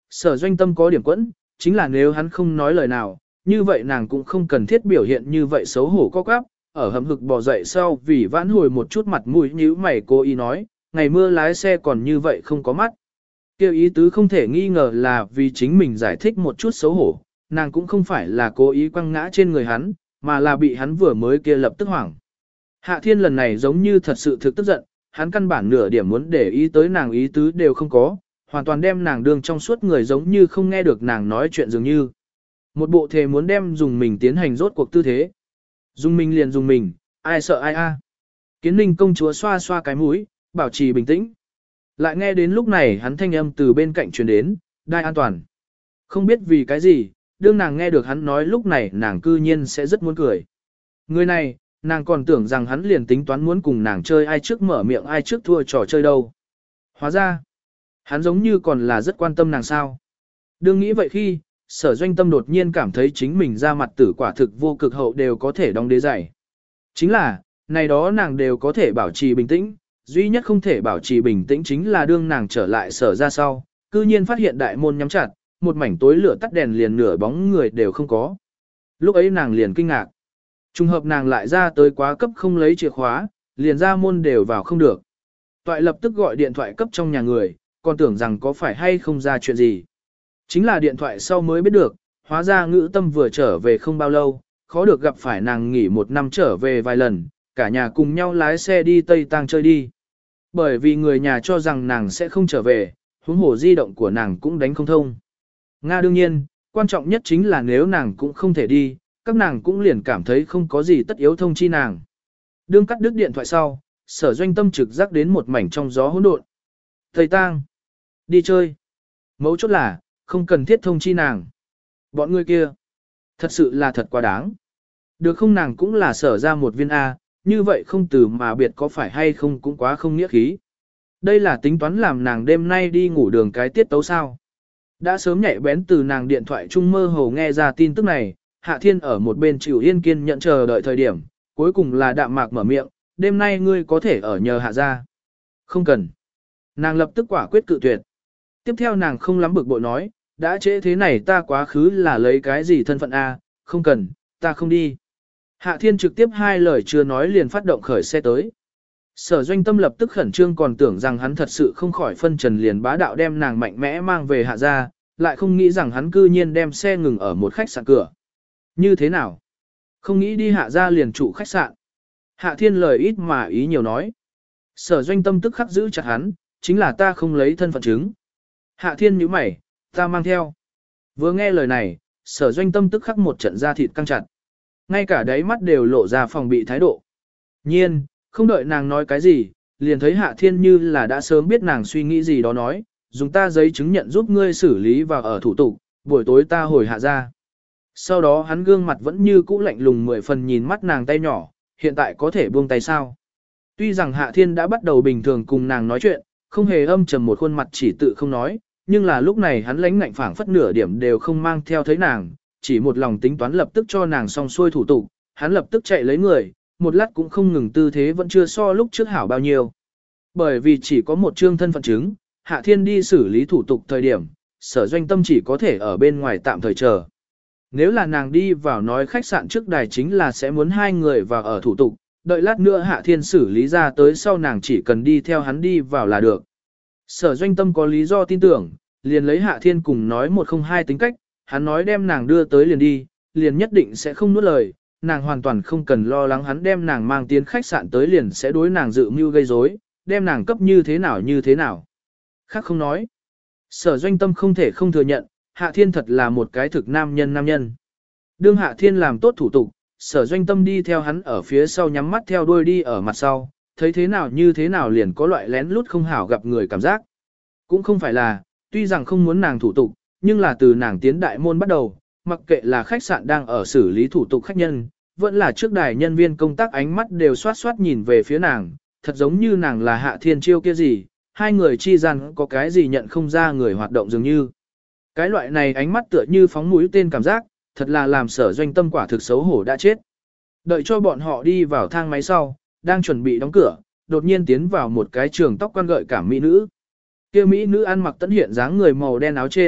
Sở Doanh Tâm có điểm quẫn, chính là nếu hắn không nói lời nào, như vậy nàng cũng không cần thiết biểu hiện như vậy xấu hổ co quắp, ở hầm hực bò dậy sau vì vãn hồi một chút mặt mũi nhíu mày cô ý nói, ngày mưa lái xe còn như vậy không có mắt. Kêu ý tứ không thể nghi ngờ là vì chính mình giải thích một chút xấu hổ, nàng cũng không phải là cố ý quăng ngã trên người hắn, mà là bị hắn vừa mới kia lập tức hoảng. Hạ Thiên lần này giống như thật sự thực tức giận, hắn căn bản nửa điểm muốn để ý tới nàng ý tứ đều không có, hoàn toàn đem nàng đương trong suốt người giống như không nghe được nàng nói chuyện dường như. Một bộ thề muốn đem dùng mình tiến hành rốt cuộc tư thế. Dùng mình liền dùng mình, ai sợ ai a. Kiến Ninh công chúa xoa xoa cái mũi, bảo trì bình tĩnh. Lại nghe đến lúc này hắn thanh âm từ bên cạnh truyền đến, đai an toàn. Không biết vì cái gì, đương nàng nghe được hắn nói lúc này nàng cư nhiên sẽ rất muốn cười. Người này, nàng còn tưởng rằng hắn liền tính toán muốn cùng nàng chơi ai trước mở miệng ai trước thua trò chơi đâu. Hóa ra, hắn giống như còn là rất quan tâm nàng sao. Đương nghĩ vậy khi, Sở Doanh Tâm đột nhiên cảm thấy chính mình ra mặt tử quả thực vô cực hậu đều có thể đong đế giày. Chính là, này đó nàng đều có thể bảo trì bình tĩnh, duy nhất không thể bảo trì bình tĩnh chính là đương nàng trở lại sở ra sau, cư nhiên phát hiện đại môn nhắm chặt, một mảnh tối lửa tắt đèn liền nửa bóng người đều không có. Lúc ấy nàng liền kinh ngạc. Trùng hợp nàng lại ra tới quá cấp không lấy chìa khóa, liền ra môn đều vào không được. Toại lập tức gọi điện thoại cấp trong nhà người, còn tưởng rằng có phải hay không ra chuyện gì. Chính là điện thoại sau mới biết được, hóa ra Ngữ Tâm vừa trở về không bao lâu, khó được gặp phải nàng nghỉ một năm trở về vài lần, cả nhà cùng nhau lái xe đi Tây Tang chơi đi. Bởi vì người nhà cho rằng nàng sẽ không trở về, huống hồ di động của nàng cũng đánh không thông. Nga đương nhiên, quan trọng nhất chính là nếu nàng cũng không thể đi, các nàng cũng liền cảm thấy không có gì tất yếu thông chi nàng. Đương cắt đứt điện thoại sau, Sở Doanh Tâm trực giác đến một mảnh trong gió hỗn độn. Tây Tang, đi chơi. Mấu chốt là, không cần thiết thông chi nàng. Bọn người kia, thật sự là thật quá đáng. Được không nàng cũng là sở ra một viên A, như vậy không từ mà biệt có phải hay không cũng quá không nghĩa khí. Đây là tính toán làm nàng đêm nay đi ngủ đường cái tiết tấu sao. Đã sớm nhạy bén từ nàng điện thoại trung mơ hồ nghe ra tin tức này, Hạ Thiên ở một bên chịu yên kiên nhận chờ đợi thời điểm, cuối cùng là đạm mạc mở miệng, đêm nay ngươi có thể ở nhờ Hạ ra. Không cần. Nàng lập tức quả quyết cự tuyệt. Tiếp theo nàng không lắm bực bội nói, đã trễ thế này ta quá khứ là lấy cái gì thân phận A, không cần, ta không đi. Hạ Thiên trực tiếp hai lời chưa nói liền phát động khởi xe tới. Sở Doanh Tâm lập tức khẩn trương còn tưởng rằng hắn thật sự không khỏi phân trần liền bá đạo đem nàng mạnh mẽ mang về Hạ ra, lại không nghĩ rằng hắn cư nhiên đem xe ngừng ở một khách sạn cửa. Như thế nào? Không nghĩ đi Hạ ra liền trụ khách sạn. Hạ Thiên lời ít mà ý nhiều nói. Sở Doanh Tâm tức khắc giữ chặt hắn, chính là ta không lấy thân phận chứng. Hạ Thiên nhíu mày, ta mang theo. Vừa nghe lời này, Sở Doanh Tâm tức khắc một trận da thịt căng chặt. Ngay cả đáy mắt đều lộ ra phòng bị thái độ. Nhiên, không đợi nàng nói cái gì, liền thấy Hạ Thiên như là đã sớm biết nàng suy nghĩ gì đó nói, dùng ta giấy chứng nhận giúp ngươi xử lý và ở thủ tục, buổi tối ta hồi Hạ ra. Sau đó hắn gương mặt vẫn như cũ lạnh lùng 10 phần nhìn mắt nàng tay nhỏ, hiện tại có thể buông tay sao. Tuy rằng Hạ Thiên đã bắt đầu bình thường cùng nàng nói chuyện, không hề âm trầm một khuôn mặt chỉ tự không nói, nhưng là lúc này hắn lãnh ngạnh phảng phất nửa điểm đều không mang theo thấy nàng, chỉ một lòng tính toán lập tức cho nàng xong xuôi thủ tục, hắn lập tức chạy lấy người, một lát cũng không ngừng tư thế vẫn chưa so lúc trước hảo bao nhiêu. Bởi vì chỉ có một chương thân phận chứng, Hạ Thiên đi xử lý thủ tục thời điểm, Sở Doanh Tâm chỉ có thể ở bên ngoài tạm thời chờ. Nếu là nàng đi vào nói khách sạn trước đài chính là sẽ muốn hai người vào ở thủ tục, đợi lát nữa Hạ Thiên xử lý ra tới sau nàng chỉ cần đi theo hắn đi vào là được. Sở Doanh Tâm có lý do tin tưởng, liền lấy Hạ Thiên cùng nói 102 tính cách, hắn nói đem nàng đưa tới liền đi, liền nhất định sẽ không nuốt lời, nàng hoàn toàn không cần lo lắng hắn đem nàng mang tiến khách sạn tới liền sẽ đối nàng dự mưu gây rối, đem nàng cấp như thế nào như thế nào. Khác không nói. Sở Doanh Tâm không thể không thừa nhận, Hạ Thiên thật là một cái thực nam nhân. Đương Hạ Thiên làm tốt thủ tục, Sở Doanh Tâm đi theo hắn ở phía sau nhắm mắt theo đuôi đi ở mặt sau, thấy thế nào như thế nào liền có loại lén lút không hảo gặp người cảm giác. Cũng không phải là, tuy rằng không muốn nàng thủ tục, nhưng là từ nàng tiến đại môn bắt đầu, mặc kệ là khách sạn đang ở xử lý thủ tục khách nhân, vẫn là trước đài nhân viên công tác ánh mắt đều xoát xoát nhìn về phía nàng, thật giống như nàng là Hạ Thiên chiêu kia gì, hai người chi gian có cái gì nhận không ra người hoạt động dường như. Cái loại này ánh mắt tựa như phóng mũi tên cảm giác, thật là làm Sở Doanh Tâm quả thực xấu hổ đã chết. Đợi cho bọn họ đi vào thang máy sau, đang chuẩn bị đóng cửa, đột nhiên tiến vào một cái trường tóc quan gợi cảm mỹ nữ. Kia mỹ nữ ăn mặc tận hiện dáng người màu đen áo trên,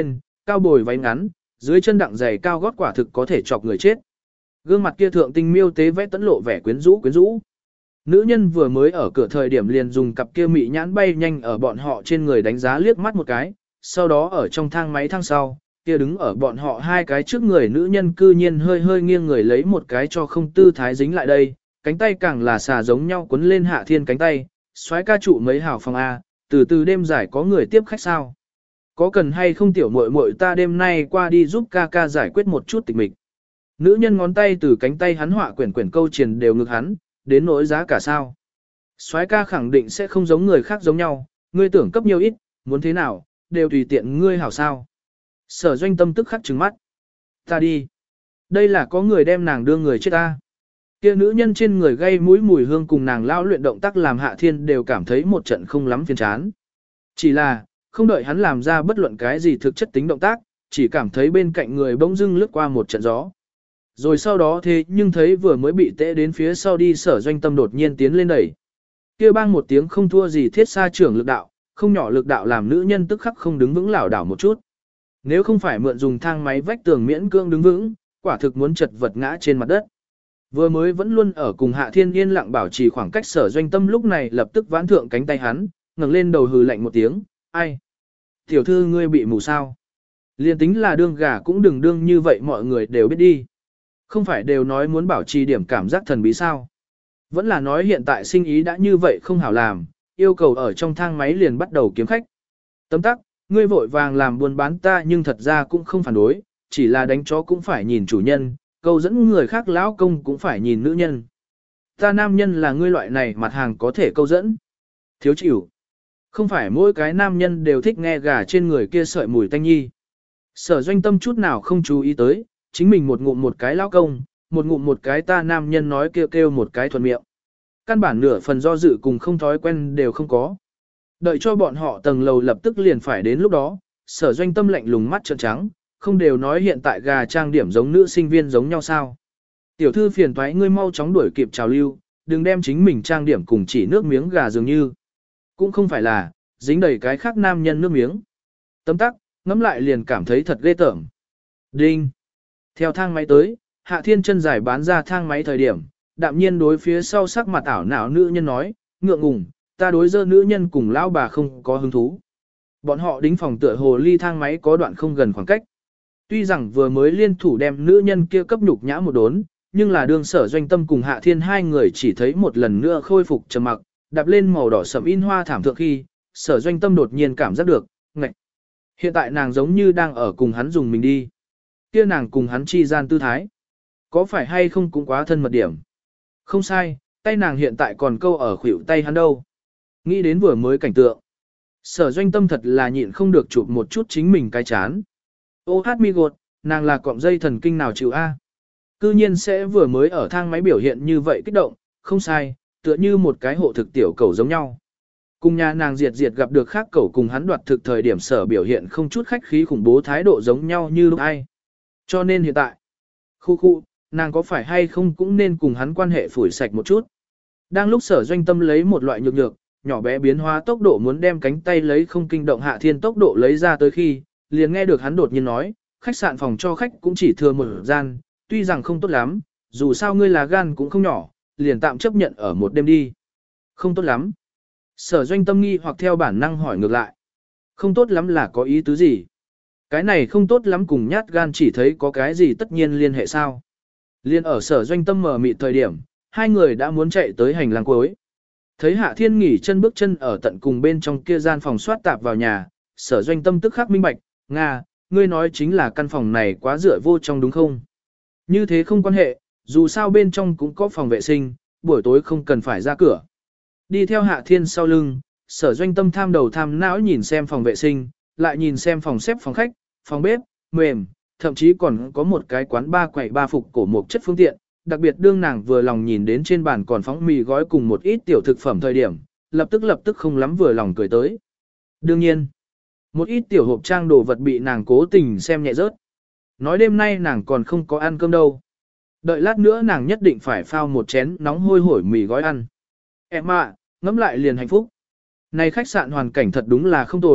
cao bồi váy ngắn, dưới chân đặng giày cao gót quả thực có thể chọc người chết. Gương mặt kia thượng tinh miêu tế vẽ tấn lộ vẻ quyến rũ quyến rũ. Nữ nhân vừa mới ở cửa thời điểm liền dùng cặp kia mị nhãn bay nhanh ở bọn họ trên người đánh giá liếc mắt một cái, sau đó ở trong thang máy thang sau, kia đứng ở bọn họ hai cái trước người nữ nhân cư nhiên hơi hơi nghiêng người lấy một cái cho không tư thái dính lại đây, cánh tay càng là xà giống nhau quấn lên Hạ Thiên cánh tay, xoáy ca trụ mấy hào phòng A, từ từ đêm giải có người tiếp khách sao. Có cần hay không tiểu muội muội ta đêm nay qua đi giúp ca ca giải quyết một chút tịch mịch. Nữ nhân ngón tay từ cánh tay hắn họa quyển quyển câu triền đều ngực hắn, đến nỗi giá cả sao. Soái ca khẳng định sẽ không giống người khác giống nhau, ngươi tưởng cấp nhiều ít, muốn thế nào, đều tùy tiện ngươi hảo sao. Sở Doanh Tâm tức khắc trừng mắt. Ta đi. Đây là có người đem nàng đưa người chết ta. Kia nữ nhân trên người gây mũi mùi hương cùng nàng lao luyện động tác làm Hạ Thiên đều cảm thấy một trận không lắm phiền chán. Chỉ là, không đợi hắn làm ra bất luận cái gì thực chất tính động tác, chỉ cảm thấy bên cạnh người bỗng dưng lướt qua một trận gió. Rồi sau đó thế nhưng thấy vừa mới bị tễ đến phía sau đi Sở Doanh Tâm đột nhiên tiến lên đẩy. Kia bang một tiếng không thua gì thiết xa trưởng lực đạo, không nhỏ lực đạo làm nữ nhân tức khắc không đứng vững lảo đảo một chút. Nếu không phải mượn dùng thang máy vách tường miễn cưỡng đứng vững, quả thực muốn chật vật ngã trên mặt đất. Vừa mới vẫn luôn ở cùng Hạ Thiên yên lặng bảo trì khoảng cách Sở Doanh Tâm lúc này lập tức vãn thượng cánh tay hắn, ngẩng lên đầu hừ lạnh một tiếng, ai? Tiểu thư ngươi bị mù sao? Liên tính là đương gà cũng đừng đương như vậy mọi người đều biết đi. Không phải đều nói muốn bảo trì điểm cảm giác thần bí sao? Vẫn là nói hiện tại sinh ý đã như vậy không hảo làm, yêu cầu ở trong thang máy liền bắt đầu kiếm khách. Tấm tắc, ngươi vội vàng làm buôn bán ta nhưng thật ra cũng không phản đối, chỉ là đánh chó cũng phải nhìn chủ nhân, câu dẫn người khác lão công cũng phải nhìn nữ nhân. Ta nam nhân là ngươi loại này mặt hàng có thể câu dẫn. Thiếu chịu. Không phải mỗi cái nam nhân đều thích nghe gà trên người kia sợi mùi tanh nhi. Sở Doanh Tâm chút nào không chú ý tới, chính mình một ngụm một cái lão công, một ngụm một cái ta nam nhân nói kêu kêu một cái thuần miệng. Căn bản nửa phần do dự cùng không thói quen đều không có. Đợi cho bọn họ tầng lầu lập tức liền phải đến lúc đó, Sở Doanh Tâm lạnh lùng mắt trợn trắng, không đều nói hiện tại gà trang điểm giống nữ sinh viên giống nhau sao. Tiểu thư phiền toái ngươi mau chóng đuổi kịp trào lưu, đừng đem chính mình trang điểm cùng chỉ nước miếng gà dường như. Cũng không phải là, dính đầy cái khác nam nhân nước miếng. Tấm tắc, ngắm lại liền cảm thấy thật ghê tởm. Đinh. Theo thang máy tới, Hạ Thiên chân dài bán ra thang máy thời điểm, đạm nhiên đối phía sau sắc mặt ảo não nữ nhân nói, ngượng ngùng, ta đối dơ nữ nhân cùng lão bà không có hứng thú. Bọn họ đính phòng tựa hồ ly thang máy có đoạn không gần khoảng cách. Tuy rằng vừa mới liên thủ đem nữ nhân kia cấp nhục nhã một đốn, nhưng là đương Sở Doanh Tâm cùng Hạ Thiên hai người chỉ thấy một lần nữa khôi phục trầm mặc, đạp lên màu đỏ sẫm in hoa thảm thượng khi, Sở Doanh Tâm đột nhiên cảm giác được, ngạch. Hiện tại nàng giống như đang ở cùng hắn dùng mình đi. Kia nàng cùng hắn chi gian tư thái. Có phải hay không cũng quá thân mật điểm. Không sai, tay nàng hiện tại còn câu ở khuỷu tay hắn đâu. Nghĩ đến vừa mới cảnh tượng. Sở Doanh Tâm thật là nhịn không được chụp một chút chính mình cái chán. Ô hát mi gột, nàng là cọng dây thần kinh nào chịu A. Cư nhiên sẽ vừa mới ở thang máy biểu hiện như vậy kích động, không sai, tựa như một cái hộ thực tiểu cầu giống nhau. Cùng nhà nàng diệt gặp được khác cầu cùng hắn đoạt thực thời điểm Sở biểu hiện không chút khách khí khủng bố thái độ giống nhau như lúc ai. Cho nên hiện tại, khu, nàng có phải hay không cũng nên cùng hắn quan hệ phủi sạch một chút. Đang lúc Sở Doanh Tâm lấy một loại nhược, nhỏ bé biến hóa tốc độ muốn đem cánh tay lấy không kinh động Hạ Thiên tốc độ lấy ra tới khi, liền nghe được hắn đột nhiên nói, khách sạn phòng cho khách cũng chỉ thừa một gian, tuy rằng không tốt lắm, dù sao ngươi là gan cũng không nhỏ, liền tạm chấp nhận ở một đêm đi. Không tốt lắm. Sở Doanh Tâm nghi hoặc theo bản năng hỏi ngược lại. Không tốt lắm là có ý tứ gì? Cái này không tốt lắm cùng nhát gan chỉ thấy có cái gì tất nhiên liên hệ sao? Liên ở Sở Doanh Tâm mở mịt thời điểm, hai người đã muốn chạy tới hành lang cuối. Thấy Hạ Thiên nghỉ chân bước chân ở tận cùng bên trong kia gian phòng soát tạp vào nhà, Sở Doanh Tâm tức khắc minh bạch, Nga, ngươi nói chính là căn phòng này quá dựa vô trong đúng không? Như thế không quan hệ, dù sao bên trong cũng có phòng vệ sinh, buổi tối không cần phải ra cửa. Đi theo Hạ Thiên sau lưng, Sở Doanh Tâm tham đầu tham não nhìn xem phòng vệ sinh, lại nhìn xem phòng xếp phòng khách, phòng bếp, mềm, thậm chí còn có một cái quán ba quầy ba phục cổ một chất phương tiện, đặc biệt đương nàng vừa lòng nhìn đến trên bàn còn phóng mì gói cùng một ít tiểu thực phẩm thời điểm, lập tức không lắm vừa lòng cười tới. Đương nhiên, một ít tiểu hộp trang đồ vật bị nàng cố tình xem nhẹ rớt. Nói đêm nay nàng còn không có ăn cơm đâu. Đợi lát nữa nàng nhất định phải phao một chén nóng hôi hổi mì gói ăn. Em ạ, ngẫm lại liền hạnh phúc. Này khách sạn hoàn cảnh thật đúng là không tồi,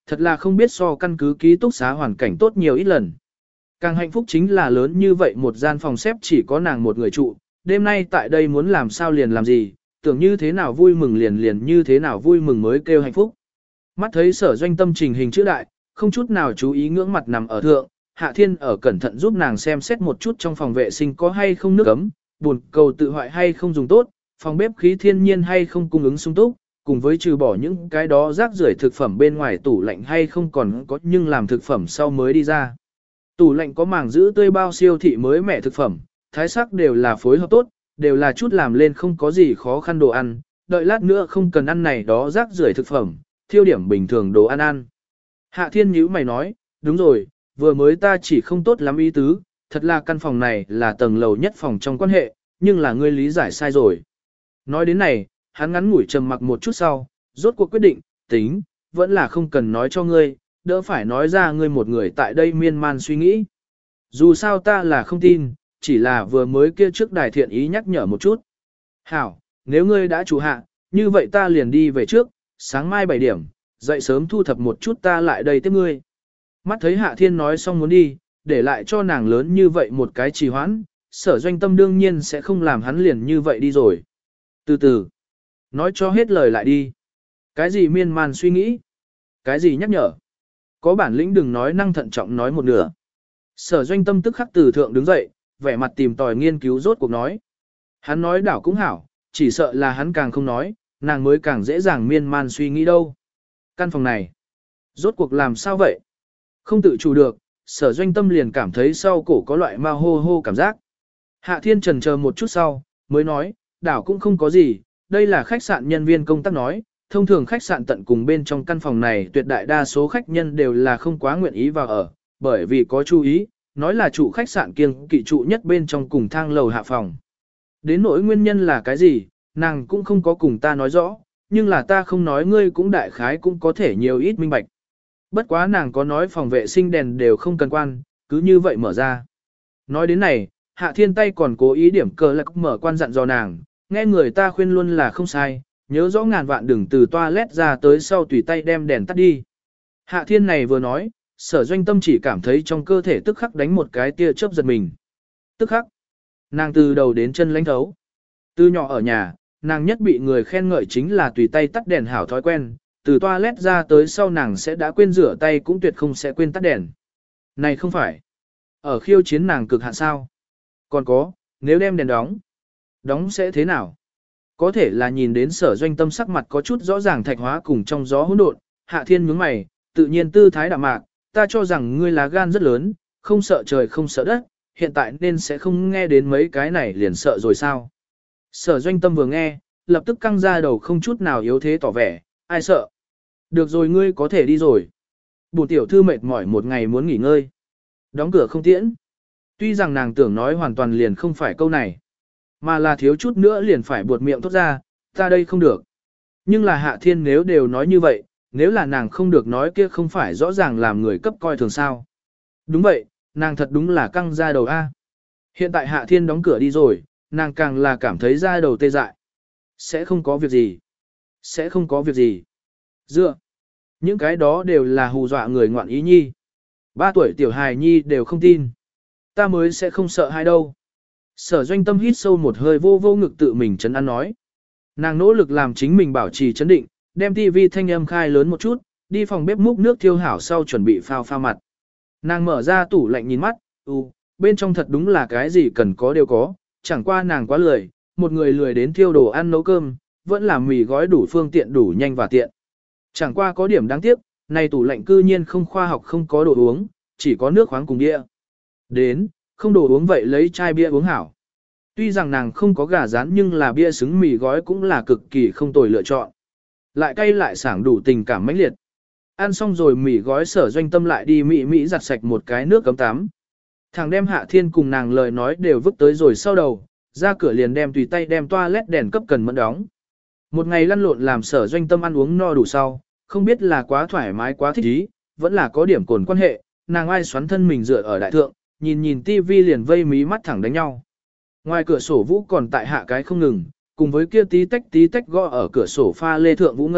thật là không biết so căn cứ ký túc xá hoàn cảnh tốt nhiều ít lần. Càng hạnh phúc chính là lớn như vậy một gian phòng xếp chỉ có nàng một người trụ, đêm nay tại đây muốn làm sao liền làm gì, tưởng như thế nào vui mừng liền như thế nào vui mừng mới kêu hạnh phúc. Mắt thấy Sở Doanh tâm trình hình chữ đại, không chút nào chú ý ngưỡng mặt nằm ở thượng, Hạ Thiên ở cẩn thận giúp nàng xem xét một chút trong phòng vệ sinh có hay không nước ấm, buồn cầu tự hoại hay không dùng tốt, phòng bếp khí thiên nhiên hay không cung ứng sung túc, cùng với trừ bỏ những cái đó rác rưởi thực phẩm bên ngoài tủ lạnh hay không còn có nhưng làm thực phẩm sau mới đi ra. Tủ lạnh có màng giữ tươi bao siêu thị mới mẻ thực phẩm, thái sắc đều là phối hợp tốt, đều là chút làm lên không có gì khó khăn đồ ăn, đợi lát nữa không cần ăn này đó rác rưởi thực phẩm, thiêu điểm bình thường đồ ăn ăn. Hạ Thiên nhíu mày nói, đúng rồi, vừa mới ta chỉ không tốt lắm ý tứ, thật là căn phòng này là tầng lầu nhất phòng trong quan hệ, nhưng là ngươi lý giải sai rồi. Nói đến này, hắn ngắn ngủi trầm mặc một chút sau, rốt cuộc quyết định, tính, vẫn là không cần nói cho ngươi, đỡ phải nói ra ngươi một người tại đây miên man suy nghĩ. Dù sao ta là không tin, chỉ là vừa mới kia trước đài thiện ý nhắc nhở một chút. Hảo, nếu ngươi đã chủ hạ, như vậy ta liền đi về trước, sáng mai 7 điểm, dậy sớm thu thập một chút ta lại đây tiếp ngươi. Mắt thấy Hạ Thiên nói xong muốn đi, để lại cho nàng lớn như vậy một cái trì hoãn, Sở Doanh tâm đương nhiên sẽ không làm hắn liền như vậy đi rồi. Từ từ, nói cho hết lời lại đi. Cái gì miên man suy nghĩ? Cái gì nhắc nhở? Có bản lĩnh đừng nói năng thận trọng nói một nửa. Sở Doanh tâm tức khắc từ thượng đứng dậy, vẻ mặt tìm tòi nghiên cứu rốt cuộc nói. Hắn nói đảo cũng hảo, chỉ sợ là hắn càng không nói, nàng mới càng dễ dàng miên man suy nghĩ đâu. Căn phòng này, rốt cuộc làm sao vậy? Không tự chủ được, Sở Doanh tâm liền cảm thấy sau cổ có loại ma hô hô cảm giác. Hạ Thiên trần chờ một chút sau, mới nói, đảo cũng không có gì, đây là khách sạn nhân viên công tác nói, thông thường khách sạn tận cùng bên trong căn phòng này tuyệt đại đa số khách nhân đều là không quá nguyện ý vào ở, bởi vì có chú ý, nói là chủ khách sạn kiêng kỵ trụ nhất bên trong cùng thang lầu hạ phòng. Đến nỗi nguyên nhân là cái gì, nàng cũng không có cùng ta nói rõ, nhưng là ta không nói ngươi cũng đại khái cũng có thể nhiều ít minh bạch. Bất quá nàng có nói phòng vệ sinh đèn đều không cần quan, cứ như vậy mở ra. Nói đến này, Hạ Thiên tay còn cố ý điểm cờ lạc mở quan dặn dò nàng, nghe người ta khuyên luôn là không sai, nhớ rõ ngàn vạn đừng từ toilet ra tới sau tùy tay đem đèn tắt đi. Hạ Thiên này vừa nói, Sở Doanh tâm chỉ cảm thấy trong cơ thể tức khắc đánh một cái tia chớp giật mình. Tức khắc, nàng từ đầu đến chân lãnh thấu. Từ nhỏ ở nhà, nàng nhất bị người khen ngợi chính là tùy tay tắt đèn hảo thói quen, từ toilet ra tới sau nàng sẽ đã quên rửa tay cũng tuyệt không sẽ quên tắt đèn. Này không phải, ở khiêu chiến nàng cực hạn sao? Còn có, nếu đem đèn đóng sẽ thế nào? Có thể là nhìn đến Sở Doanh tâm sắc mặt có chút rõ ràng thạch hóa cùng trong gió hỗn độn, Hạ Thiên nhướng mày, tự nhiên tư thái đạm mạc, ta cho rằng ngươi là gan rất lớn, không sợ trời không sợ đất, hiện tại nên sẽ không nghe đến mấy cái này liền sợ rồi sao? Sở Doanh tâm vừa nghe, lập tức căng ra đầu không chút nào yếu thế tỏ vẻ, ai sợ? Được rồi ngươi có thể đi rồi. Bổn tiểu thư mệt mỏi một ngày muốn nghỉ ngơi. Đóng cửa không tiễn. Tuy rằng nàng tưởng nói hoàn toàn liền không phải câu này, mà là thiếu chút nữa liền phải buột miệng thốt ra, ta đây không được. Nhưng là Hạ Thiên nếu đều nói như vậy, nếu là nàng không được nói kia không phải rõ ràng làm người cấp coi thường sao. Đúng vậy, nàng thật đúng là căng ra đầu A. Hiện tại Hạ Thiên đóng cửa đi rồi, nàng càng là cảm thấy da đầu tê dại. Sẽ không có việc gì. Sẽ không có việc gì. Dựa. Những cái đó đều là hù dọa người ngoạn ý nhi. 3 tuổi tiểu hài nhi đều không tin. Ta mới sẽ không sợ hai đâu. Sở Doanh tâm hít sâu một hơi vô vô ngực tự mình chấn an nói. Nàng nỗ lực làm chính mình bảo trì chấn định, đem tivi thanh âm khai lớn một chút, đi phòng bếp múc nước thiêu hảo sau chuẩn bị phao mặt. Nàng mở ra tủ lạnh nhìn mắt, bên trong thật đúng là cái gì cần có đều có, chẳng qua nàng quá lười, một người lười đến thiêu đồ ăn nấu cơm, vẫn là mì gói đủ phương tiện đủ nhanh và tiện. Chẳng qua có điểm đáng tiếc, này tủ lạnh cư nhiên không khoa học không có đồ uống, chỉ có nước khoáng cùng bia. Đến, không đồ uống vậy lấy chai bia uống hảo. Tuy rằng nàng không có gà rán nhưng là bia xứng mì gói cũng là cực kỳ không tồi lựa chọn. Lại cay lại sảng đủ tình cảm mãnh liệt. Ăn xong rồi mì gói Sở Doanh tâm lại đi mỹ giặt sạch một cái nước cấm tắm. Thằng đem Hạ Thiên cùng nàng lời nói đều vứt tới rồi sau đầu, ra cửa liền đem tùy tay đem toilet đèn cấp cần mẫn đóng. Một ngày lăn lộn làm Sở Doanh tâm ăn uống no đủ sau, không biết là quá thoải mái quá thích ý, vẫn là có điểm cồn quan hệ, nàng ai xoắn thân mình dựa ở đại thượng, nhìn tivi liền vây mí mắt thẳng đánh nhau. Ngoài cửa sổ Vũ còn tại hạ cái không ngừng, cùng với kia tí tách gõ ở cửa sổ pha lê thượng Vũ Ngân,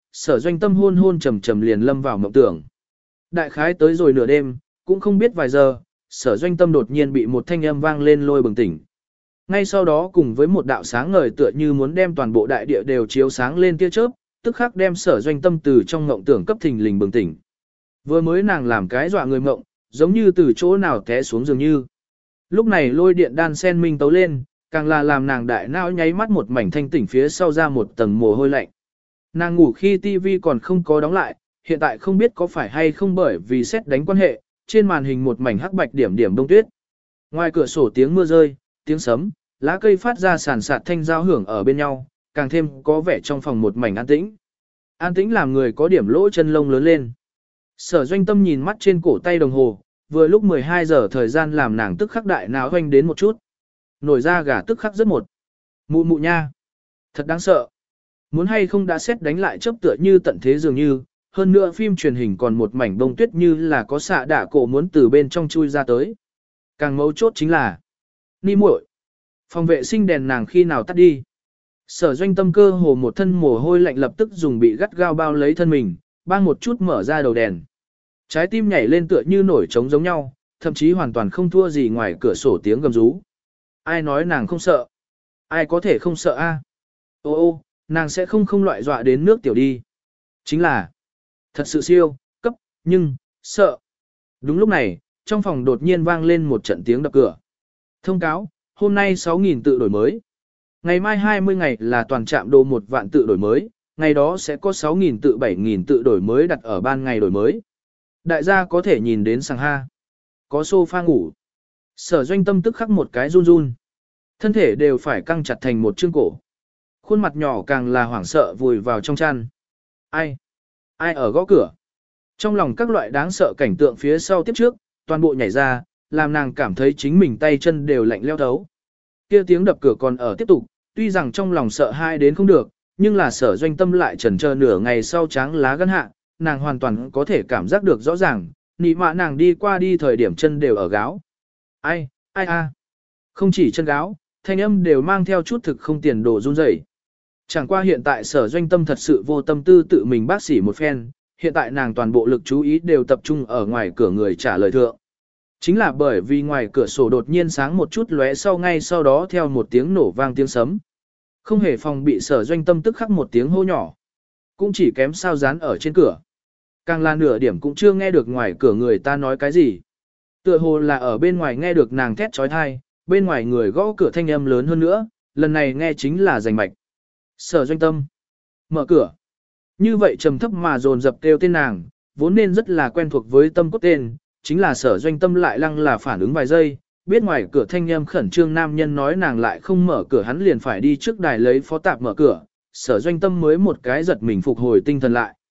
Sở Doanh Tâm hôn hôn trầm trầm liền lâm vào mộng tưởng. Đại khái tới rồi nửa đêm, cũng không biết vài giờ, Sở Doanh Tâm đột nhiên bị một thanh âm vang lên lôi bừng tỉnh. Ngay sau đó cùng với một đạo sáng ngời tựa như muốn đem toàn bộ đại địa đều chiếu sáng lên tia chớp, tức khắc đem Sở Doanh Tâm từ trong mộng tưởng cấp thình lình bừng tỉnh. Vừa mới nàng làm cái dọa người mộng, giống như từ chỗ nào té xuống dường như. Lúc này lôi điện đan sen minh tấu lên, càng là làm nàng đại não nháy mắt một mảnh thanh tỉnh phía sau ra một tầng mồ hôi lạnh. Nàng ngủ khi tivi còn không có đóng lại, hiện tại không biết có phải hay không bởi vì xét đánh quan hệ, trên màn hình một mảnh hắc bạch điểm điểm đông tuyết. Ngoài cửa sổ tiếng mưa rơi, tiếng sấm, lá cây phát ra sàn sạt thanh giao hưởng ở bên nhau, càng thêm có vẻ trong phòng một mảnh an tĩnh. An tĩnh làm người có điểm lỗ chân lông lớn lên. Sở Doanh Tâm nhìn mắt trên cổ tay đồng hồ, vừa lúc 12 giờ thời gian làm nàng tức khắc đại não hoanh đến một chút. Nổi ra gà tức khắc rất một. Mụ mụ nha. Thật đáng sợ. Muốn hay không đã xét đánh lại chấp tựa như tận thế dường như, hơn nữa phim truyền hình còn một mảnh bông tuyết như là có xạ đả cổ muốn từ bên trong chui ra tới. Càng mấu chốt chính là Ni muội, phòng vệ sinh đèn nàng khi nào tắt đi. Sở Doanh Tâm cơ hồ một thân mồ hôi lạnh lập tức dùng bị gắt gao bao lấy thân mình, bang một chút mở ra đầu đèn. Trái tim nhảy lên tựa như nổi trống giống nhau, thậm chí hoàn toàn không thua gì ngoài cửa sổ tiếng gầm rú. Ai nói nàng không sợ? Ai có thể không sợ a? Ô ô, nàng sẽ không loại dọa đến nước tiểu đi. Chính là, thật sự siêu, cấp, nhưng, sợ. Đúng lúc này, trong phòng đột nhiên vang lên một trận tiếng đập cửa. Thông cáo, hôm nay 6.000 tự đổi mới. Ngày mai 20 ngày là toàn trạm đồ 1 vạn tự đổi mới, ngày đó sẽ có 6.000 tự 7.000 tự đổi mới đặt ở ban ngày đổi mới. Đại gia có thể nhìn đến sàng ha. Có sofa ngủ. Sở Doanh Tâm tức khắc một cái run run. Thân thể đều phải căng chặt thành một chương cổ. Khuôn mặt nhỏ càng là hoảng sợ vùi vào trong chăn. Ai? Ai ở gõ cửa? Trong lòng các loại đáng sợ cảnh tượng phía sau tiếp trước, toàn bộ nhảy ra, làm nàng cảm thấy chính mình tay chân đều lạnh leo thấu. Kia tiếng đập cửa còn ở tiếp tục, tuy rằng trong lòng sợ hai đến không được, nhưng là Sở Doanh Tâm lại chần chờ nửa ngày sau tráng lá gân hạ, nàng hoàn toàn có thể cảm giác được rõ ràng, nị mạ nàng đi qua đi thời điểm chân đều ở gáo. Ai, ai a, không chỉ chân gáo, thanh âm đều mang theo chút thực không tiền đồ run rẩy. Chẳng qua hiện tại Sở Doanh Tâm thật sự vô tâm tư tự mình bác sĩ một phen, hiện tại nàng toàn bộ lực chú ý đều tập trung ở ngoài cửa người trả lời thượng. Chính là bởi vì ngoài cửa sổ đột nhiên sáng một chút lóe sau ngay sau đó theo một tiếng nổ vang tiếng sấm. Không hề phòng bị Sở Doanh Tâm tức khắc một tiếng hô nhỏ. Cũng chỉ kém sao dán ở trên cửa. Càng là nửa điểm cũng chưa nghe được ngoài cửa người ta nói cái gì. Tựa hồ là ở bên ngoài nghe được nàng thét trói thai, bên ngoài người gõ cửa thanh âm lớn hơn nữa, lần này nghe chính là rành mạch. Sở Doanh Tâm. Mở cửa. Như vậy trầm thấp mà dồn dập kêu tên nàng, vốn nên rất là quen thuộc với tâm cốt tên, chính là Sở Doanh Tâm lại lăng là phản ứng vài giây, biết ngoài cửa thanh âm khẩn trương nam nhân nói nàng lại không mở cửa hắn liền phải đi trước đài lấy phó tạp mở cửa, Sở Doanh Tâm mới một cái giật mình phục hồi tinh thần lại.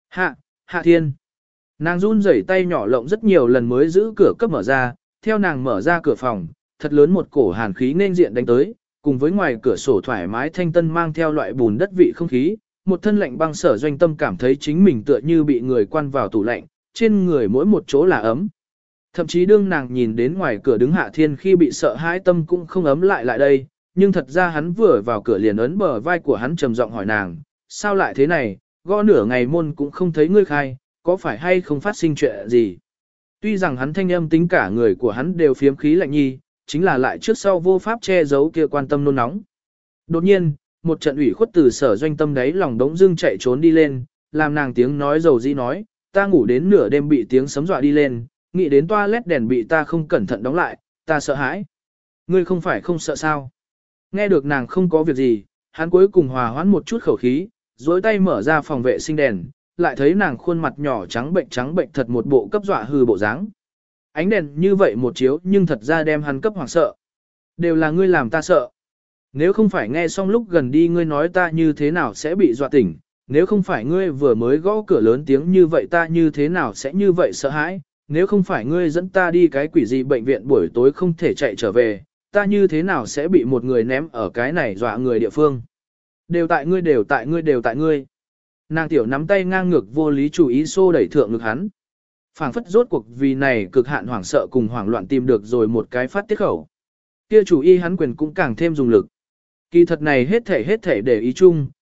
Hạ Thiên. Nàng run rẩy tay nhỏ lộng rất nhiều lần mới giữ cửa cấp mở ra, theo nàng mở ra cửa phòng, thật lớn một cổ hàn khí nên diện đánh tới, cùng với ngoài cửa sổ thoải mái thanh tân mang theo loại bùn đất vị không khí, một thân lạnh băng Sở Doanh Tâm cảm thấy chính mình tựa như bị người quan vào tủ lạnh, trên người mỗi một chỗ là ấm. Thậm chí đương nàng nhìn đến ngoài cửa đứng Hạ Thiên khi bị sợ hãi tâm cũng không ấm lại đây, nhưng thật ra hắn vừa vào cửa liền ấn bờ vai của hắn trầm giọng hỏi nàng, sao lại thế này, gõ nửa ngày môn cũng không thấy ngươi khai, có phải hay không phát sinh chuyện gì. Tuy rằng hắn thanh âm tính cả người của hắn đều phiếm khí lạnh nhi, chính là lại trước sau vô pháp che giấu kia quan tâm nôn nóng. Đột nhiên, một trận ủy khuất từ Sở Doanh Tâm đấy lòng đống dưng chạy trốn đi lên, làm nàng tiếng nói dầu dĩ nói, ta ngủ đến nửa đêm bị tiếng sấm dọa đi lên, nghĩ đến toilet đèn bị ta không cẩn thận đóng lại, ta sợ hãi. Ngươi không phải không sợ sao? Nghe được nàng không có việc gì, hắn cuối cùng hòa hoãn một chút khẩu khí, dối tay mở ra phòng vệ sinh đèn, lại thấy nàng khuôn mặt nhỏ trắng bệnh thật một bộ cấp dọa hư bộ dáng. Ánh đèn như vậy một chiếu nhưng thật ra đem hắn cấp hoảng sợ. Đều là ngươi làm ta sợ. Nếu không phải nghe xong lúc gần đi ngươi nói ta như thế nào sẽ bị dọa tỉnh, nếu không phải ngươi vừa mới gõ cửa lớn tiếng như vậy ta như thế nào sẽ như vậy sợ hãi, nếu không phải ngươi dẫn ta đi cái quỷ gì bệnh viện buổi tối không thể chạy trở về, ta như thế nào sẽ bị một người ném ở cái này dọa người địa phương. Đều tại ngươi đều tại ngươi đều tại ngươi. Nàng tiểu nắm tay ngang ngược vô lý chủ ý xô đẩy thượng ngực hắn. Phảng phất rốt cuộc vì này cực hạn hoảng sợ cùng hoảng loạn tìm được rồi một cái phát tiết khẩu. Kia chủ ý hắn quyền cũng càng thêm dùng lực. Kỳ thật này hết thể để ý chung,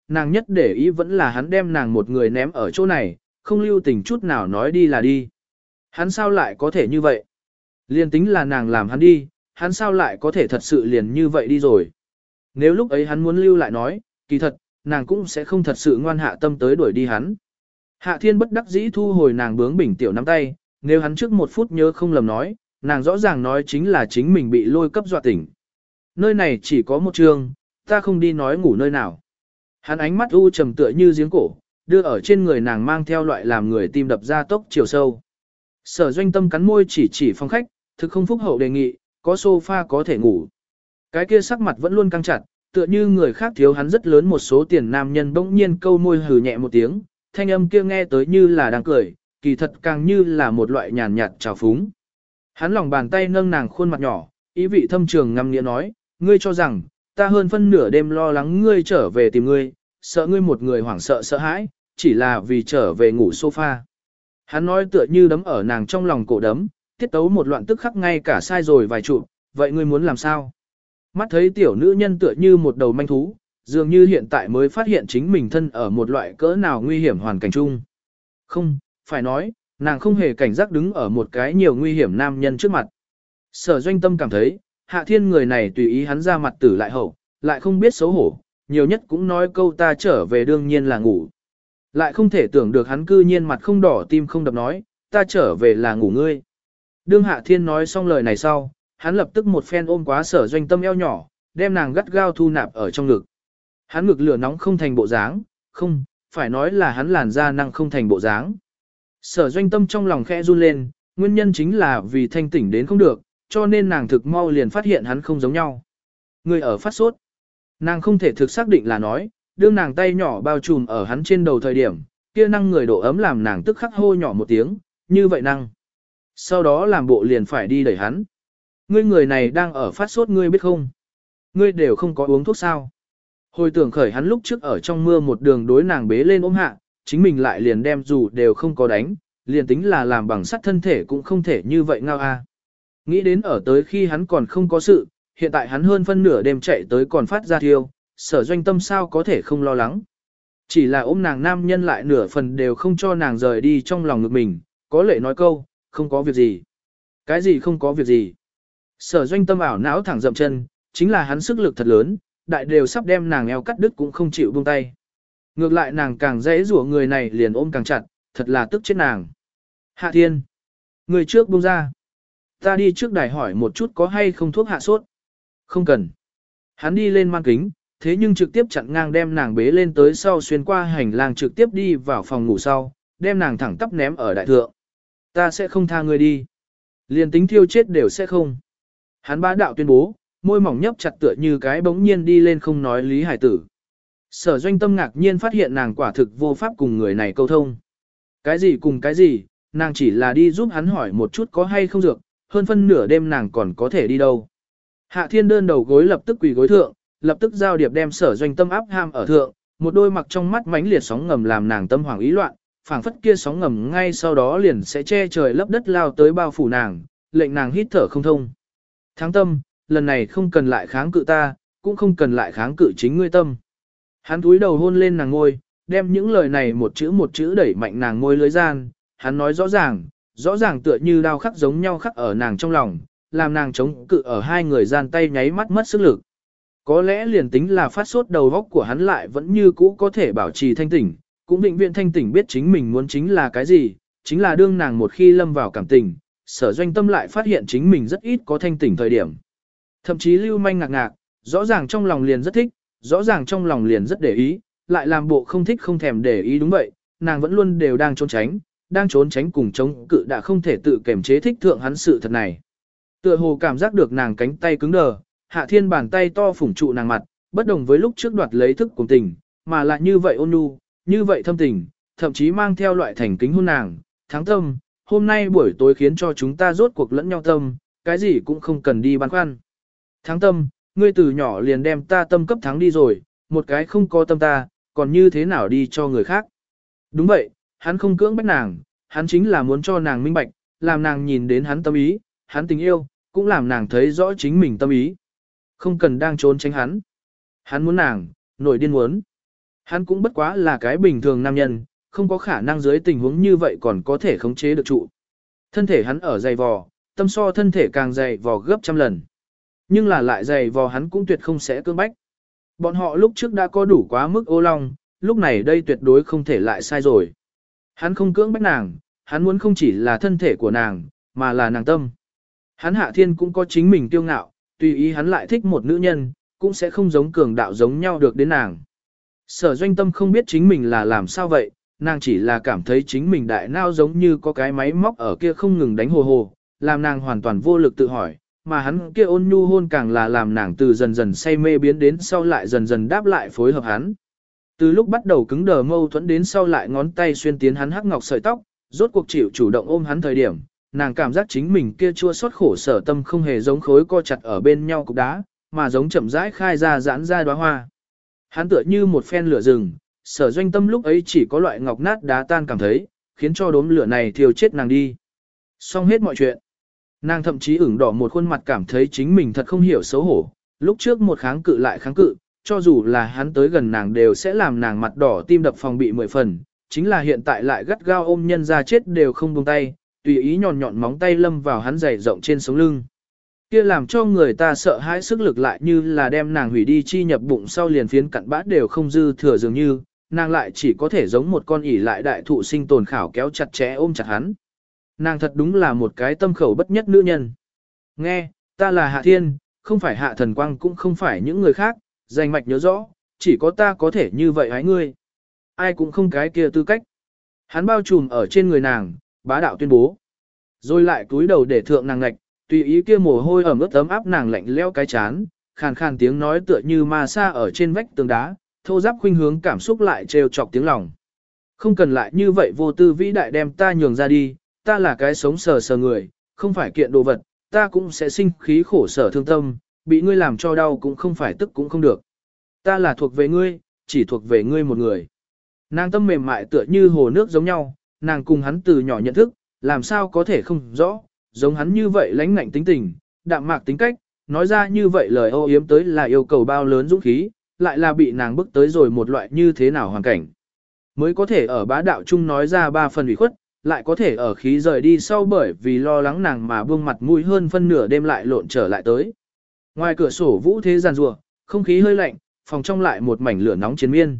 nàng nhất để ý vẫn là hắn đem nàng một người ném ở chỗ này, không lưu tình chút nào nói đi là đi. Hắn sao lại có thể như vậy? Liên tính là nàng làm hắn đi, hắn sao lại có thể thật sự liền như vậy đi rồi? Nếu lúc ấy hắn muốn lưu lại nói, kỳ thật, nàng cũng sẽ không thật sự ngoan hạ tâm tới đuổi đi hắn. Hạ Thiên bất đắc dĩ thu hồi nàng bướng bỉnh tiểu nắm tay, nếu hắn trước một phút nhớ không lầm nói, nàng rõ ràng nói chính là chính mình bị lôi cấp dọa tỉnh. Nơi này chỉ có một trường, ta không đi nói ngủ nơi nào. Hắn ánh mắt u trầm tựa như giếng cổ, đưa ở trên người nàng mang theo loại làm người tim đập ra tốc chiều sâu. Sở Doanh Tâm cắn môi chỉ phòng khách, thực không phúc hậu đề nghị, có sofa có thể ngủ. Cái kia sắc mặt vẫn luôn căng chặt, tựa như người khác thiếu hắn rất lớn một số tiền nam nhân bỗng nhiên câu môi hừ nhẹ một tiếng, thanh âm kia nghe tới như là đang cười, kỳ thật càng như là một loại nhàn nhạt trào phúng. Hắn lòng bàn tay nâng nàng khuôn mặt nhỏ, ý vị thâm trường ngâm nghĩa nói, ngươi cho rằng, ta hơn phân nửa đêm lo lắng ngươi trở về tìm ngươi, sợ ngươi một người hoảng sợ sợ hãi, chỉ là vì trở về ngủ sofa. Hắn nói tựa như đấm ở nàng trong lòng cổ đấm, tiết tấu một loạn tức khắc ngay cả sai rồi vài trụ, vậy ngươi muốn làm sao? Mắt thấy tiểu nữ nhân tựa như một đầu manh thú, dường như hiện tại mới phát hiện chính mình thân ở một loại cỡ nào nguy hiểm hoàn cảnh chung. Không, phải nói, nàng không hề cảnh giác đứng ở một cái nhiều nguy hiểm nam nhân trước mặt. Sở Doanh Tâm cảm thấy, Hạ Thiên người này tùy ý hắn ra mặt tử lại hậu, lại không biết xấu hổ, nhiều nhất cũng nói câu ta trở về đương nhiên là ngủ. Lại không thể tưởng được hắn cư nhiên mặt không đỏ tim không đập nói, ta trở về là ngủ ngươi. Đương Hạ Thiên nói xong lời này sau, hắn lập tức một phen ôm quá Sở Doanh Tâm eo nhỏ, đem nàng gắt gao thu nạp ở trong ngực. Hắn ngực lửa nóng không thành bộ dáng, không, phải nói là hắn làn da năng không thành bộ dáng. Sở Doanh Tâm trong lòng khẽ run lên, nguyên nhân chính là vì thanh tỉnh đến không được, cho nên nàng thực mau liền phát hiện hắn không giống nhau. Người ở phát sốt. Nàng không thể thực xác định là nói, đương nàng tay nhỏ bao trùm ở hắn trên đầu thời điểm, kia năng người độ ấm làm nàng tức khắc hô nhỏ một tiếng, như vậy năng. Sau đó làm bộ liền phải đi đẩy hắn. Ngươi người này đang ở phát sốt ngươi biết không? Ngươi đều không có uống thuốc sao? Hồi tưởng khởi hắn lúc trước ở trong mưa một đường đối nàng bế lên ôm hạ, chính mình lại liền đem dù đều không có đánh, liền tính là làm bằng sắt thân thể cũng không thể như vậy ngao a. Nghĩ đến ở tới khi hắn còn không có sự, hiện tại hắn hơn phân nửa đêm chạy tới còn phát ra thiêu, Sở Doanh Tâm sao có thể không lo lắng. Chỉ là ôm nàng nam nhân lại nửa phần đều không cho nàng rời đi trong lòng ngực mình, có lệ nói câu, không có việc gì. Cái gì không có việc gì. Sở Doanh Tâm ảo não thẳng dậm chân, chính là hắn sức lực thật lớn, đại đều sắp đem nàng eo cắt đứt cũng không chịu buông tay. Ngược lại nàng càng dễ rủa người này liền ôm càng chặt, thật là tức chết nàng. Hạ Thiên, người trước buông ra. Ta đi trước đài hỏi một chút có hay không thuốc hạ sốt. Không cần. Hắn đi lên mang kính, thế nhưng trực tiếp chặn ngang đem nàng bế lên tới sau xuyên qua hành lang trực tiếp đi vào phòng ngủ sau, đem nàng thẳng tắp ném ở đại thượng. Ta sẽ không tha người đi. Liền tính thiêu chết đều sẽ không. Hắn bá đạo tuyên bố, môi mỏng nhấp chặt tựa như cái bỗng nhiên đi lên không nói lý hải tử. Sở Doanh Tâm ngạc nhiên phát hiện nàng quả thực vô pháp cùng người này câu thông. Cái gì cùng cái gì, nàng chỉ là đi giúp hắn hỏi một chút có hay không dược, hơn phân nửa đêm nàng còn có thể đi đâu. Hạ Thiên đơn đầu gối lập tức quỳ gối thượng, lập tức giao điệp đem Sở Doanh Tâm áp ham ở thượng, một đôi mặc trong mắt mãnh liệt sóng ngầm làm nàng tâm hoảng ý loạn, phảng phất kia sóng ngầm ngay sau đó liền sẽ che trời lấp đất lao tới bao phủ nàng, lệnh nàng hít thở không thông. Thắng Tâm, lần này không cần lại kháng cự ta, cũng không cần lại kháng cự chính ngươi Tâm. Hắn cúi đầu hôn lên nàng ngôi, đem những lời này một chữ đẩy mạnh nàng ngôi lưới gian, hắn nói rõ ràng tựa như đao khắc giống nhau khắc ở nàng trong lòng, làm nàng chống cự ở hai người gian tay nháy mắt mất sức lực. Có lẽ liền tính là phát sốt đầu óc của hắn lại vẫn như cũ có thể bảo trì thanh tỉnh, cũng định viện thanh tỉnh biết chính mình muốn chính là cái gì, chính là đương nàng một khi lâm vào cảm tình, Sở Doanh Tâm lại phát hiện chính mình rất ít có thanh tỉnh thời điểm. Thậm chí lưu manh ngạc ngạc, rõ ràng trong lòng liền rất thích, rõ ràng trong lòng liền rất để ý, lại làm bộ không thích không thèm để ý đúng vậy, nàng vẫn luôn đều đang trốn tránh cùng chống cự đã không thể tự kiềm chế thích thượng hắn sự thật này. Tựa hồ cảm giác được nàng cánh tay cứng đờ, Hạ Thiên bàn tay to phủng trụ nàng mặt, bất đồng với lúc trước đoạt lấy thức cùng tình, mà lại như vậy ôn nhu, như vậy thâm tình, thậm chí mang theo loại thành kính hôn nàng, Thắng Tâm, hôm nay buổi tối khiến cho chúng ta rốt cuộc lẫn nhau tâm, cái gì cũng không cần đi băn khoăn. Thắng Tâm, ngươi từ nhỏ liền đem ta tâm cấp thắng đi rồi, một cái không có tâm ta, còn như thế nào đi cho người khác. Đúng vậy, hắn không cưỡng bách nàng, hắn chính là muốn cho nàng minh bạch, làm nàng nhìn đến hắn tâm ý, hắn tình yêu, cũng làm nàng thấy rõ chính mình tâm ý. Không cần đang trốn tránh hắn. Hắn muốn nàng, nổi điên muốn. Hắn cũng bất quá là cái bình thường nam nhân, không có khả năng dưới tình huống như vậy còn có thể khống chế được trụ. Thân thể hắn ở dày vò, tâm so thân thể càng dày vò gấp trăm lần. Nhưng là lại dày vò hắn cũng tuyệt không sẽ cưỡng bách. Bọn họ lúc trước đã có đủ quá mức ô long, lúc này đây tuyệt đối không thể lại sai rồi. Hắn không cưỡng bách nàng, hắn muốn không chỉ là thân thể của nàng, mà là nàng tâm. Hắn Hạ Thiên cũng có chính mình kiêu ngạo, tùy ý hắn lại thích một nữ nhân, cũng sẽ không giống cường đạo giống nhau được đến nàng. Sở Doanh Tâm không biết chính mình là làm sao vậy, nàng chỉ là cảm thấy chính mình đại não giống như có cái máy móc ở kia không ngừng đánh hồ hồ, làm nàng hoàn toàn vô lực tự hỏi, mà hắn kia ôn nhu hôn càng là làm nàng từ dần dần say mê biến đến sau lại dần dần đáp lại phối hợp hắn. Từ lúc bắt đầu cứng đờ mâu thuẫn đến sau lại ngón tay xuyên tiến hắn hắc ngọc sợi tóc, rốt cuộc chịu chủ động ôm hắn thời điểm, nàng cảm giác chính mình kia chua xót khổ sở tâm không hề giống khối co chặt ở bên nhau cục đá, mà giống chậm rãi khai ra giãn ra đóa hoa. Hắn tựa như một phen lửa rừng, Sở Doanh Tâm lúc ấy chỉ có loại ngọc nát đá tan cảm thấy, khiến cho đốm lửa này thiêu chết nàng đi. Xong hết mọi chuyện. Nàng thậm chí ửng đỏ một khuôn mặt cảm thấy chính mình thật không hiểu xấu hổ, lúc trước một kháng cự lại kháng cự, cho dù là hắn tới gần nàng đều sẽ làm nàng mặt đỏ tim đập phòng bị 10 phần, chính là hiện tại lại gắt gao ôm nhân ra chết đều không buông tay, tùy ý nhọn nhọn móng tay lâm vào hắn dày rộng trên sống lưng. Kia làm cho người ta sợ hãi sức lực lại như là đem nàng hủy đi chi nhập bụng sau liền phiến cặn bát đều không dư thừa dường như, nàng lại chỉ có thể giống một con ỉ lại đại thụ sinh tồn khảo kéo chặt chẽ ôm chặt hắn. Nàng thật đúng là một cái tâm khẩu bất nhất nữ nhân. Nghe, ta là Hạ Thiên, không phải Hạ Thần Quang cũng không phải những người khác, danh mạch nhớ rõ, chỉ có ta có thể như vậy hái ngươi. Ai cũng không cái kia tư cách. Hắn bao trùm ở trên người nàng, bá đạo tuyên bố. Rồi lại cúi đầu để thượng nàng ngạch, tùy ý kia mồ hôi ẩm ướt ấm áp nàng lạnh leo cái chán, khàn khàn tiếng nói tựa như ma sa ở trên vách tường đá, thô giáp khuynh hướng cảm xúc lại trêu chọc tiếng lòng. Không cần lại như vậy vô tư vĩ đại đem ta nhường ra đi, ta là cái sống sờ sờ người, không phải kiện đồ vật, ta cũng sẽ sinh khí khổ sở thương tâm, bị ngươi làm cho đau cũng không phải tức cũng không được. Ta là thuộc về ngươi, chỉ thuộc về ngươi một người. Nàng tâm mềm mại tựa như hồ nước giống nhau, nàng cùng hắn từ nhỏ nhận thức, làm sao có thể không rõ, giống hắn như vậy lãnh ngạnh tính tình, đạm mạc tính cách, nói ra như vậy lời ô yếm tới là yêu cầu bao lớn dũng khí, lại là bị nàng bức tới rồi một loại như thế nào hoàn cảnh. Mới có thể ở bá đạo chung nói ra 3 phần ủy khuất, lại có thể ở khí rời đi sau bởi vì lo lắng nàng mà buông mặt mũi hơn phân nửa đêm lại lộn trở lại tới. Ngoài cửa sổ vũ thế giàn rùa, không khí hơi lạnh, phòng trong lại một mảnh lửa nóng chiến miên.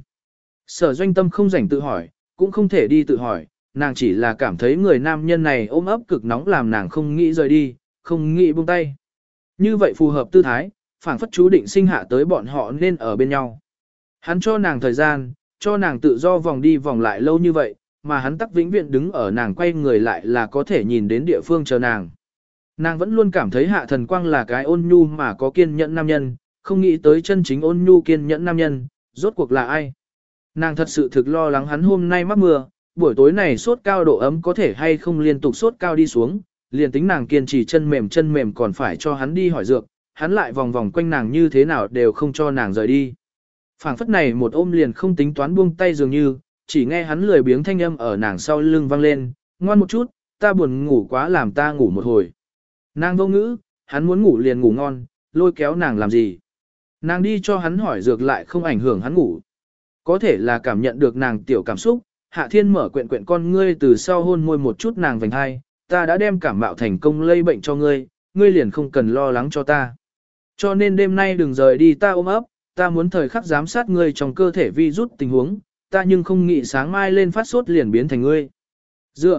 Sở Doanh Tâm không rảnh tự hỏi, cũng không thể đi tự hỏi, nàng chỉ là cảm thấy người nam nhân này ôm ấp cực nóng làm nàng không nghĩ rời đi, không nghĩ buông tay. Như vậy phù hợp tư thái, phảng phất chú định sinh hạ tới bọn họ nên ở bên nhau. Hắn cho nàng thời gian, cho nàng tự do vòng đi vòng lại lâu như vậy, mà hắn tắc vĩnh viễn đứng ở nàng quay người lại là có thể nhìn đến địa phương chờ nàng. Nàng vẫn luôn cảm thấy Hạ Thần Quang là cái ôn nhu mà có kiên nhẫn nam nhân, không nghĩ tới chân chính ôn nhu kiên nhẫn nam nhân, rốt cuộc là ai. Nàng thật sự thực lo lắng hắn hôm nay mắc mưa, buổi tối này sốt cao độ ấm có thể hay không liên tục sốt cao đi xuống, liền tính nàng kiên trì chân mềm còn phải cho hắn đi hỏi dược, hắn lại vòng vòng quanh nàng như thế nào đều không cho nàng rời đi. Phảng phất này một ôm liền không tính toán buông tay dường như, chỉ nghe hắn lười biếng thanh âm ở nàng sau lưng vang lên, ngoan một chút, ta buồn ngủ quá làm ta ngủ một hồi. Nàng vô ngữ, hắn muốn ngủ liền ngủ ngon, lôi kéo nàng làm gì. Nàng đi cho hắn hỏi dược lại không ảnh hưởng hắn ngủ. Có thể là cảm nhận được nàng tiểu cảm xúc, Hạ Thiên mở quyện con ngươi từ sau hôn môi một chút nàng vành hai, ta đã đem cảm mạo thành công lây bệnh cho ngươi, ngươi liền không cần lo lắng cho ta. Cho nên đêm nay đừng rời đi ta ôm ấp, ta muốn thời khắc giám sát ngươi trong cơ thể vi rút tình huống, ta nhưng không nghĩ sáng mai lên phát sốt liền biến thành ngươi. Dựa.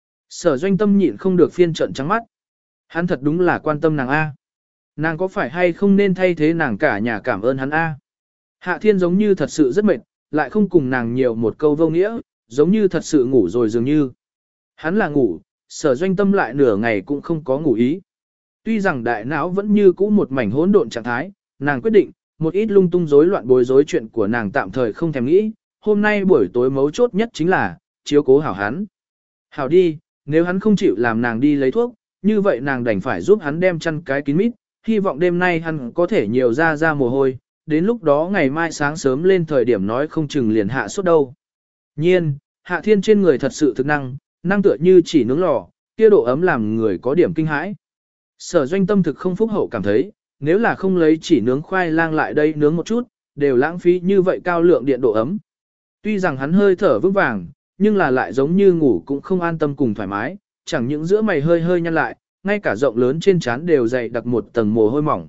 Sở Doanh Tâm nhịn không được phiên trận trắng mắt. Hắn thật đúng là quan tâm nàng A. Nàng có phải hay không nên thay thế nàng cả nhà cảm ơn hắn A. Hạ Thiên giống như thật sự rất mệt, lại không cùng nàng nhiều một câu vô nghĩa, giống như thật sự ngủ rồi dường như. Hắn là ngủ, Sở Doanh Tâm lại nửa ngày cũng không có ngủ ý. Tuy rằng đại não vẫn như cũ một mảnh hỗn độn trạng thái, nàng quyết định, một ít lung tung rối loạn bối rối chuyện của nàng tạm thời không thèm nghĩ, hôm nay buổi tối mấu chốt nhất chính là, chiếu cố hảo hắn. Hảo đi, nếu hắn không chịu làm nàng đi lấy thuốc, như vậy nàng đành phải giúp hắn đem chăn cái kín mít, hy vọng đêm nay hắn có thể nhiều ra mồ hôi, đến lúc đó ngày mai sáng sớm lên thời điểm nói không chừng liền hạ sốt đâu. Nhiên, Hạ Thiên trên người thật sự thực năng tựa như chỉ nướng lò, kia độ ấm làm người có điểm kinh hãi. Sở Doanh Tâm thực không phúc hậu cảm thấy, nếu là không lấy chỉ nướng khoai lang lại đây nướng một chút, đều lãng phí như vậy cao lượng điện độ ấm, Tuy rằng hắn hơi thở vững vàng, nhưng là lại giống như ngủ cũng không an tâm cùng thoải mái, chẳng những giữa mày hơi hơi nhăn lại, ngay cả rộng lớn trên trán đều dày đặc một tầng mồ hôi mỏng.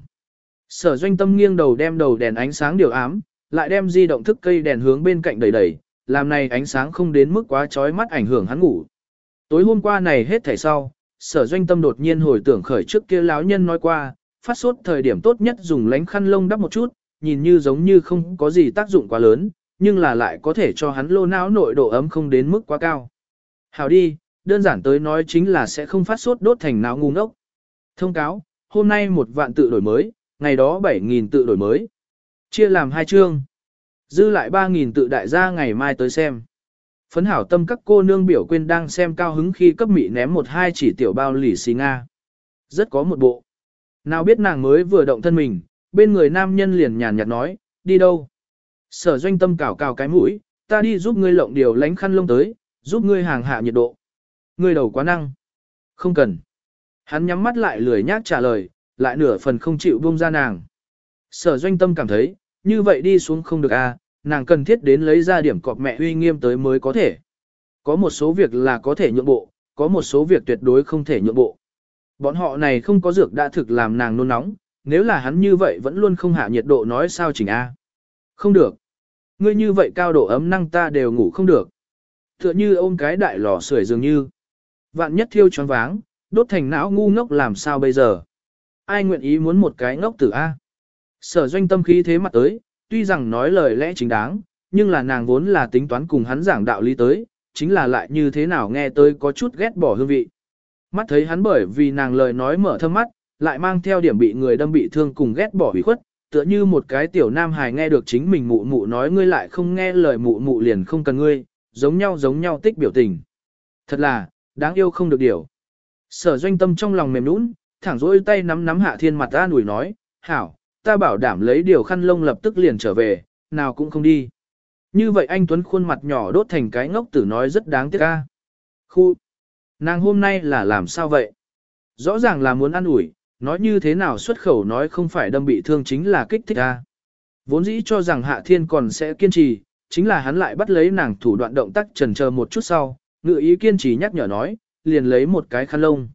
Sở Doanh Tâm nghiêng đầu đem đầu đèn ánh sáng điều ám, lại đem di động thức cây đèn hướng bên cạnh đẩy, làm này ánh sáng không đến mức quá chói mắt ảnh hưởng hắn ngủ. Tối hôm qua này hết thảy sau, Sở Doanh Tâm đột nhiên hồi tưởng khởi trước kia lão nhân nói qua, phát sốt thời điểm tốt nhất dùng lánh khăn lông đắp một chút, nhìn như giống như không có gì tác dụng quá lớn, nhưng là lại có thể cho hắn lô não nội độ ấm không đến mức quá cao. Hảo đi, đơn giản tới nói chính là sẽ không phát sốt đốt thành não ngu ngốc. Thông cáo, hôm nay 1.000 tự đổi mới, ngày đó 7.000 tự đổi mới. Chia làm 2 chương. Dư lại 3.000 tự đại gia ngày mai tới xem. Phấn hảo tâm các cô nương biểu quên đang xem cao hứng khi cấp mị ném 1-2 chỉ tiểu bao lì xì Nga. Rất có một bộ. Nào biết nàng mới vừa động thân mình, bên người nam nhân liền nhàn nhạt nói, đi đâu? Sở Doanh Tâm cào cào cái mũi, ta đi giúp ngươi lộng điều lánh khăn lông tới, giúp ngươi hàng hạ nhiệt độ. Ngươi đầu quá năng. Không cần. Hắn nhắm mắt lại lười nhác trả lời, lại nửa phần không chịu buông ra nàng. Sở Doanh Tâm cảm thấy, như vậy đi xuống không được a, nàng cần thiết đến lấy ra điểm cọp mẹ uy nghiêm tới mới có thể. Có một số việc là có thể nhượng bộ, có một số việc tuyệt đối không thể nhượng bộ. Bọn họ này không có dược đã thực làm nàng nôn nóng, nếu là hắn như vậy vẫn luôn không hạ nhiệt độ nói sao chỉnh a. Không được. Ngươi như vậy cao độ ấm năng ta đều ngủ không được. Tựa như ôm cái đại lò sưởi dường như. Vạn nhất thiêu choáng váng, đốt thành não ngu ngốc làm sao bây giờ. Ai nguyện ý muốn một cái ngốc tử a? Sở Doanh Tâm khí thế mặt tới, tuy rằng nói lời lẽ chính đáng, nhưng là nàng vốn là tính toán cùng hắn giảng đạo lý tới, chính là lại như thế nào nghe tới có chút ghét bỏ hương vị. Mắt thấy hắn bởi vì nàng lời nói mở thâm mắt, lại mang theo điểm bị người đâm bị thương cùng ghét bỏ hủy khuất, tựa như một cái tiểu nam hài nghe được chính mình mụ mụ nói ngươi lại không nghe lời mụ mụ liền không cần ngươi, giống nhau tích biểu tình. Thật là, đáng yêu không được điều. Sở Doanh Tâm trong lòng mềm nũng, thẳng rỗi tay nắm Hạ Thiên mặt an ủi nói, hảo, ta bảo đảm lấy điều khăn lông lập tức liền trở về, nào cũng không đi. Như vậy anh Tuấn khuôn mặt nhỏ đốt thành cái ngốc tử nói rất đáng tiếc ca. Khu, nàng hôm nay là làm sao vậy? Rõ ràng là muốn an ủi, nói như thế nào xuất khẩu nói không phải đâm bị thương chính là kích thích ca. Vốn dĩ cho rằng Hạ Thiên còn sẽ kiên trì, chính là hắn lại bắt lấy nàng thủ đoạn động tác chần chờ một chút sau, ngự ý kiên trì nhắc nhở nói, liền lấy một cái khăn lông.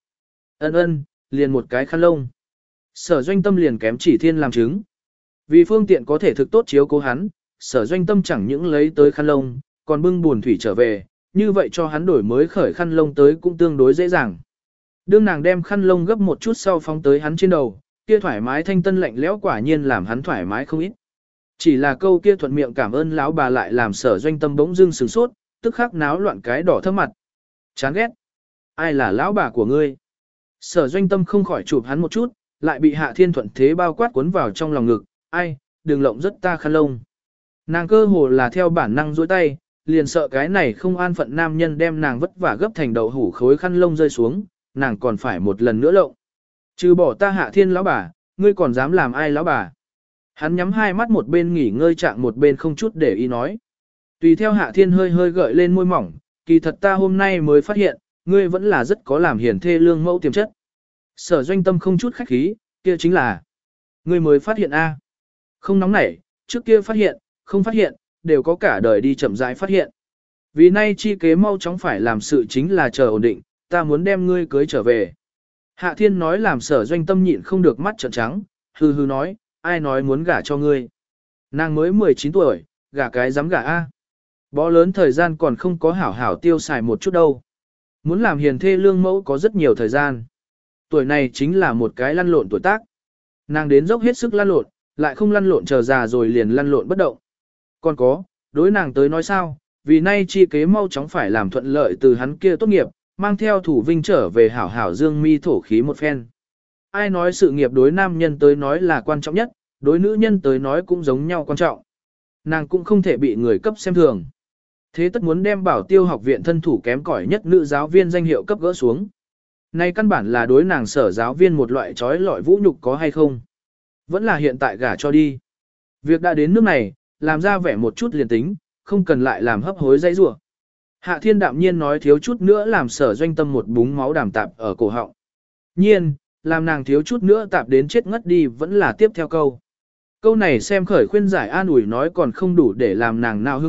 Ân, liền một cái khăn lông. Sở Doanh Tâm liền kém chỉ Thiên làm chứng. Vì phương tiện có thể thực tốt chiếu cố hắn, Sở Doanh Tâm chẳng những lấy tới khăn lông, còn bưng buồn thủy trở về, như vậy cho hắn đổi mới khởi khăn lông tới cũng tương đối dễ dàng. Đương nàng đem khăn lông gấp một chút sau phóng tới hắn trên đầu, kia thoải mái thanh tân lạnh lẽo quả nhiên làm hắn thoải mái không ít. Chỉ là câu kia thuận miệng cảm ơn lão bà lại làm Sở Doanh Tâm bỗng dưng sửng sốt, tức khắc náo loạn cái đỏ thấp mặt. Chán ghét. Ai là lão bà của ngươi? Sở Doanh Tâm không khỏi chụp hắn một chút, lại bị Hạ Thiên thuận thế bao quát cuốn vào trong lòng ngực. Ai, đừng lộng rất ta khăn lông. Nàng cơ hồ là theo bản năng duỗi tay, liền sợ cái này không an phận nam nhân đem nàng vất vả gấp thành đậu hủ khối khăn lông rơi xuống, nàng còn phải một lần nữa lộng. Trừ bỏ ta Hạ Thiên lão bà, ngươi còn dám làm ai lão bà? Hắn nhắm hai mắt một bên nghỉ ngơi trạng một bên không chút để ý nói. Tùy theo Hạ Thiên hơi hơi gợi lên môi mỏng, kỳ thật ta hôm nay mới phát hiện, ngươi vẫn là rất có làm hiền thê lương mẫu tiềm chất. Sở Doanh Tâm không chút khách khí, kia chính là ngươi mới phát hiện a. Không nóng nảy, trước kia phát hiện, không phát hiện, đều có cả đời đi chậm rãi phát hiện. Vì nay chi kế mau chóng phải làm sự chính là chờ ổn định, ta muốn đem ngươi cưới trở về. Hạ Thiên nói làm Sở Doanh Tâm nhịn không được mắt trợn trắng, hừ hừ nói, ai nói muốn gả cho ngươi. Nàng mới 19 tuổi, gả cái dám gả a. Bó lớn thời gian còn không có hảo hảo tiêu xài một chút đâu. Muốn làm hiền thê lương mẫu có rất nhiều thời gian. Tuổi này chính là một cái lăn lộn tuổi tác. Nàng đến dốc hết sức lăn lộn, lại không lăn lộn chờ già rồi liền lăn lộn bất động. Còn có, đối nàng tới nói sao, vì nay chi kế mau chóng phải làm thuận lợi từ hắn kia tốt nghiệp, mang theo thủ vinh trở về hảo hảo dương mi thổ khí một phen. Ai nói sự nghiệp đối nam nhân tới nói là quan trọng nhất, đối nữ nhân tới nói cũng giống nhau quan trọng. Nàng cũng không thể bị người cấp xem thường. Thế tất muốn đem Bảo Tiêu học viện thân thủ kém cỏi nhất nữ giáo viên danh hiệu cấp gỡ xuống. Này căn bản là đối nàng Sở giáo viên một loại trói lọi vũ nhục có hay không. Vẫn là hiện tại gả cho đi. Việc đã đến nước này, làm ra vẻ một chút liền tính, không cần lại làm hấp hối dãy rủa. Hạ Thiên đạm nhiên nói thiếu chút nữa làm Sở Doanh Tâm một búng máu đàm tạp ở cổ họng. Nhiên, làm nàng thiếu chút nữa tạp đến chết ngất đi vẫn là tiếp theo câu. Câu này xem khởi khuyên giải an ủi nói còn không đủ để làm nàng nào hương huyết,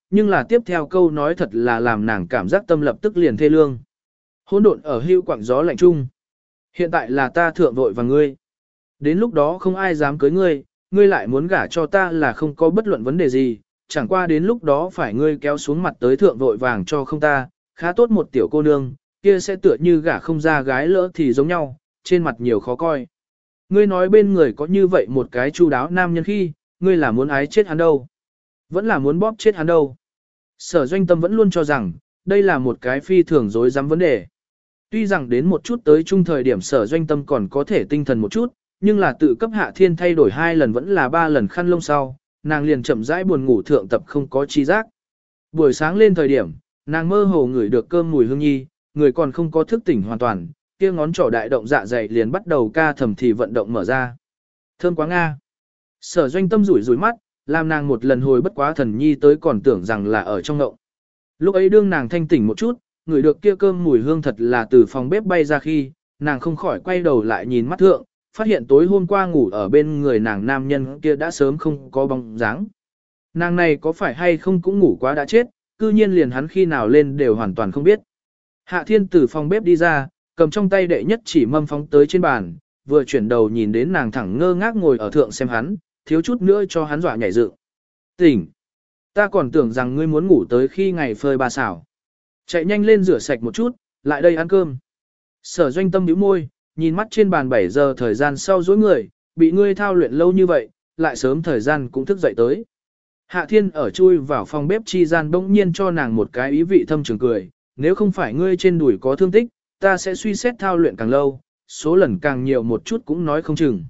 nhưng là tiếp theo câu nói thật là làm nàng cảm giác tâm lập tức liền thê lương. Hỗn độn ở hưu quặng gió lạnh chung. Hiện tại là ta thượng vội và ngươi. Đến lúc đó không ai dám cưới ngươi, ngươi lại muốn gả cho ta là không có bất luận vấn đề gì, chẳng qua đến lúc đó phải ngươi kéo xuống mặt tới thượng vội vàng cho không ta, khá tốt một tiểu cô nương, kia sẽ tựa như gả không ra gái lỡ thì giống nhau, trên mặt nhiều khó coi. Ngươi nói bên người có như vậy một cái chu đáo nam nhân khi, ngươi là muốn ái chết hắn đâu, vẫn là muốn bóp chết hắn đâu. Sở Doanh Tâm vẫn luôn cho rằng, đây là một cái phi thường dối dám vấn đề. Tuy rằng đến một chút tới chung thời điểm Sở Doanh Tâm còn có thể tinh thần một chút, nhưng là tự cấp Hạ Thiên thay đổi 2 lần vẫn là 3 lần khăn lông sau, nàng liền chậm rãi buồn ngủ thượng tập không có chi giác. Buổi sáng lên thời điểm, nàng mơ hồ ngửi được cơm mùi hương nhi, người còn không có thức tỉnh hoàn toàn, kia ngón trỏ đại động dạ dày liền bắt đầu ca thầm thì vận động mở ra. Thơm quá Nga. Sở Doanh Tâm rủi rủi mắt, làm nàng một lần hồi bất quá thần nhi tới còn tưởng rằng là ở trong ngộng. Lúc ấy đương nàng thanh tỉnh một chút, ngửi được kia cơm mùi hương thật là từ phòng bếp bay ra khi, nàng không khỏi quay đầu lại nhìn mắt thượng, phát hiện tối hôm qua ngủ ở bên người nàng nam nhân kia đã sớm không có bóng dáng. Nàng này có phải hay không cũng ngủ quá đã chết, cư nhiên liền hắn khi nào lên đều hoàn toàn không biết. Hạ Thiên từ phòng bếp đi ra, cầm trong tay đệ nhất chỉ mâm phóng tới trên bàn, vừa chuyển đầu nhìn đến nàng thẳng ngơ ngác ngồi ở thượng xem hắn, thiếu chút nữa cho hắn dọa nhảy dựng. Tỉnh! Ta còn tưởng rằng ngươi muốn ngủ tới khi ngày phơi ba xảo. Chạy nhanh lên rửa sạch một chút, lại đây ăn cơm. Sở Doanh Tâm nhíu môi, nhìn mắt trên bàn 7 giờ thời gian sau dối người, bị ngươi thao luyện lâu như vậy, lại sớm thời gian cũng thức dậy tới. Hạ Thiên ở chui vào phòng bếp chi gian bỗng nhiên cho nàng một cái ý vị thâm trường cười, nếu không phải ngươi trên đùi có thương tích, ta sẽ suy xét thao luyện càng lâu, số lần càng nhiều một chút cũng nói không chừng.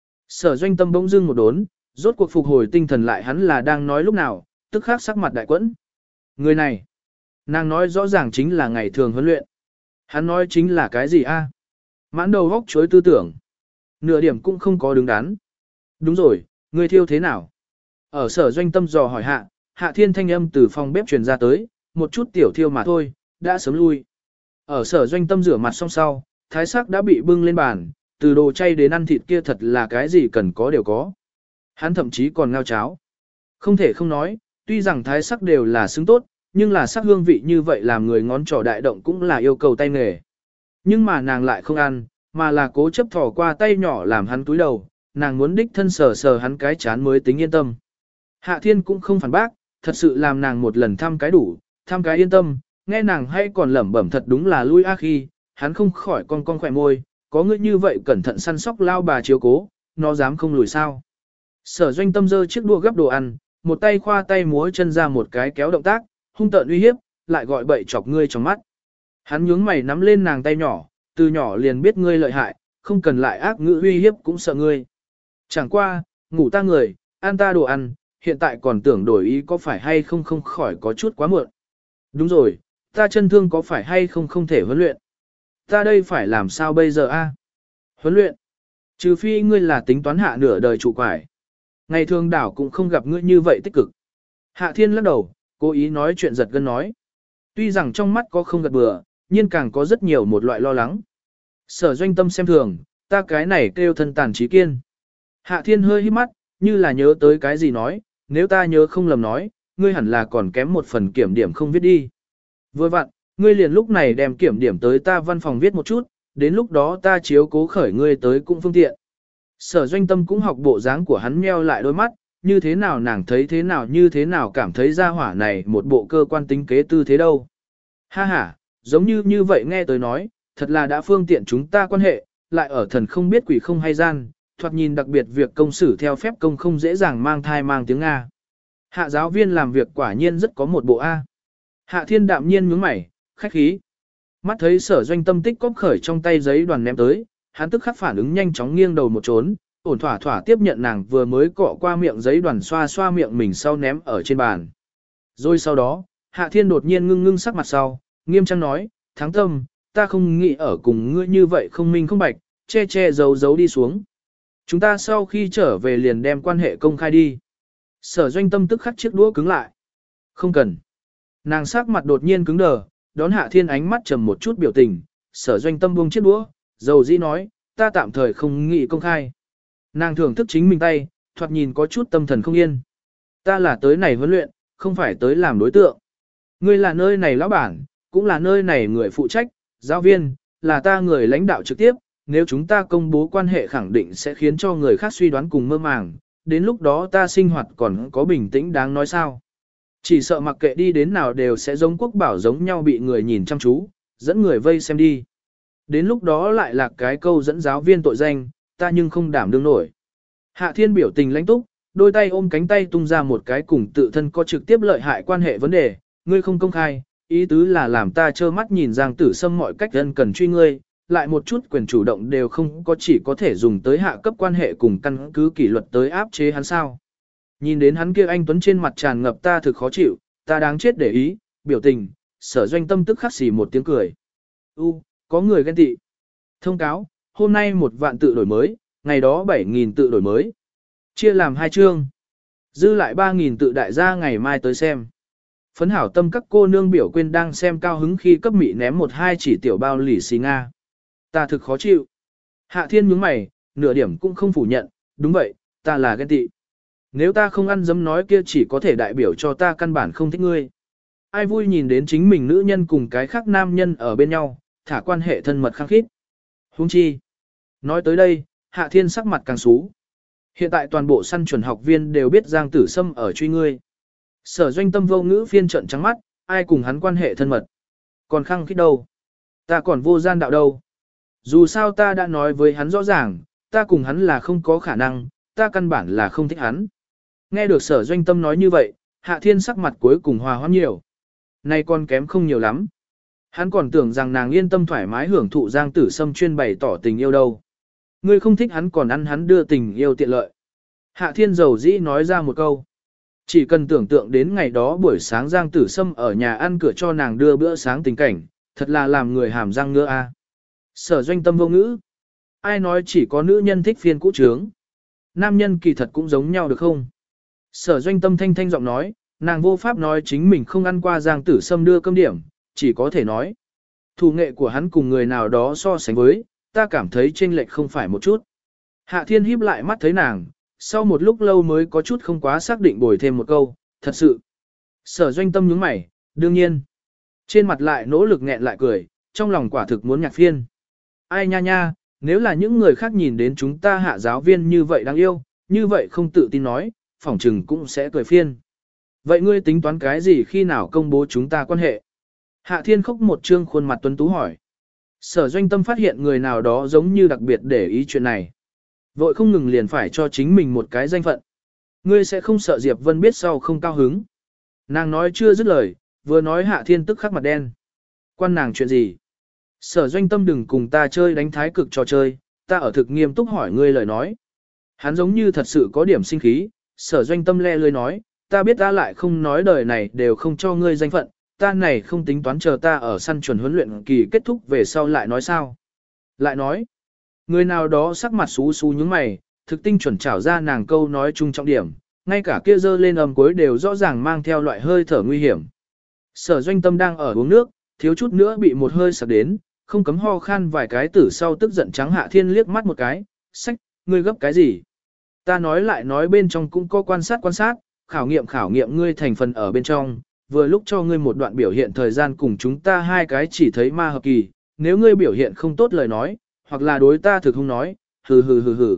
Sở Doanh Tâm bỗng dưng một đốn, rốt cuộc phục hồi tinh thần lại hắn là đang nói lúc nào, tức khắc sắc mặt đại quẫn. Người này, nàng nói rõ ràng chính là ngày thường huấn luyện. Hắn nói chính là cái gì a? Mãn đầu góc chối tư tưởng. Nửa điểm cũng không có đứng đắn. Đúng rồi, ngươi thiêu thế nào? Ở Sở Doanh Tâm dò hỏi Hạ Thiên thanh âm từ phòng bếp truyền ra tới, một chút tiểu thiêu mà thôi, đã sớm lui. Ở Sở Doanh Tâm rửa mặt xong sau, thái sắc đã bị bưng lên bàn, từ đồ chay đến ăn thịt kia thật là cái gì cần có đều có. Hắn thậm chí còn ngao cháo. Không thể không nói, tuy rằng thái sắc đều là xứng tốt, nhưng là sắc hương vị như vậy làm người ngón trỏ đại động cũng là yêu cầu tay nghề. Nhưng mà nàng lại không ăn, mà là cố chấp thỏ qua tay nhỏ làm hắn túi đầu, nàng muốn đích thân sờ sờ hắn cái chán mới tính yên tâm. Hạ Thiên cũng không phản bác, thật sự làm nàng một lần thăm cái đủ, thăm cái yên tâm, nghe nàng hay còn lẩm bẩm thật đúng là lui a khi, hắn không khỏi con khỏe môi, có người như vậy cẩn thận săn sóc lao bà chiếu cố, nó dám không lùi sao. Sở Doanh Tâm giơ chiếc đũa gấp đồ ăn, một tay khoa tay múa chân ra một cái kéo động tác, hung tợn uy hiếp, lại gọi bậy chọc ngươi trong mắt. Hắn nhướng mày nắm lên nàng tay nhỏ, từ nhỏ liền biết ngươi lợi hại, không cần lại ác ngữ uy hiếp cũng sợ ngươi. Chẳng qua, ngủ ta người, ăn ta đồ ăn, hiện tại còn tưởng đổi ý có phải hay không không khỏi có chút quá muộn. Đúng rồi, ta chân thương có phải hay không không thể huấn luyện. Ta đây phải làm sao bây giờ a? Huấn luyện. Trừ phi ngươi là tính toán hạ nửa đời trụ quải. Ngày thường đảo cũng không gặp ngươi như vậy tích cực. Hạ Thiên lắc đầu, cố ý nói chuyện giật gân nói. Tuy rằng trong mắt có không gật bừa, nhưng càng có rất nhiều một loại lo lắng. Sở Doanh Tâm xem thường, ta cái này kêu thân tàn trí kiên. Hạ Thiên hơi hít mắt, như là nhớ tới cái gì nói, nếu ta nhớ không lầm nói, ngươi hẳn là còn kém một phần kiểm điểm không viết đi. Vừa vặn, ngươi liền lúc này đem kiểm điểm tới ta văn phòng viết một chút, đến lúc đó ta chiếu cố khởi ngươi tới cũng phương tiện. Sở Doanh Tâm cũng học bộ dáng của hắn meo lại đôi mắt, như thế nào nàng thấy thế nào như thế nào cảm thấy ra hỏa này một bộ cơ quan tính kế tư thế đâu. Ha ha, giống như vậy nghe tới nói, thật là đã phương tiện chúng ta quan hệ, lại ở thần không biết quỷ không hay gian, thoạt nhìn đặc biệt việc công xử theo phép công không dễ dàng mang thai mang tiếng Nga. Hạ giáo viên làm việc quả nhiên rất có một bộ A. Hạ Thiên đạm nhiên nhướng mày, khách khí. Mắt thấy Sở Doanh Tâm tích cóp khởi trong tay giấy đoàn ném tới, hắn tức khắc phản ứng nhanh chóng nghiêng đầu một trốn, ổn thỏa thỏa tiếp nhận nàng vừa mới cọ qua miệng giấy đoàn xoa xoa miệng mình sau ném ở trên bàn. Rồi sau đó, Hạ Thiên đột nhiên ngưng sắc mặt sau, nghiêm trang nói, Thắng Tâm, ta không nghĩ ở cùng ngươi như vậy không minh không bạch, che giấu đi xuống. Chúng ta sau khi trở về liền đem quan hệ công khai đi. Sở Doanh Tâm tức khắc chiếc đũa cứng lại. Không cần. Nàng sắc mặt đột nhiên cứng đờ, đón Hạ Thiên ánh mắt trầm một chút biểu tình, Sở Doanh Tâm buông chiếc đũa, dầu dĩ nói, ta tạm thời không nghĩ công khai. Nàng thưởng thức chính mình tay, thoạt nhìn có chút tâm thần không yên. Ta là tới này huấn luyện, không phải tới làm đối tượng. Ngươi là nơi này lão bản, cũng là nơi này người phụ trách, giáo viên, là ta người lãnh đạo trực tiếp, nếu chúng ta công bố quan hệ khẳng định sẽ khiến cho người khác suy đoán cùng mơ màng, đến lúc đó ta sinh hoạt còn có bình tĩnh đáng nói sao. Chỉ sợ mặc kệ đi đến nào đều sẽ giống quốc bảo giống nhau bị người nhìn chăm chú, dẫn người vây xem đi. Đến lúc đó lại là cái câu dẫn giáo viên tội danh, ta nhưng không đảm đương nổi. Hạ Thiên biểu tình lãnh túc, đôi tay ôm cánh tay tung ra một cái cùng tự thân có trực tiếp lợi hại quan hệ vấn đề, ngươi không công khai, ý tứ là làm ta trơ mắt nhìn Giang Tử Sâm mọi cách ân cần truy ngươi, lại một chút quyền chủ động đều không có, chỉ có thể dùng tới hạ cấp quan hệ cùng căn cứ kỷ luật tới áp chế hắn sao. Nhìn đến hắn kia anh Tuấn trên mặt tràn ngập ta thực khó chịu, ta đáng chết để ý, biểu tình, Sở Doanh Tâm tức khắc xì một tiếng cười. Có người ghen tị. Thông cáo, hôm nay 1.000 tự đổi mới, ngày đó 7.000 tự đổi mới. Chia làm 2 chương. Dư lại 3.000 tự đại gia ngày mai tới xem. Phấn hảo tâm các cô nương biểu quên đang xem cao hứng khi cấp mị ném 1-2 chỉ tiểu bao lì xì Nga. Ta thực khó chịu. Hạ Thiên nhướng mày, nửa điểm cũng không phủ nhận, đúng vậy, ta là ghen tị. Nếu ta không ăn dấm nói kia chỉ có thể đại biểu cho ta căn bản không thích ngươi. Ai vui nhìn đến chính mình nữ nhân cùng cái khác nam nhân ở bên nhau, thả quan hệ thân mật khăng khít. Huống chi. Nói tới đây, Hạ Thiên sắc mặt càng xú. Hiện tại toàn bộ săn chuẩn học viên đều biết Giang Tử Sâm ở truy ngươi. Sở Doanh Tâm vô ngữ phiên trận trắng mắt, ai cùng hắn quan hệ thân mật. Còn khăng khít đâu? Ta còn vô gian đạo đâu? Dù sao ta đã nói với hắn rõ ràng, ta cùng hắn là không có khả năng, ta căn bản là không thích hắn. Nghe được Sở Doanh Tâm nói như vậy, Hạ Thiên sắc mặt cuối cùng hòa hoãn nhiều. Nay còn kém không nhiều lắm. Hắn còn tưởng rằng nàng yên tâm thoải mái hưởng thụ Giang Tử Sâm chuyên bày tỏ tình yêu đâu. Ngươi không thích hắn còn ăn hắn đưa tình yêu tiện lợi. Hạ Thiên dầu dĩ nói ra một câu. Chỉ cần tưởng tượng đến ngày đó buổi sáng Giang Tử Sâm ở nhà ăn cửa cho nàng đưa bữa sáng tình cảnh, thật là làm người hàm răng ngứa a. Sở Doanh Tâm vô ngữ. Ai nói chỉ có nữ nhân thích phiên cũ trướng. Nam nhân kỳ thật cũng giống nhau được không? Sở Doanh Tâm thanh thanh giọng nói, nàng vô pháp nói chính mình không ăn qua Giang Tử Sâm đưa cơm điểm, chỉ có thể nói. Thủ nghệ của hắn cùng người nào đó so sánh với, ta cảm thấy chênh lệch không phải một chút. Hạ Thiên híp lại mắt thấy nàng, sau một lúc lâu mới có chút không quá xác định bồi thêm một câu, thật sự. Sở Doanh Tâm nhướng mày, đương nhiên. Trên mặt lại nỗ lực nghẹn lại cười, trong lòng quả thực muốn nhạc phiên. Ai nha nha, nếu là những người khác nhìn đến chúng ta hạ giáo viên như vậy đáng yêu, như vậy không tự tin nói, phỏng chừng cũng sẽ cười phiên. Vậy ngươi tính toán cái gì khi nào công bố chúng ta quan hệ? Hạ Thiên khóc một trương khuôn mặt tuấn tú hỏi. Sở Doanh Tâm phát hiện người nào đó giống như đặc biệt để ý chuyện này. Vội không ngừng liền phải cho chính mình một cái danh phận. Ngươi sẽ không sợ Diệp Vân biết sau không cao hứng. Nàng nói chưa dứt lời, vừa nói Hạ Thiên tức khắc mặt đen. Quan nàng chuyện gì? Sở Doanh Tâm đừng cùng ta chơi đánh thái cực trò chơi, ta ở thực nghiêm túc hỏi ngươi lời nói. Hắn giống như thật sự có điểm sinh khí, Sở Doanh Tâm le lưới nói, ta biết ta lại không nói đời này đều không cho ngươi danh phận, ta này không tính toán chờ ta ở săn chuẩn huấn luyện kỳ kết thúc về sau lại nói sao. Lại nói, người nào đó sắc mặt xú xú nhướng mày, thực tinh chuẩn trảo ra nàng câu nói chung trọng điểm, ngay cả kia dơ lên âm cuối đều rõ ràng mang theo loại hơi thở nguy hiểm. Sở Doanh Tâm đang ở uống nước, thiếu chút nữa bị một hơi sặc đến, không cấm ho khan vài cái tử sau tức giận trắng Hạ Thiên liếc mắt một cái, sách, ngươi gấp cái gì? Ta nói lại nói bên trong cũng có quan sát, khảo nghiệm ngươi thành phần ở bên trong, vừa lúc cho ngươi một đoạn biểu hiện thời gian cùng chúng ta hai cái chỉ thấy ma hợp kỳ, nếu ngươi biểu hiện không tốt lời nói, hoặc là đối ta thực không nói, hừ hừ hừ hừ.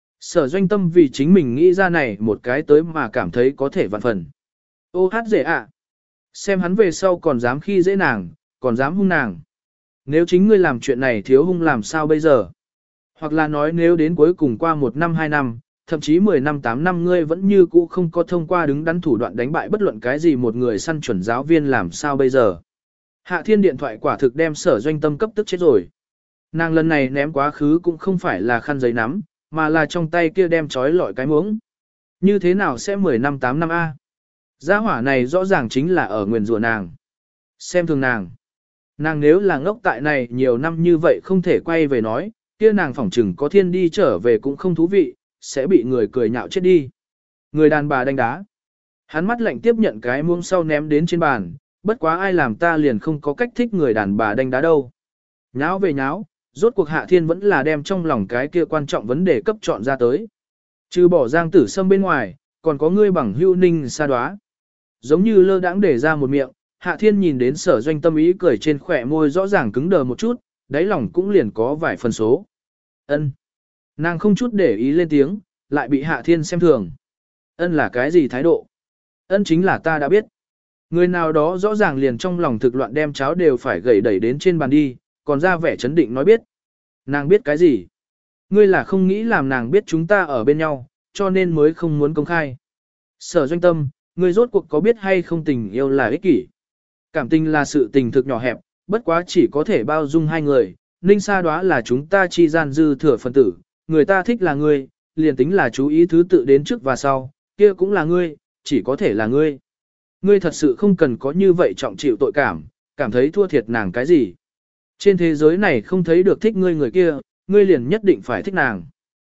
Sở Doanh Tâm vì chính mình nghĩ ra này một cái tới mà cảm thấy có thể vạn phần. Ô hát dễ ạ. Xem hắn về sau còn dám khi dễ nàng, còn dám hung nàng. Nếu chính ngươi làm chuyện này thiếu hung làm sao bây giờ? Hoặc là nói nếu đến cuối cùng qua 1 năm 2 năm, thậm chí 10 năm 8 năm ngươi vẫn như cũ không có thông qua đứng đắn thủ đoạn đánh bại bất luận cái gì một người săn chuẩn giáo viên làm sao bây giờ? Hạ Thiên điện thoại quả thực đem Sở Doanh Tâm cấp tức chết rồi. Nàng lần này ném quá khứ cũng không phải là khăn giấy nắm, mà là trong tay kia đem trói lọi cái muỗng. Như thế nào sẽ 10 năm 8 năm A? Gia hỏa này rõ ràng chính là ở nguyền rủa nàng. Xem thường nàng. Nàng nếu là ngốc tại này nhiều năm như vậy không thể quay về nói, kia nàng phỏng chừng có thiên đi trở về cũng không thú vị, sẽ bị người cười nhạo chết đi. Người đàn bà đánh đá. Hắn mắt lạnh tiếp nhận cái muỗng sau ném đến trên bàn, bất quá ai làm ta liền không có cách thích người đàn bà đánh đá đâu. Nháo về nháo, rốt cuộc Hạ Thiên vẫn là đem trong lòng cái kia quan trọng vấn đề cấp chọn ra tới. Trừ bỏ Giang Tử Sâm bên ngoài, còn có ngươi bằng hưu Ninh Sa Đoá. giống như lơ đãng để ra một miệng, Hạ Thiên nhìn đến Sở Doanh Tâm ý cười trên khỏe môi rõ ràng cứng đờ một chút, đáy lòng cũng liền có vài phần số. Ân. Nàng không chút để ý lên tiếng, lại bị Hạ Thiên xem thường. Ân là cái gì thái độ? Ân chính là ta đã biết. Người nào đó rõ ràng liền trong lòng thực loạn đem cháo đều phải gầy đẩy đến trên bàn đi, còn ra vẻ chấn định nói biết. Nàng biết cái gì? Ngươi là không nghĩ làm nàng biết chúng ta ở bên nhau, cho nên mới không muốn công khai. Sở Doanh Tâm, ngươi rốt cuộc có biết hay không tình yêu là ích kỷ? Cảm tình là sự tình thực nhỏ hẹp, bất quá chỉ có thể bao dung hai người. Ninh Sa Đóa là chúng ta chi gian dư thừa phân tử, người ta thích là ngươi, liền tính là chú ý thứ tự đến trước và sau, kia cũng là ngươi, chỉ có thể là ngươi. Ngươi thật sự không cần có như vậy trọng chịu tội cảm thấy thua thiệt nàng cái gì. Trên thế giới này không thấy được thích ngươi người kia, ngươi liền nhất định phải thích nàng.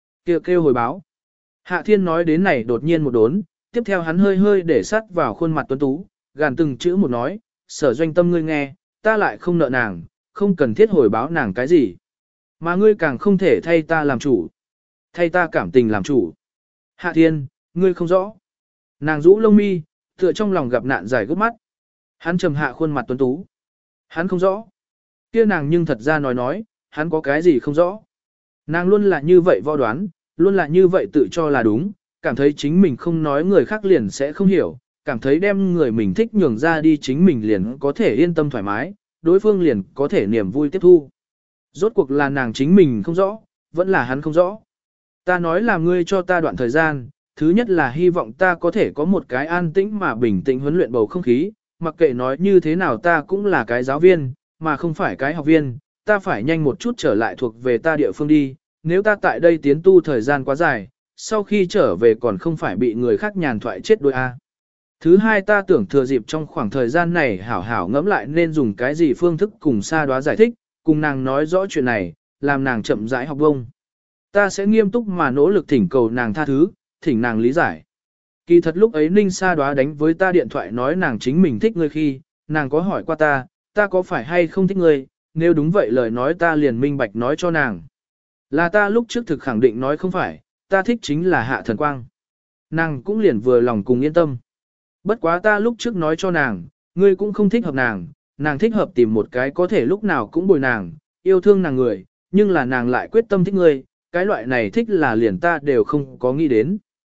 Kêu hồi báo. Hạ Thiên nói đến này đột nhiên một đốn, tiếp theo hắn hơi hơi để sát vào khuôn mặt tuấn tú, gàn từng chữ một nói, Sở Doanh Tâm ngươi nghe, ta lại không nợ nàng, không cần thiết hồi báo nàng cái gì. Mà ngươi càng không thể thay ta làm chủ. Thay ta cảm tình làm chủ. Hạ Thiên, ngươi không rõ. Nàng rũ lông mi, tựa trong lòng gặp nạn dài gốc mắt. Hắn trầm hạ khuôn mặt tuấn tú. Hắn không rõ. Kia nàng nhưng thật ra nói, hắn có cái gì không rõ. Nàng luôn là như vậy vo đoán, luôn là như vậy tự cho là đúng, cảm thấy chính mình không nói người khác liền sẽ không hiểu, cảm thấy đem người mình thích nhường ra đi chính mình liền có thể yên tâm thoải mái, đối phương liền có thể niềm vui tiếp thu. Rốt cuộc là nàng chính mình không rõ, vẫn là hắn không rõ. Ta nói là ngươi cho ta đoạn thời gian, thứ nhất là hy vọng ta có thể có một cái an tĩnh mà bình tĩnh huấn luyện bầu không khí, mặc kệ nói như thế nào ta cũng là cái giáo viên, mà không phải cái học viên, ta phải nhanh một chút trở lại thuộc về ta địa phương đi, nếu ta tại đây tiến tu thời gian quá dài, sau khi trở về còn không phải bị người khác nhàn thoại chết đôi a. Thứ hai ta tưởng thừa dịp trong khoảng thời gian này hảo hảo ngẫm lại nên dùng cái gì phương thức cùng Sa Đóa giải thích, cùng nàng nói rõ chuyện này, làm nàng chậm rãi học bông. Ta sẽ nghiêm túc mà nỗ lực thỉnh cầu nàng tha thứ, thỉnh nàng lý giải. Kỳ thật lúc ấy Ninh Sa Đóa đánh với ta điện thoại nói nàng chính mình thích ngươi khi, nàng có hỏi qua ta có phải hay không thích ngươi, nếu đúng vậy lời nói ta liền minh bạch nói cho nàng. Là ta lúc trước thực khẳng định nói không phải, ta thích chính là Hạ Thần Quang. Nàng cũng liền vừa lòng cùng yên tâm. Bất quá ta lúc trước nói cho nàng, ngươi cũng không thích hợp nàng, nàng thích hợp tìm một cái có thể lúc nào cũng bồi nàng, yêu thương nàng người, nhưng là nàng lại quyết tâm thích ngươi, cái loại này thích là liền ta đều không có nghĩ đến.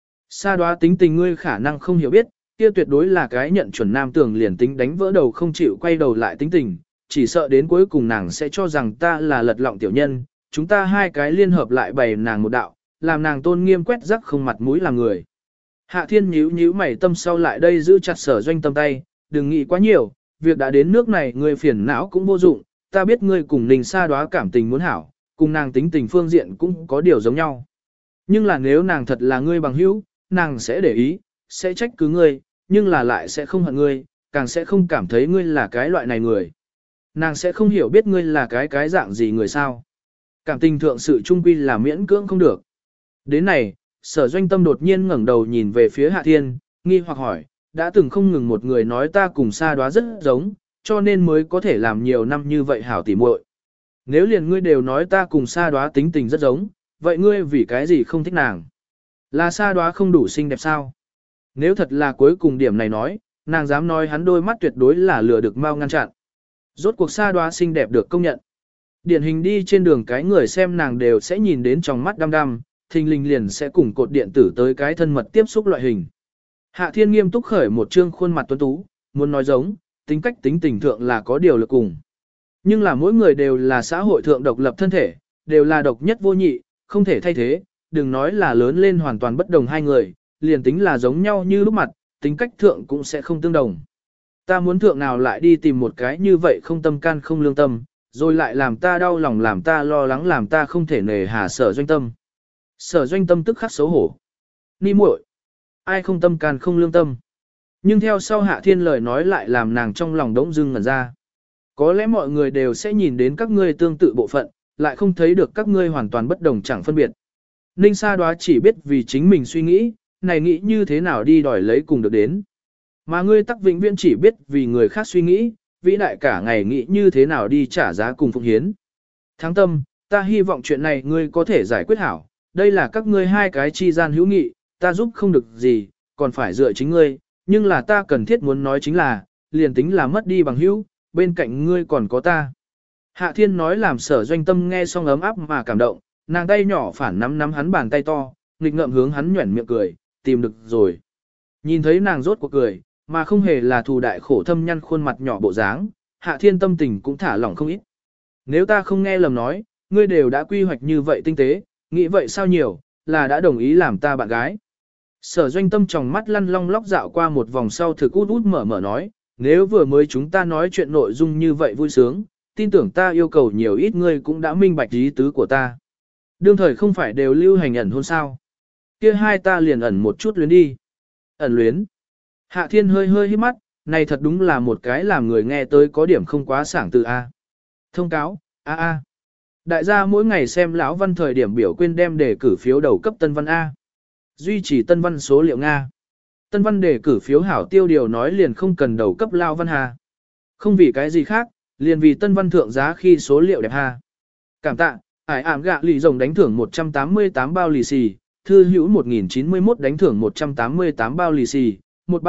Sa Đóa tính tình ngươi khả năng không hiểu biết, kia tuyệt đối là cái nhận chuẩn nam tưởng liền tính đánh vỡ đầu không chịu quay đầu lại tính tình, chỉ sợ đến cuối cùng nàng sẽ cho rằng ta là lật lọng tiểu nhân, chúng ta hai cái liên hợp lại bày nàng một đạo, làm nàng tôn nghiêm quét rắc không mặt mũi làm người. Hạ Thiên nhíu mày tâm sau lại đây giữ chặt Sở Doanh Tâm tay, đừng nghĩ quá nhiều, việc đã đến nước này ngươi phiền não cũng vô dụng, ta biết ngươi cùng Ninh Sa Đóa cảm tình muốn hảo, cùng nàng tính tình phương diện cũng có điều giống nhau. Nhưng là nếu nàng thật là ngươi bằng hữu, nàng sẽ để ý, sẽ trách cứ ngươi, nhưng là lại sẽ không hận ngươi, càng sẽ không cảm thấy ngươi là cái loại này người. Nàng sẽ không hiểu biết ngươi là cái dạng gì người sao. Cảm tình thượng sự trung quy là miễn cưỡng không được. Đến này, Sở Doanh Tâm đột nhiên ngẩng đầu nhìn về phía Hạ Thiên, nghi hoặc hỏi, đã từng không ngừng một người nói ta cùng Sa Đóa rất giống, cho nên mới có thể làm nhiều năm như vậy hảo tỉ muội. Nếu liền ngươi đều nói ta cùng Sa Đóa tính tình rất giống, vậy ngươi vì cái gì không thích nàng? Là Sa Đóa không đủ xinh đẹp sao? Nếu thật là cuối cùng điểm này nói, nàng dám nói hắn đôi mắt tuyệt đối là lừa được mau ngăn chặn. Rốt cuộc Sa Đóa xinh đẹp được công nhận. Điển hình đi trên đường cái người xem nàng đều sẽ nhìn đến trong mắt đăm đăm, thình lình liền sẽ cùng cột điện tử tới cái thân mật tiếp xúc loại hình. Hạ Thiên nghiêm túc khởi một trương khuôn mặt tuấn tú, muốn nói giống, tính cách tính tình thượng là có điều lực cùng. Nhưng là mỗi người đều là xã hội thượng độc lập thân thể, đều là độc nhất vô nhị, không thể thay thế, đừng nói là lớn lên hoàn toàn bất đồng hai người, liền tính là giống nhau như lúc mặt, tính cách thượng cũng sẽ không tương đồng. Ta muốn thượng nào lại đi tìm một cái như vậy không tâm can không lương tâm, rồi lại làm ta đau lòng làm ta lo lắng làm ta không thể nề hà Sở Doanh Tâm. Sở Doanh Tâm tức khắc xấu hổ. Ni muội, ai không tâm can không lương tâm. Nhưng theo sau Hạ Thiên lời nói lại làm nàng trong lòng đống dưng ngẩn ra. Có lẽ mọi người đều sẽ nhìn đến các ngươi tương tự bộ phận, lại không thấy được các ngươi hoàn toàn bất đồng chẳng phân biệt. Ninh Sa Đóa chỉ biết vì chính mình suy nghĩ, này nghĩ như thế nào đi đòi lấy cùng được đến. Mà ngươi tắc vĩnh viễn chỉ biết vì người khác suy nghĩ, vĩ đại cả ngày nghĩ như thế nào đi trả giá cùng phụng hiến. Thắng Tâm, ta hy vọng chuyện này ngươi có thể giải quyết hảo, đây là các ngươi hai cái chi gian hữu nghị, ta giúp không được gì, còn phải dựa chính ngươi, nhưng là ta cần thiết muốn nói chính là, liền tính là mất đi bằng hữu, bên cạnh ngươi còn có ta. Hạ Thiên nói làm Sở Doanh Tâm nghe xong ấm áp mà cảm động, nàng tay nhỏ phản nắm nắm hắn bàn tay to, nghịch ngợm hướng hắn nhuẩn miệng cười, tìm được rồi. Nhìn thấy nàng rốt cuộc cười, mà không hề là thù đại khổ thâm nhăn khuôn mặt nhỏ bộ dáng, Hạ Thiên tâm tình cũng thả lỏng không ít. Nếu ta không nghe lầm nói, ngươi đều đã quy hoạch như vậy tinh tế, nghĩ vậy sao nhiều, là đã đồng ý làm ta bạn gái. Sở Doanh Tâm tròng mắt lăn long lóc dạo qua một vòng sau thực út út mở mở nói, nếu vừa mới chúng ta nói chuyện nội dung như vậy vui sướng, tin tưởng ta yêu cầu nhiều ít ngươi cũng đã minh bạch ý tứ của ta. Đương thời không phải đều lưu hành ẩn hôn sao. Kia hai ta liền ẩn một chút luyến đi. Ẩn luyến. Hạ Thiên hơi hơi hít mắt, này thật đúng là một cái làm người nghe tới có điểm không quá sảng từ A. Thông cáo, A. Đại gia mỗi ngày xem lão văn thời điểm biểu quên đem đề cử phiếu đầu cấp Tân Văn A. Duy trì Tân Văn số liệu Nga. Tân Văn đề cử phiếu hảo tiêu điều nói liền không cần đầu cấp Lao Văn Hà. Không vì cái gì khác, liền vì Tân Văn thượng giá khi số liệu đẹp ha. Cảm tạ, ải ảm gạ lì rồng đánh thưởng 188 bao lì xì, thư hữu 1091 đánh thưởng 188 bao lì xì,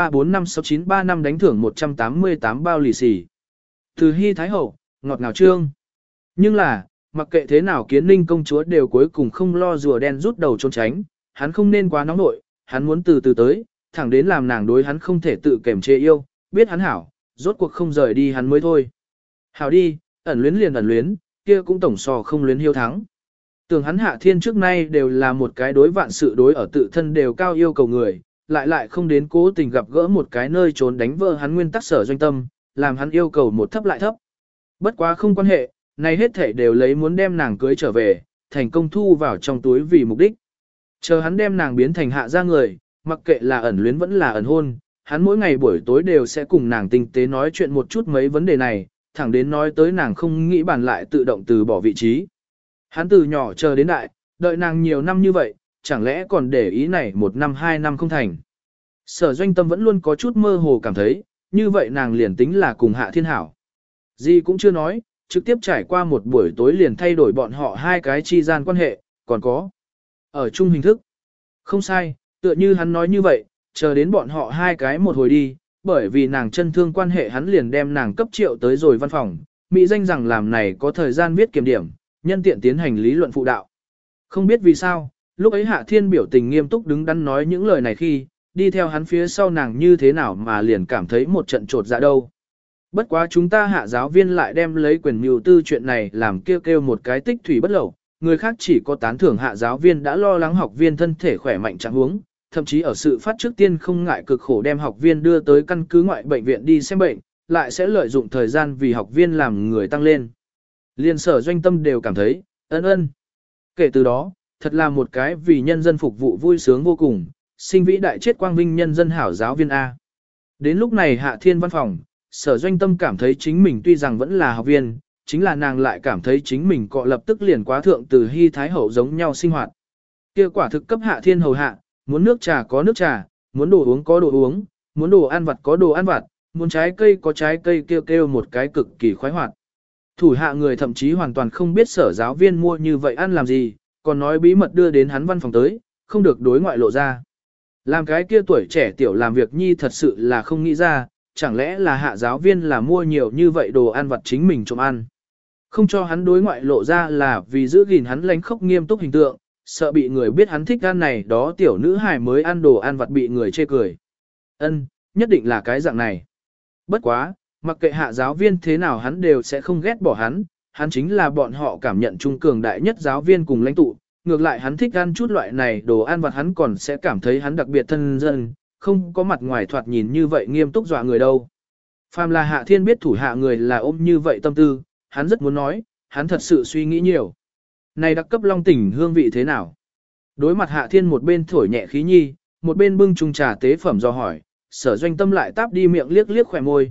1345693 đánh thưởng 188 bao lì xì. Từ Hy Thái Hậu, ngọt ngào trương. Nhưng là, mặc kệ thế nào Kiến Ninh công chúa đều cuối cùng không lo rùa đen rút đầu trốn tránh, hắn không nên quá nóng nội, hắn muốn từ từ tới, thẳng đến làm nàng đối hắn không thể tự kềm chế yêu, biết hắn hảo, rốt cuộc không rời đi hắn mới thôi. Hảo đi, ẩn luyến liền ẩn luyến, kia cũng tổng so không luyến hiếu thắng. Tưởng hắn Hạ Thiên trước nay đều là một cái đối vạn sự đối ở tự thân đều cao yêu cầu người, lại không đến cố tình gặp gỡ một cái nơi trốn đánh vỡ hắn nguyên tắc Sở Doanh Tâm, làm hắn yêu cầu một thấp lại thấp. Bất quá không quan hệ, này hết thể đều lấy muốn đem nàng cưới trở về, thành công thu vào trong túi vì mục đích. Chờ hắn đem nàng biến thành hạ gia người, mặc kệ là ẩn luyến vẫn là ẩn hôn, hắn mỗi ngày buổi tối đều sẽ cùng nàng tinh tế nói chuyện một chút mấy vấn đề này, thẳng đến nói tới nàng không nghĩ bàn lại tự động từ bỏ vị trí. Hắn từ nhỏ chờ đến đại, đợi nàng nhiều năm như vậy, chẳng lẽ còn để ý này 1 năm 2 năm không thành. Sở Doanh Tâm vẫn luôn có chút mơ hồ cảm thấy, như vậy nàng liền tính là cùng Hạ Thiên hảo. Gì cũng chưa nói, trực tiếp trải qua một buổi tối liền thay đổi bọn họ hai cái chi gian quan hệ, còn có ở chung hình thức. Không sai, tựa như hắn nói như vậy, chờ đến bọn họ hai cái một hồi đi, bởi vì nàng chân thương quan hệ hắn liền đem nàng cấp triệu tới rồi văn phòng, mỹ danh rằng làm này có thời gian viết kiểm điểm, nhân tiện tiến hành lý luận phụ đạo. Không biết vì sao, lúc ấy Hạ Thiên biểu tình nghiêm túc đứng đắn nói những lời này khi, đi theo hắn phía sau nàng như thế nào mà liền cảm thấy một trận trột dạ đâu. Bất quá chúng ta Hạ giáo viên lại đem lấy quyền mưu tư chuyện này làm kêu một cái tích thủy bất lẩu, người khác chỉ có tán thưởng Hạ giáo viên đã lo lắng học viên thân thể khỏe mạnh trạng huống, thậm chí ở sự phát trước tiên không ngại cực khổ đem học viên đưa tới căn cứ ngoại bệnh viện đi xem bệnh, lại sẽ lợi dụng thời gian vì học viên làm người tăng lên. Liên Sở Doanh Tâm đều cảm thấy, ân. Kể từ đó, thật là một cái vì nhân dân phục vụ vui sướng vô cùng, sinh vĩ đại chết quang vinh nhân dân hảo giáo viên A. Đến lúc này Hạ Thiên văn phòng, Sở Doanh Tâm cảm thấy chính mình tuy rằng vẫn là học viên, chính là nàng lại cảm thấy chính mình cọ lập tức liền quá thượng từ Hy Thái Hậu giống nhau sinh hoạt. Kia quả thực cấp Hạ Thiên hầu hạ, muốn nước trà có nước trà, muốn đồ uống có đồ uống, muốn đồ ăn vặt có đồ ăn vặt, muốn trái cây có trái cây, kêu một cái cực kỳ khoái hoạt. Thủ hạ người thậm chí hoàn toàn không biết Sở giáo viên mua như vậy ăn làm gì, còn nói bí mật đưa đến hắn văn phòng tới, không được đối ngoại lộ ra. Làm cái kia tuổi trẻ tiểu làm việc nhi thật sự là không nghĩ ra, chẳng lẽ là Hạ giáo viên là mua nhiều như vậy đồ ăn vặt chính mình trộm ăn. Không cho hắn đối ngoại lộ ra là vì giữ gìn hắn lánh khốc nghiêm túc hình tượng, sợ bị người biết hắn thích ăn này đó tiểu nữ hài mới ăn đồ ăn vặt bị người chê cười. Nhất định là cái dạng này. Bất quá, mặc kệ Hạ giáo viên thế nào hắn đều sẽ không ghét bỏ hắn chính là bọn họ cảm nhận trung cường đại nhất giáo viên cùng lãnh tụ, ngược lại hắn thích ăn chút loại này đồ ăn vặt hắn còn sẽ cảm thấy hắn đặc biệt thân dân, không có mặt ngoài thoạt nhìn như vậy nghiêm túc dọa người đâu. Phàm là Hạ Thiên biết thủ hạ người là ôm như vậy tâm tư, hắn rất muốn nói, hắn thật sự suy nghĩ nhiều. Này đặc cấp long tỉnh hương vị thế nào? Đối mặt Hạ Thiên một bên thổi nhẹ khí nhi, một bên bưng chung trà tế phẩm do hỏi, Sở Doanh Tâm lại táp đi miệng liếc liếc khỏe môi,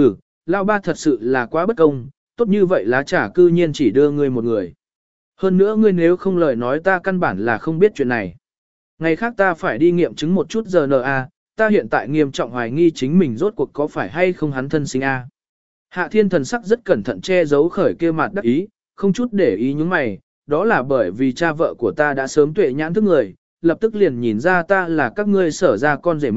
lao ba thật sự là quá bất công, tốt như vậy lá trà cư nhiên chỉ đưa ngươi một người. Hơn nữa ngươi nếu không lời nói ta căn bản là không biết chuyện này. Ngày khác ta phải đi nghiệm chứng một chút RNA, ta hiện tại nghiêm trọng hoài nghi chính mình rốt cuộc có phải hay không hắn thân sinh A. Hạ Thiên thần sắc rất cẩn thận che giấu khởi kia mặt đắc ý, không chút để ý những mày, đó là bởi vì cha vợ của ta đã sớm tuệ nhãn thức người, lập tức liền nhìn ra ta là các ngươi Sở ra con rể mệnh,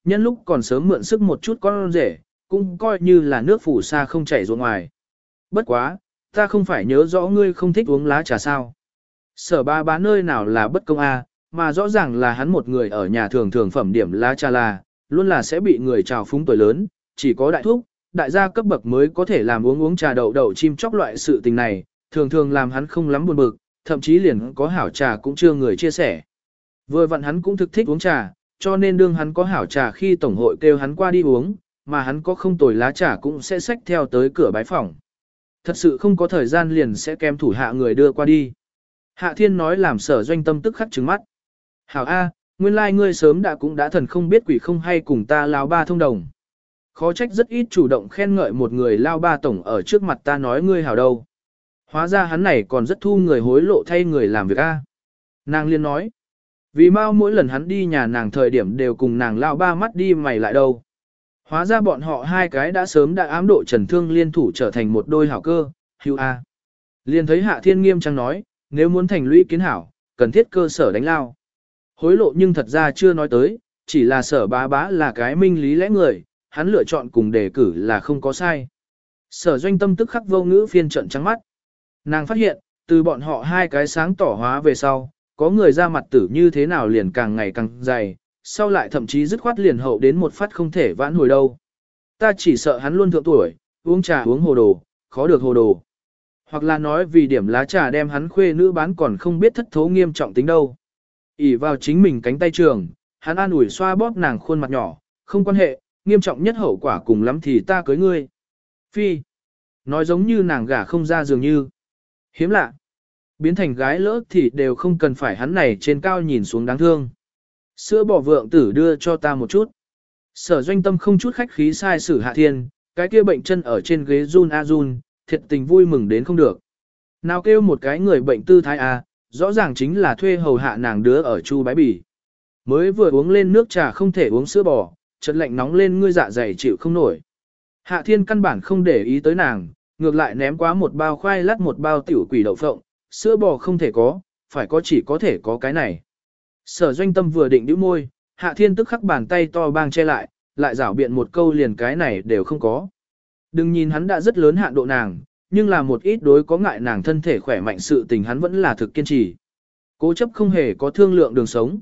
nhân lúc còn sớm mượn sức một chút con rể, cũng coi như là nước phủ xa không chảy ruộng ngoài. Bất quá, ta không phải nhớ rõ ngươi không thích uống lá trà sao. Sở ba bá nơi nào là bất công a, mà rõ ràng là hắn một người ở nhà thường thường phẩm điểm lá trà là, luôn là sẽ bị người trào phúng tuổi lớn, chỉ có đại thúc, đại gia cấp bậc mới có thể làm uống trà đậu đậu chim chóc loại sự tình này, thường thường làm hắn không lắm buồn bực, thậm chí liền có hảo trà cũng chưa người chia sẻ. Vừa vặn hắn cũng thực thích uống trà, cho nên đương hắn có hảo trà khi tổng hội kêu hắn qua đi uống, mà hắn có không tồi lá trà cũng sẽ xách theo tới cửa bái phòng. Thật sự không có thời gian liền sẽ kèm thủ hạ người đưa qua đi. Hạ Thiên nói làm Sở Doanh Tâm tức khắc trừng mắt. Hảo A, nguyên lai ngươi sớm cũng đã thần không biết quỷ không hay cùng ta lao ba thông đồng. Khó trách rất ít chủ động khen ngợi một người lao ba tổng ở trước mặt ta nói ngươi hảo đâu. Hóa ra hắn này còn rất thu người hối lộ thay người làm việc A. Nàng liên nói. Vì mau mỗi lần hắn đi nhà nàng thời điểm đều cùng nàng lao ba mắt đi mày lại đâu. Hóa ra bọn họ hai cái đã sớm đã ám độ Trần Thương liên thủ trở thành một đôi hảo cơ, hưu A. Liên thấy Hạ Thiên nghiêm trang nói, nếu muốn thành lũy kiến hảo, cần thiết cơ sở đánh lao. Hối lộ nhưng thật ra chưa nói tới, chỉ là Sở bá bá là cái minh lý lẽ người, hắn lựa chọn cùng đề cử là không có sai. Sở Doanh Tâm tức khắc vô ngữ phiên trận trắng mắt. Nàng phát hiện, từ bọn họ hai cái sáng tỏ hóa về sau, có người ra mặt tử như thế nào liền càng ngày càng dày, sau lại thậm chí dứt khoát liền hậu đến một phát không thể vãn hồi đâu. Ta chỉ sợ hắn luôn thượng tuổi, uống trà uống hồ đồ, khó được hồ đồ. Hoặc là nói vì điểm lá trà đem hắn khuê nữ bán còn không biết thất thố nghiêm trọng tính đâu. ỷ vào chính mình cánh tay trường, hắn an ủi xoa bóp nàng khuôn mặt nhỏ, không quan hệ, nghiêm trọng nhất hậu quả cùng lắm thì ta cưới ngươi. Phi. Nói giống như nàng gả không ra dường như. Hiếm lạ. Biến thành gái lỡ thì đều không cần phải hắn này trên cao nhìn xuống đáng thương. Sữa bò vượng tử đưa cho ta một chút. Sở Doanh Tâm không chút khách khí sai sử Hạ Thiên, cái kia bệnh chân ở trên ghế run a run, thiệt tình vui mừng đến không được. Nào kêu một cái người bệnh tư thái a, rõ ràng chính là thuê hầu hạ nàng đứa ở Chu Bái Bỉ. Mới vừa uống lên nước trà không thể uống sữa bò, chợt lạnh nóng lên ngươi dạ dày chịu không nổi. Hạ Thiên căn bản không để ý tới nàng, ngược lại ném quá một bao khoai lát một bao tiểu quỷ đậu phộng, sữa bò không thể có, phải có chỉ có thể có cái này. Sở Doanh Tâm vừa định nhíu môi, Hạ Thiên tức khắc bàn tay to bang che lại rảo biện một câu liền cái này đều không có. Đừng nhìn hắn đã rất lớn hạn độ nàng, nhưng là một ít đối có ngại nàng thân thể khỏe mạnh sự tình hắn vẫn là thực kiên trì. Cố chấp không hề có thương lượng đường sống.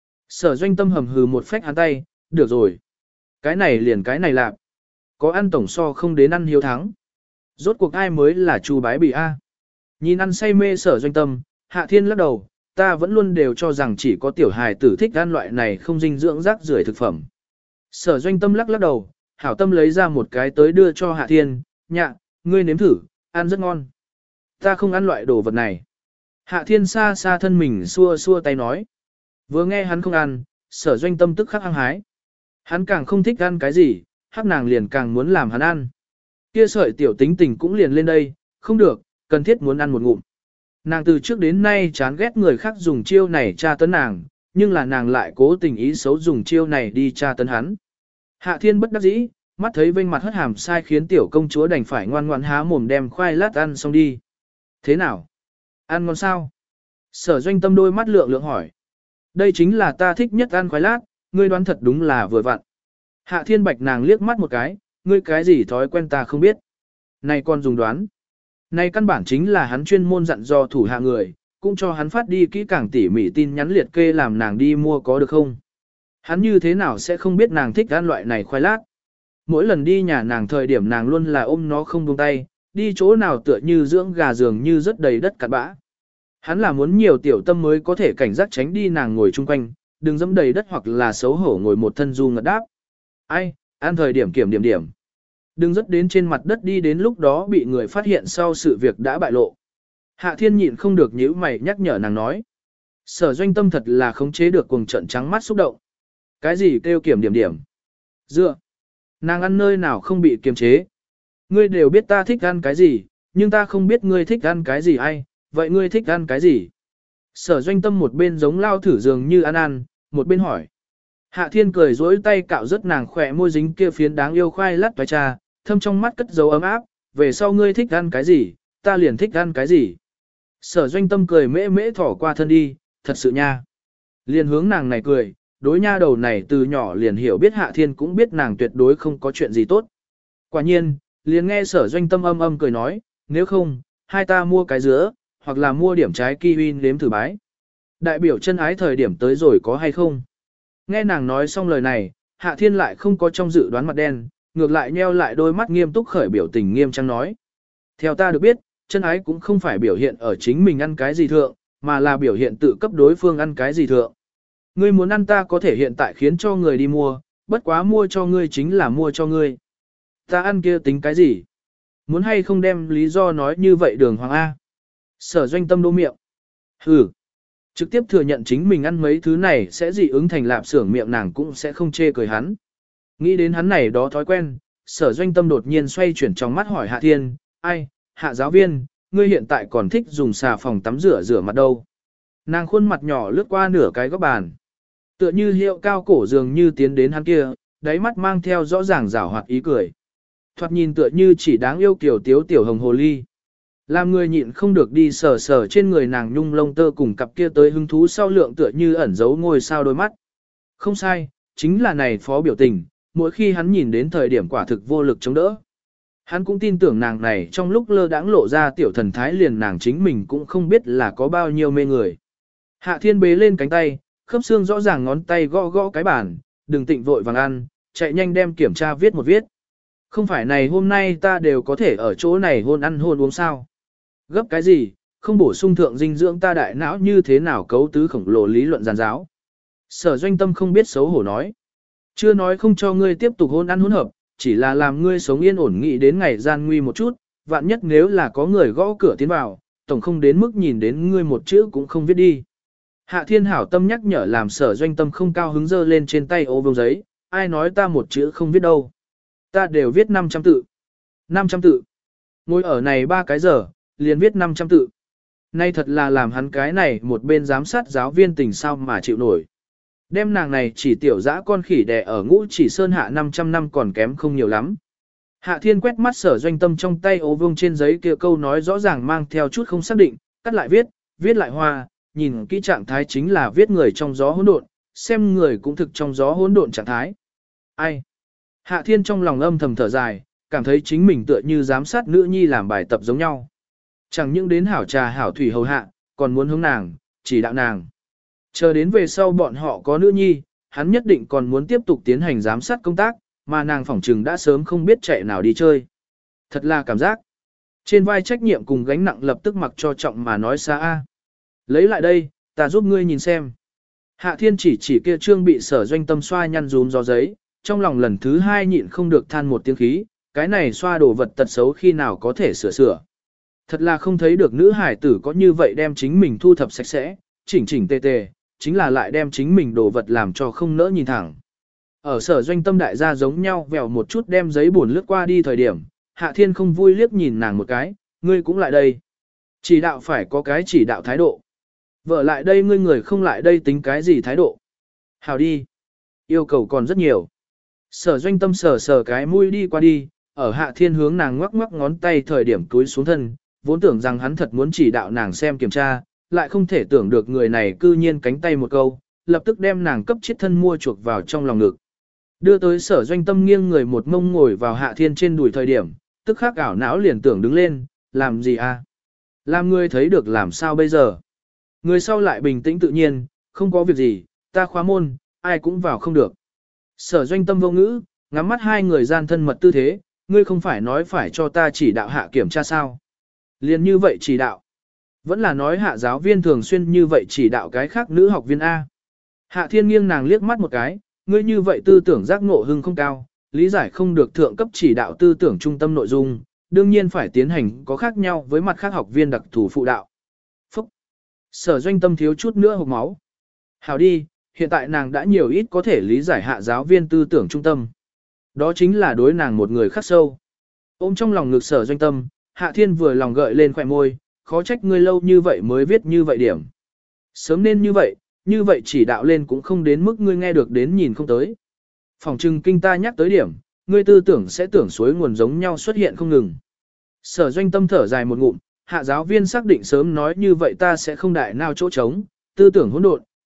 Sở Doanh Tâm hầm hừ một phách hắn tay, được rồi. Cái này liền cái này lạp. Có ăn tổng so không đến ăn hiếu thắng. Rốt cuộc ai mới là Chu Bái Bỉ A. Nhìn ăn say mê Sở Doanh Tâm, Hạ Thiên lắc đầu, ta vẫn luôn đều cho rằng chỉ có tiểu hài tử thích ăn loại này không dinh dưỡng rác rưởi thực phẩm. Sở Doanh Tâm lắc đầu, hảo tâm lấy ra một cái tới đưa cho Hạ Thiên, nhạ, ngươi nếm thử, ăn rất ngon. Ta không ăn loại đồ vật này. Hạ Thiên xa xa thân mình xua tay nói. Vừa nghe hắn không ăn, Sở Doanh Tâm tức khắc hăng hái. Hắn càng không thích ăn cái gì, hắc nàng liền càng muốn làm hắn ăn. Kia sợi tiểu tính tình cũng liền lên đây, không được, cần thiết muốn ăn một ngụm. Nàng từ trước đến nay chán ghét người khác dùng chiêu này tra tấn nàng, nhưng là nàng lại cố tình ý xấu dùng chiêu này đi tra tấn hắn. Hạ Thiên bất đắc dĩ, mắt thấy vênh mặt hất hàm sai khiến tiểu công chúa đành phải ngoan ngoãn há mồm đem khoai lát ăn xong đi. Thế nào? Ăn ngon sao? Sở Doanh Tâm đôi mắt lượng hỏi. Đây chính là ta thích nhất ăn khoai lát, ngươi đoán thật đúng là vừa vặn. Hạ Thiên bạch nàng liếc mắt một cái, ngươi cái gì thói quen ta không biết. Này con dùng đoán. Này căn bản chính là hắn chuyên môn dặn dò thủ hạ người, cũng cho hắn phát đi kỹ càng tỉ mỉ tin nhắn liệt kê làm nàng đi mua có được không. Hắn như thế nào sẽ không biết nàng thích ăn loại này khoai lát. Mỗi lần đi nhà nàng thời điểm nàng luôn là ôm nó không buông tay, đi chỗ nào tựa như dưỡng gà dường như rất đầy đất cặn bã. Hắn là muốn nhiều tiểu tâm mới có thể cảnh giác tránh đi nàng ngồi chung quanh, đừng dẫm đầy đất hoặc là xấu hổ ngồi một thân du ngật đáp. Ai, ăn thời điểm kiểm điểm. Đừng rất đến trên mặt đất đi đến lúc đó bị người phát hiện sau sự việc đã bại lộ. Hạ Thiên nhịn không được nhíu mày nhắc nhở nàng nói. Sở Doanh Tâm thật là khống chế được cuồng trận trắng mắt xúc động. Cái gì kêu kiểm điểm? Dựa. Nàng ăn nơi nào không bị kiềm chế. Ngươi đều biết ta thích ăn cái gì, nhưng ta không biết ngươi thích ăn cái gì ai, vậy ngươi thích ăn cái gì? Sở Doanh Tâm một bên giống lao thử dường như ăn, một bên hỏi. Hạ Thiên cười dối tay cạo rất nàng khỏe môi dính kia phiến đáng yêu khoai lát toái trà, thâm trong mắt cất dấu ấm áp, về sau ngươi thích ăn cái gì, ta liền thích ăn cái gì. Sở Doanh Tâm cười mễ mễ thỏ qua thân đi, thật sự nha. Liền hướng nàng này cười, đối nha đầu này từ nhỏ liền hiểu biết Hạ Thiên cũng biết nàng tuyệt đối không có chuyện gì tốt. Quả nhiên, liền nghe Sở Doanh Tâm âm âm cười nói, nếu không, hai ta mua cái dứa, hoặc là mua điểm trái kiwi nếm thử bái. Đại biểu chân ái thời điểm tới rồi có hay không? Nghe nàng nói xong lời này, Hạ Thiên lại không có trong dự đoán mặt đen, ngược lại nheo lại đôi mắt nghiêm túc khởi biểu tình nghiêm trang nói. Theo ta được biết, chân ái cũng không phải biểu hiện ở chính mình ăn cái gì thượng, mà là biểu hiện tự cấp đối phương ăn cái gì thượng. Ngươi muốn ăn ta có thể hiện tại khiến cho người đi mua, bất quá mua cho ngươi chính là mua cho ngươi. Ta ăn kia tính cái gì? Muốn hay không đem lý do nói như vậy đường hoàng A. Sở Doanh Tâm đô miệng. Hừ. Trực tiếp thừa nhận chính mình ăn mấy thứ này sẽ dị ứng thành lạp xưởng miệng nàng cũng sẽ không chê cười hắn. Nghĩ đến hắn này đó thói quen, Sở Doanh Tâm đột nhiên xoay chuyển trong mắt hỏi Hạ Thiên, ai, Hạ giáo viên, ngươi hiện tại còn thích dùng xà phòng tắm rửa mặt đâu. Nàng khuôn mặt nhỏ lướt qua nửa cái góc bàn. Tựa như hiệu cao cổ dường như tiến đến hắn kia, đáy mắt mang theo rõ ràng rảo hoạt ý cười. Thoạt nhìn tựa như chỉ đáng yêu kiểu tiếu tiểu hồng hồ ly. Làm người nhịn không được đi sờ sờ trên người nàng nhung lông tơ cùng cặp kia tới hứng thú sau lượng tựa như ẩn giấu ngôi sao đôi mắt. Không sai, chính là này phó biểu tình, mỗi khi hắn nhìn đến thời điểm quả thực vô lực chống đỡ. Hắn cũng tin tưởng nàng này trong lúc lơ đãng lộ ra tiểu thần thái liền nàng chính mình cũng không biết là có bao nhiêu mê người. Hạ Thiên bế lên cánh tay, khớp xương rõ ràng ngón tay gõ gõ cái bàn, đừng tịnh vội vàng ăn, chạy nhanh đem kiểm tra viết một viết. Không phải này hôm nay ta đều có thể ở chỗ này hôn ăn hôn uống sao. Gấp cái gì, không bổ sung thượng dinh dưỡng ta đại não như thế nào cấu tứ khổng lồ lý luận giàn giáo. Sở Doanh Tâm không biết xấu hổ nói. Chưa nói không cho ngươi tiếp tục hôn ăn hôn hợp, chỉ là làm ngươi sống yên ổn nghĩ đến ngày gian nguy một chút, vạn nhất nếu là có người gõ cửa tiến vào, tổng không đến mức nhìn đến ngươi một chữ cũng không viết đi. Hạ Thiên hảo tâm nhắc nhở làm Sở Doanh Tâm không cao hứng dơ lên trên tay ô vương giấy, ai nói ta một chữ không viết đâu. Ta đều viết 500 tự. 500 tự. Ngồi ở này 3 cái giờ, liền viết 500 tự. Nay thật là làm hắn cái này một bên giám sát giáo viên tình sao mà chịu nổi. Đem nàng này chỉ tiểu dã con khỉ đẻ ở Ngũ Chỉ Sơn hạ 500 năm còn kém không nhiều lắm. Hạ Thiên quét mắt Sở Doanh Tâm trong tay ố vương trên giấy kia câu nói rõ ràng mang theo chút không xác định, cắt lại viết lại hoa, nhìn kỹ trạng thái chính là viết người trong gió hỗn độn, xem người cũng thực trong gió hỗn độn trạng thái. Ai? Hạ Thiên trong lòng âm thầm thở dài, cảm thấy chính mình tựa như giám sát nữ nhi làm bài tập giống nhau. Chẳng những đến hảo trà hảo thủy hầu hạ, còn muốn hướng nàng, chỉ đạo nàng. Chờ đến về sau bọn họ có nữ nhi, hắn nhất định còn muốn tiếp tục tiến hành giám sát công tác, mà nàng phỏng trừng đã sớm không biết chạy nào đi chơi. Thật là cảm giác. Trên vai trách nhiệm cùng gánh nặng lập tức mặc cho trọng mà nói xa a. Lấy lại đây, ta giúp ngươi nhìn xem. Hạ Thiên chỉ kia trương bị Sở Doanh Tâm xoa nhăn rúm gió giấy, trong lòng lần thứ hai nhịn không được than một tiếng khí, cái này xoa đồ vật tật xấu khi nào có thể sửa. Thật là không thấy được nữ hải tử có như vậy đem chính mình thu thập sạch sẽ, chỉnh tề tề, chính là lại đem chính mình đồ vật làm cho không nỡ nhìn thẳng. Ở Sở Doanh Tâm đại gia giống nhau vèo một chút đem giấy buồn lướt qua đi thời điểm, Hạ Thiên không vui liếc nhìn nàng một cái, ngươi cũng lại đây. Chỉ đạo phải có cái chỉ đạo thái độ. Vợ lại đây ngươi người không lại đây tính cái gì thái độ. Hào đi. Yêu cầu còn rất nhiều. Sở Doanh Tâm sờ cái mũi đi qua đi, ở Hạ Thiên hướng nàng ngoắc ngoắc ngón tay thời điểm túi xuống thân, vốn tưởng rằng hắn thật muốn chỉ đạo nàng xem kiểm tra, lại không thể tưởng được người này cư nhiên cánh tay một câu, lập tức đem nàng cấp chiết thân mua chuộc vào trong lòng ngực. Đưa tới Sở Doanh Tâm nghiêng người một mông ngồi vào Hạ Thiên trên đùi thời điểm, tức khắc ảo não liền tưởng đứng lên, làm gì à? Làm người thấy được làm sao bây giờ? Người sau lại bình tĩnh tự nhiên, không có việc gì, ta khóa môn, ai cũng vào không được. Sở Doanh Tâm vô ngữ, ngắm mắt hai người gian thân mật tư thế, ngươi không phải nói phải cho ta chỉ đạo hạ kiểm tra sao? Liền như vậy chỉ đạo. Vẫn là nói Hạ giáo viên thường xuyên như vậy chỉ đạo cái khác nữ học viên A. Hạ Thiên nghiêng nàng liếc mắt một cái, ngươi như vậy tư tưởng giác ngộ hưng không cao, lý giải không được thượng cấp chỉ đạo tư tưởng trung tâm nội dung, đương nhiên phải tiến hành có khác nhau với mặt khác học viên đặc thù phụ đạo. Phúc! Sở Doanh Tâm thiếu chút nữa hộc máu. Hảo đi, hiện tại nàng đã nhiều ít có thể lý giải Hạ giáo viên tư tưởng trung tâm. Đó chính là đối nàng một người khắc sâu. Ôm trong lòng ngực Sở Doanh Tâm, Hạ Thiên vừa lòng gợi lên khỏe môi, khó trách ngươi lâu như vậy mới viết như vậy điểm. Sớm nên như vậy chỉ đạo lên cũng không đến mức ngươi nghe được đến nhìn không tới. Phòng trừng kinh ta nhắc tới điểm, ngươi tư tưởng sẽ tưởng suối nguồn giống nhau xuất hiện không ngừng. Sở Doanh Tâm thở dài một ngụm, Hạ giáo viên xác định sớm nói như vậy ta sẽ không đại nào chỗ trống, tư tưởng hỗn độn,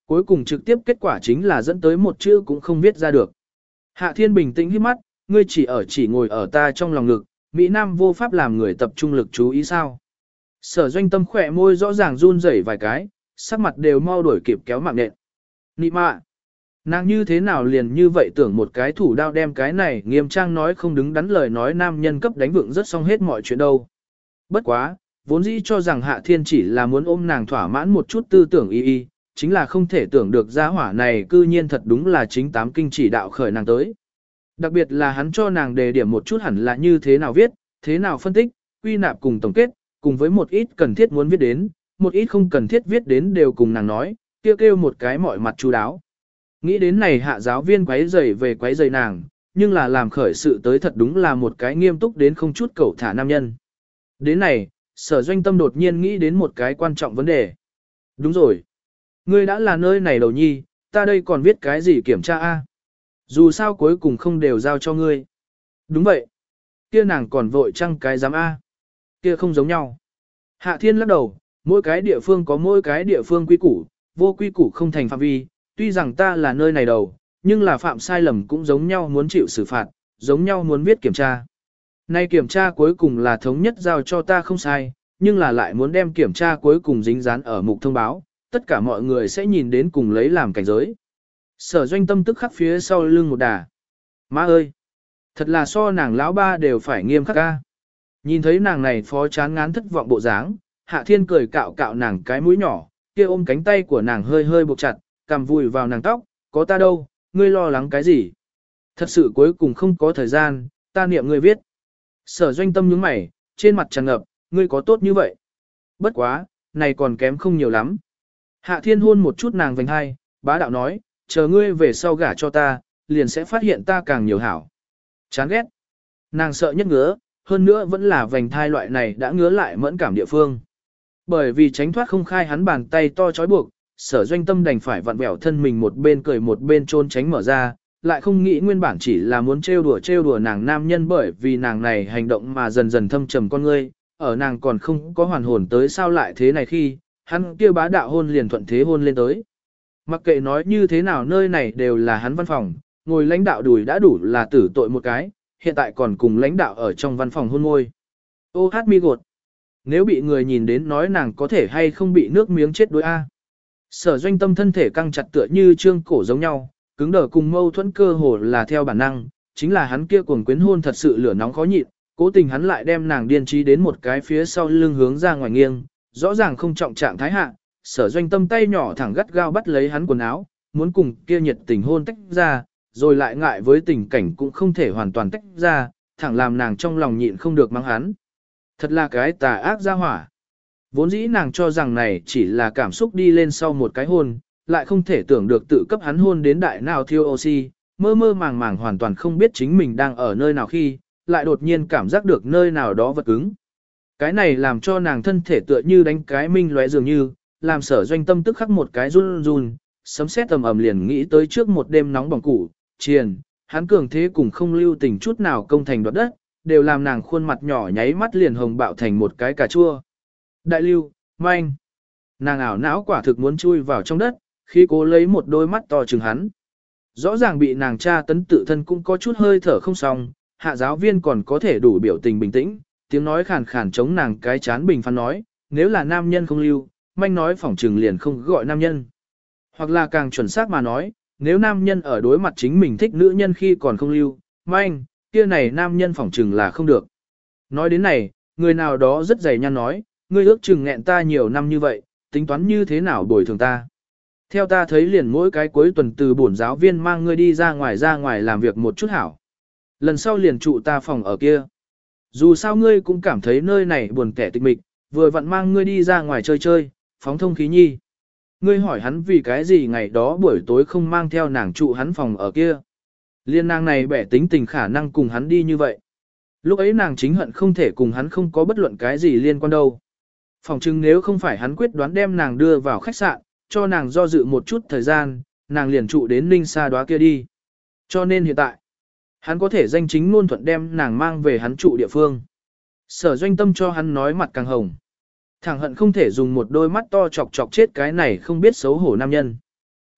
cuối cùng trực tiếp kết quả chính là dẫn tới một chữ cũng không viết ra được. Hạ Thiên bình tĩnh hít mắt, ngươi chỉ ngồi ở ta trong lòng ngực, Mỹ Nam vô pháp làm người tập trung lực chú ý sao. Sở Doanh Tâm khỏe môi rõ ràng run rẩy vài cái, sắc mặt đều mau đuổi kịp kéo mạng nện. Nị mạ! Nàng như thế nào liền như vậy tưởng một cái thủ đao đem cái này nghiêm trang nói không đứng đắn lời nói nam nhân cấp đánh vựng rất xong hết mọi chuyện đâu. Bất quá, vốn dĩ cho rằng Hạ Thiên chỉ là muốn ôm nàng thỏa mãn một chút tư tưởng y, chính là không thể tưởng được gia hỏa này cư nhiên thật đúng là chính tám kinh chỉ đạo khởi nàng tới. Đặc biệt là hắn cho nàng đề điểm một chút hẳn là như thế nào viết, thế nào phân tích, quy nạp cùng tổng kết, cùng với một ít cần thiết muốn viết đến, một ít không cần thiết viết đến đều cùng nàng nói, kêu một cái mọi mặt chu đáo. Nghĩ đến này hạ giáo viên quấy rầy nàng, nhưng là làm khởi sự tới thật đúng là một cái nghiêm túc đến không chút cẩu thả nam nhân. Đến này, Sở Doanh Tâm đột nhiên nghĩ đến một cái quan trọng vấn đề. Đúng rồi. Ngươi đã là nơi này đầu nhi, ta đây còn viết cái gì kiểm tra a? Dù sao cuối cùng không đều giao cho ngươi. Đúng vậy. Kia nàng còn vội chăng cái giám a? Kia không giống nhau. Hạ Thiên lắc đầu, mỗi cái địa phương có mỗi cái địa phương quy củ, vô quy củ không thành phạm vi, tuy rằng ta là nơi này đầu, nhưng là phạm sai lầm cũng giống nhau muốn chịu xử phạt, giống nhau muốn viết kiểm tra. Nay kiểm tra cuối cùng là thống nhất giao cho ta không sai, nhưng là lại muốn đem kiểm tra cuối cùng dính dán ở mục thông báo, tất cả mọi người sẽ nhìn đến cùng lấy làm cảnh giới. Sở Doanh Tâm tức khắc phía sau lưng một đà. Má ơi! Thật là so nàng lão ba đều phải nghiêm khắc ca. Nhìn thấy nàng này phó chán ngán thất vọng bộ dáng, Hạ Thiên cười cạo cạo nàng cái mũi nhỏ, kia ôm cánh tay của nàng hơi hơi buộc chặt, cầm vùi vào nàng tóc, có ta đâu, ngươi lo lắng cái gì? Thật sự cuối cùng không có thời gian, ta niệm ngươi viết. Sở Doanh Tâm nhướng mày, trên mặt tràn ngập, ngươi có tốt như vậy? Bất quá, này còn kém không nhiều lắm. Hạ Thiên hôn một chút nàng vành hai, bá đạo nói, chờ ngươi về sau gả cho ta, liền sẽ phát hiện ta càng nhiều hảo. Chán ghét. Nàng sợ nhất ngứa, hơn nữa vẫn là vành thai loại này đã ngứa lại mẫn cảm địa phương. Bởi vì tránh thoát không khai hắn bàn tay to trói buộc, Sở Doanh Tâm đành phải vặn vẹo thân mình một bên cười một bên trôn tránh mở ra, lại không nghĩ nguyên bản chỉ là muốn trêu đùa nàng nam nhân bởi vì nàng này hành động mà dần dần thâm trầm con ngươi, ở nàng còn không có hoàn hồn tới sao lại thế này khi, hắn kia bá đạo hôn liền thuận thế hôn lên tới. Mặc kệ nói như thế nào nơi này đều là hắn văn phòng, ngồi lãnh đạo đùi đã đủ là tử tội một cái, hiện tại còn cùng lãnh đạo ở trong văn phòng hôn môi. Ô hát mi gột. Nếu bị người nhìn đến nói nàng có thể hay không bị nước miếng chết đối A. Sở Doanh Tâm thân thể căng chặt tựa như trương cổ giống nhau, cứng đờ cùng mâu thuẫn cơ hồ là theo bản năng, chính là hắn kia cuồng quyến hôn thật sự lửa nóng khó nhịn, cố tình hắn lại đem nàng điên trí đến một cái phía sau lưng hướng ra ngoài nghiêng, rõ ràng không trọng trạng thái hạ, Sở Doanh Tâm tay nhỏ thẳng gắt gao bắt lấy hắn quần áo, muốn cùng kia nhiệt tình hôn tách ra, rồi lại ngại với tình cảnh cũng không thể hoàn toàn tách ra, thẳng làm nàng trong lòng nhịn không được mắng hắn. Thật là cái tà ác gia hỏa. Vốn dĩ nàng cho rằng này chỉ là cảm xúc đi lên sau một cái hôn, lại không thể tưởng được tự cấp hắn hôn đến đại nào thiêu oxy, mơ mơ màng màng hoàn toàn không biết chính mình đang ở nơi nào khi, lại đột nhiên cảm giác được nơi nào đó vật cứng. Cái này làm cho nàng thân thể tựa như đánh cái minh lóe dường như, làm Sở Doanh Tâm tức khắc một cái run run, sấm sét tầm ầm liền nghĩ tới trước một đêm nóng bỏng củ, triền, hắn cường thế cùng không lưu tình chút nào công thành đoạt đất, đều làm nàng khuôn mặt nhỏ nháy mắt liền hồng bạo thành một cái cà chua. Đại lưu, manh. Nàng ảo não quả thực muốn chui vào trong đất, khi cố lấy một đôi mắt to chừng hắn. Rõ ràng bị nàng tra tấn tự thân cũng có chút hơi thở không xong, hạ giáo viên còn có thể đủ biểu tình bình tĩnh, tiếng nói khàn khàn chống nàng cái chán bình phán nói, nếu là nam nhân không lưu, manh nói phỏng trừng liền không gọi nam nhân. Hoặc là càng chuẩn xác mà nói, nếu nam nhân ở đối mặt chính mình thích nữ nhân khi còn không lưu, manh, kia này nam nhân phỏng trừng là không được. Nói đến này, người nào đó rất dày nhăn nói, ngươi ước chừng nghẹn ta nhiều năm như vậy, tính toán như thế nào bồi thường ta. Theo ta thấy liền mỗi cái cuối tuần từ bổn giáo viên mang ngươi đi ra ngoài làm việc một chút hảo. Lần sau liền trụ ta phòng ở kia. Dù sao ngươi cũng cảm thấy nơi này buồn kẻ tịch mịch, vừa vặn mang ngươi đi ra ngoài chơi chơi, phóng thông khí nhi. Ngươi hỏi hắn vì cái gì ngày đó buổi tối không mang theo nàng trụ hắn phòng ở kia. Liên nàng này bẻ tính tình khả năng cùng hắn đi như vậy. Lúc ấy nàng chính hận không thể cùng hắn không có bất luận cái gì liên quan đâu. Phòng chừng nếu không phải hắn quyết đoán đem nàng đưa vào khách sạn, cho nàng do dự một chút thời gian, nàng liền trụ đến Ninh Sa Đóa kia đi. Cho nên hiện tại, hắn có thể danh chính ngôn thuận đem nàng mang về hắn trụ địa phương. Sở Doanh Tâm cho hắn nói mặt càng hồng. Thẳng hận không thể dùng một đôi mắt to chọc chọc chết cái này không biết xấu hổ nam nhân.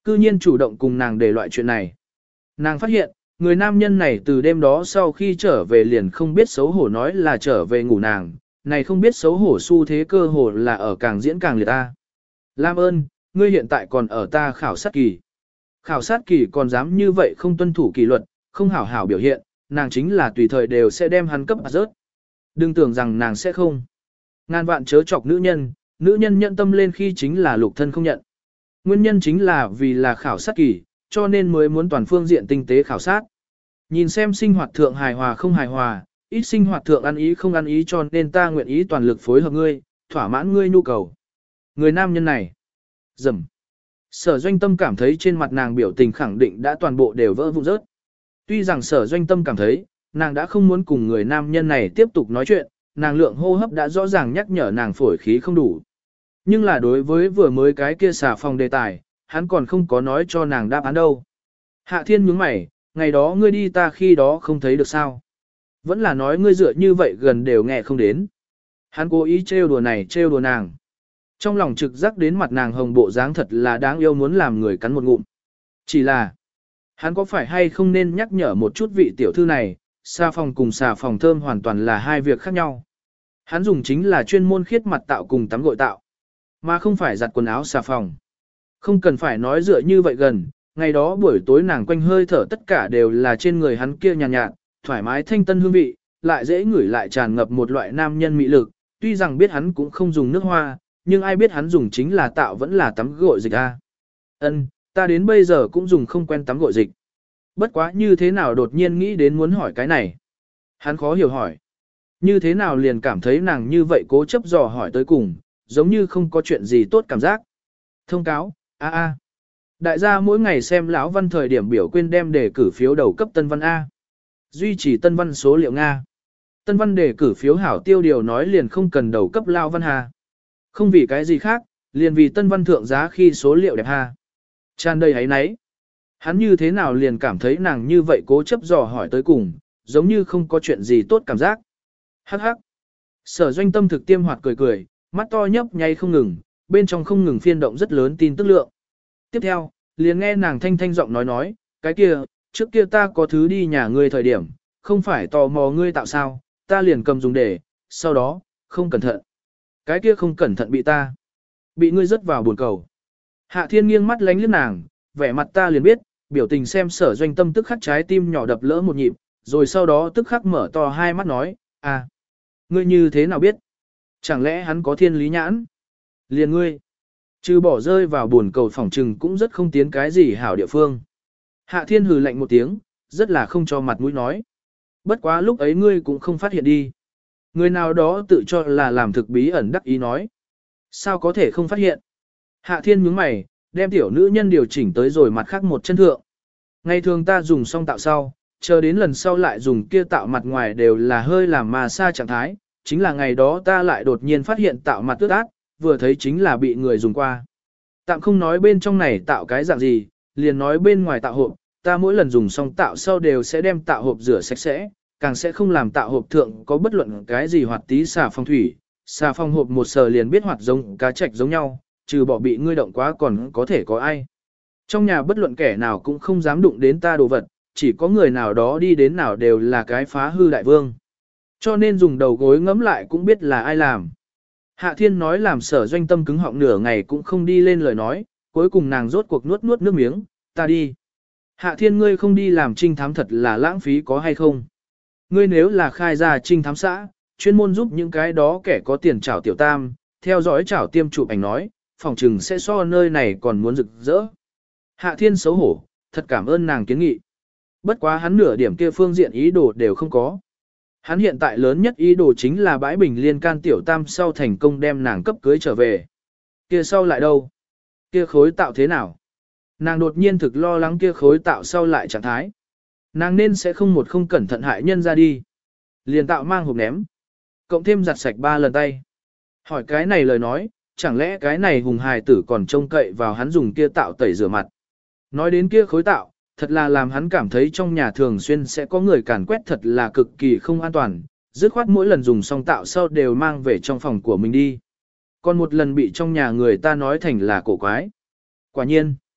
Cư nhiên chủ động cùng nàng để loại chuyện này. Nàng phát hiện, người nam nhân này từ đêm đó sau khi trở về liền không biết xấu hổ nói là trở về ngủ nàng, này không biết xấu hổ xu thế cơ hồ là ở càng diễn càng liệt ta. Lam ơn, ngươi hiện tại còn ở ta khảo sát kỳ. Khảo sát kỳ còn dám như vậy không tuân thủ kỷ luật, không hảo hảo biểu hiện, nàng chính là tùy thời đều sẽ đem hắn cấp rớt. Đừng tưởng rằng nàng sẽ không. Ngàn vạn chớ chọc nữ nhân nhận tâm lên khi chính là lục thân không nhận. Nguyên nhân chính là vì là khảo sát kỳ, cho nên mới muốn toàn phương diện tinh tế khảo sát. Nhìn xem sinh hoạt thượng hài hòa không hài hòa, ít sinh hoạt thượng ăn ý không ăn ý cho nên ta nguyện ý toàn lực phối hợp ngươi, thỏa mãn ngươi nhu cầu. Người nam nhân này. Dầm. Sở Doanh Tâm cảm thấy trên mặt nàng biểu tình khẳng định đã toàn bộ đều vỡ vụn rớt. Tuy rằng Sở Doanh Tâm cảm thấy, nàng đã không muốn cùng người nam nhân này tiếp tục nói chuyện, nàng lượng hô hấp đã rõ ràng nhắc nhở nàng phổi khí không đủ. Nhưng là đối với vừa mới cái kia xà phòng đề tài, hắn còn không có nói cho nàng đáp án đâu. Hạ Thiên nhướng mày, ngày đó ngươi đi ta khi đó không thấy được sao. Vẫn là nói ngươi dựa như vậy gần đều nghe không đến. Hắn cố ý trêu đùa này trêu đùa nàng. Trong lòng trực giác đến mặt nàng hồng bộ dáng thật là đáng yêu muốn làm người cắn một ngụm. Chỉ là, hắn có phải hay không nên nhắc nhở một chút vị tiểu thư này, xà phòng cùng xà phòng thơm hoàn toàn là hai việc khác nhau. Hắn dùng chính là chuyên môn khiết mặt tạo cùng tắm gội tạo, mà không phải giặt quần áo xà phòng. Không cần phải nói dựa như vậy gần, ngày đó buổi tối nàng quanh hơi thở tất cả đều là trên người hắn kia nhàn nhạt, thoải mái thanh tân hương vị, lại dễ ngửi lại tràn ngập một loại nam nhân mị lực, tuy rằng biết hắn cũng không dùng nước hoa, nhưng ai biết hắn dùng chính là tạo vẫn là tắm gội dịch a. Ân, ta đến bây giờ cũng dùng không quen tắm gội dịch. Bất quá như thế nào đột nhiên nghĩ đến muốn hỏi cái này. Hắn khó hiểu hỏi. Như thế nào liền cảm thấy nàng như vậy cố chấp dò hỏi tới cùng, giống như không có chuyện gì tốt cảm giác. Thông cáo, a. Đại gia mỗi ngày xem lão văn thời điểm biểu quên đem đề cử phiếu đầu cấp tân văn A. Duy trì tân văn số liệu Nga. Tân văn đề cử phiếu hảo tiêu điều nói liền không cần đầu cấp lao văn hà. Không vì cái gì khác, liền vì tân văn thượng giá khi số liệu đẹp ha. Tràn đầy hấy nấy. Hắn như thế nào liền cảm thấy nàng như vậy cố chấp dò hỏi tới cùng, giống như không có chuyện gì tốt cảm giác. Hắc hắc. Sở Doanh Tâm thực tiêm hoạt cười cười, mắt to nhấp nháy không ngừng, bên trong không ngừng phiên động rất lớn tin tức lượng. Tiếp theo, liền nghe nàng thanh thanh giọng nói, cái kia, trước kia ta có thứ đi nhà ngươi thời điểm, không phải tò mò ngươi tạo sao, ta liền cầm dùng để, sau đó, không cẩn thận. Cái kia không cẩn thận bị ngươi rớt vào buồn cầu. Hạ Thiên nghiêng mắt lánh liếc nàng, vẻ mặt ta liền biết, biểu tình xem Sở Doanh Tâm tức khắc trái tim nhỏ đập lỡ một nhịp, rồi sau đó tức khắc mở to hai mắt nói, à, ngươi như thế nào biết? Chẳng lẽ hắn có thiên lý nhãn? Liền ngươi, trừ bỏ rơi vào buồn cầu phỏng trừng cũng rất không tiến cái gì hảo địa phương. Hạ Thiên hừ lạnh một tiếng, rất là không cho mặt mũi nói. Bất quá lúc ấy ngươi cũng không phát hiện đi. Người nào đó tự cho là làm thực bí ẩn đắc ý nói. Sao có thể không phát hiện? Hạ Thiên nhướng mày, đem tiểu nữ nhân điều chỉnh tới rồi mặt khác một chân thượng. Ngày thường ta dùng xong tạo sau, chờ đến lần sau lại dùng kia tạo mặt ngoài đều là hơi làm mà xa trạng thái. Chính là ngày đó ta lại đột nhiên phát hiện tạo mặt ướt át, vừa thấy chính là bị người dùng qua. Tạm không nói bên trong này tạo cái dạng gì, liền nói bên ngoài tạo hộp, ta mỗi lần dùng xong tạo sau đều sẽ đem tạo hộp rửa sạch sẽ, càng sẽ không làm tạo hộp thượng có bất luận cái gì hoạt tí xà phong thủy. Xà phong hộp một sờ liền biết hoạt giống cá trạch giống nhau, trừ bỏ bị ngươi động quá còn có thể có ai. Trong nhà bất luận kẻ nào cũng không dám đụng đến ta đồ vật, chỉ có người nào đó đi đến nào đều là cái phá hư đại vương. Cho nên dùng đầu gối ngẫm lại cũng biết là ai làm. Hạ Thiên nói làm Sở Doanh Tâm cứng họng nửa ngày cũng không đi lên lời nói, cuối cùng nàng rốt cuộc nuốt nước miếng, ta đi. Hạ Thiên ngươi không đi làm trinh thám thật là lãng phí có hay không? Ngươi nếu là khai ra trinh thám xã, chuyên môn giúp những cái đó kẻ có tiền trảo tiểu tam, theo dõi trảo tiêm chụp ảnh nói, phòng trừng sẽ so nơi này còn muốn rực rỡ. Hạ Thiên xấu hổ, thật cảm ơn nàng kiến nghị. Bất quá hắn nửa điểm kia phương diện ý đồ đều không có. Hắn hiện tại lớn nhất ý đồ chính là bãi bình liên can tiểu tam sau thành công đem nàng cấp cưới trở về. Kia sau lại đâu? Kia khối tạo thế nào? Nàng đột nhiên thực lo lắng kia khối tạo sau lại trạng thái. Nàng nên sẽ không cẩn thận hại nhân ra đi. Liền tạo mang hộp ném. Cộng thêm giặt sạch 3 lần tay. Hỏi cái này lời nói, chẳng lẽ cái này hùng hài tử còn trông cậy vào hắn dùng kia tạo tẩy rửa mặt. Nói đến kia khối tạo, thật là làm hắn cảm thấy trong nhà thường xuyên sẽ có người càn quét thật là cực kỳ không an toàn, dứt khoát mỗi lần dùng xong tạo sau đều mang về trong phòng của mình đi. Còn một lần bị trong nhà người ta nói thành là cổ quái. Quả nhiên,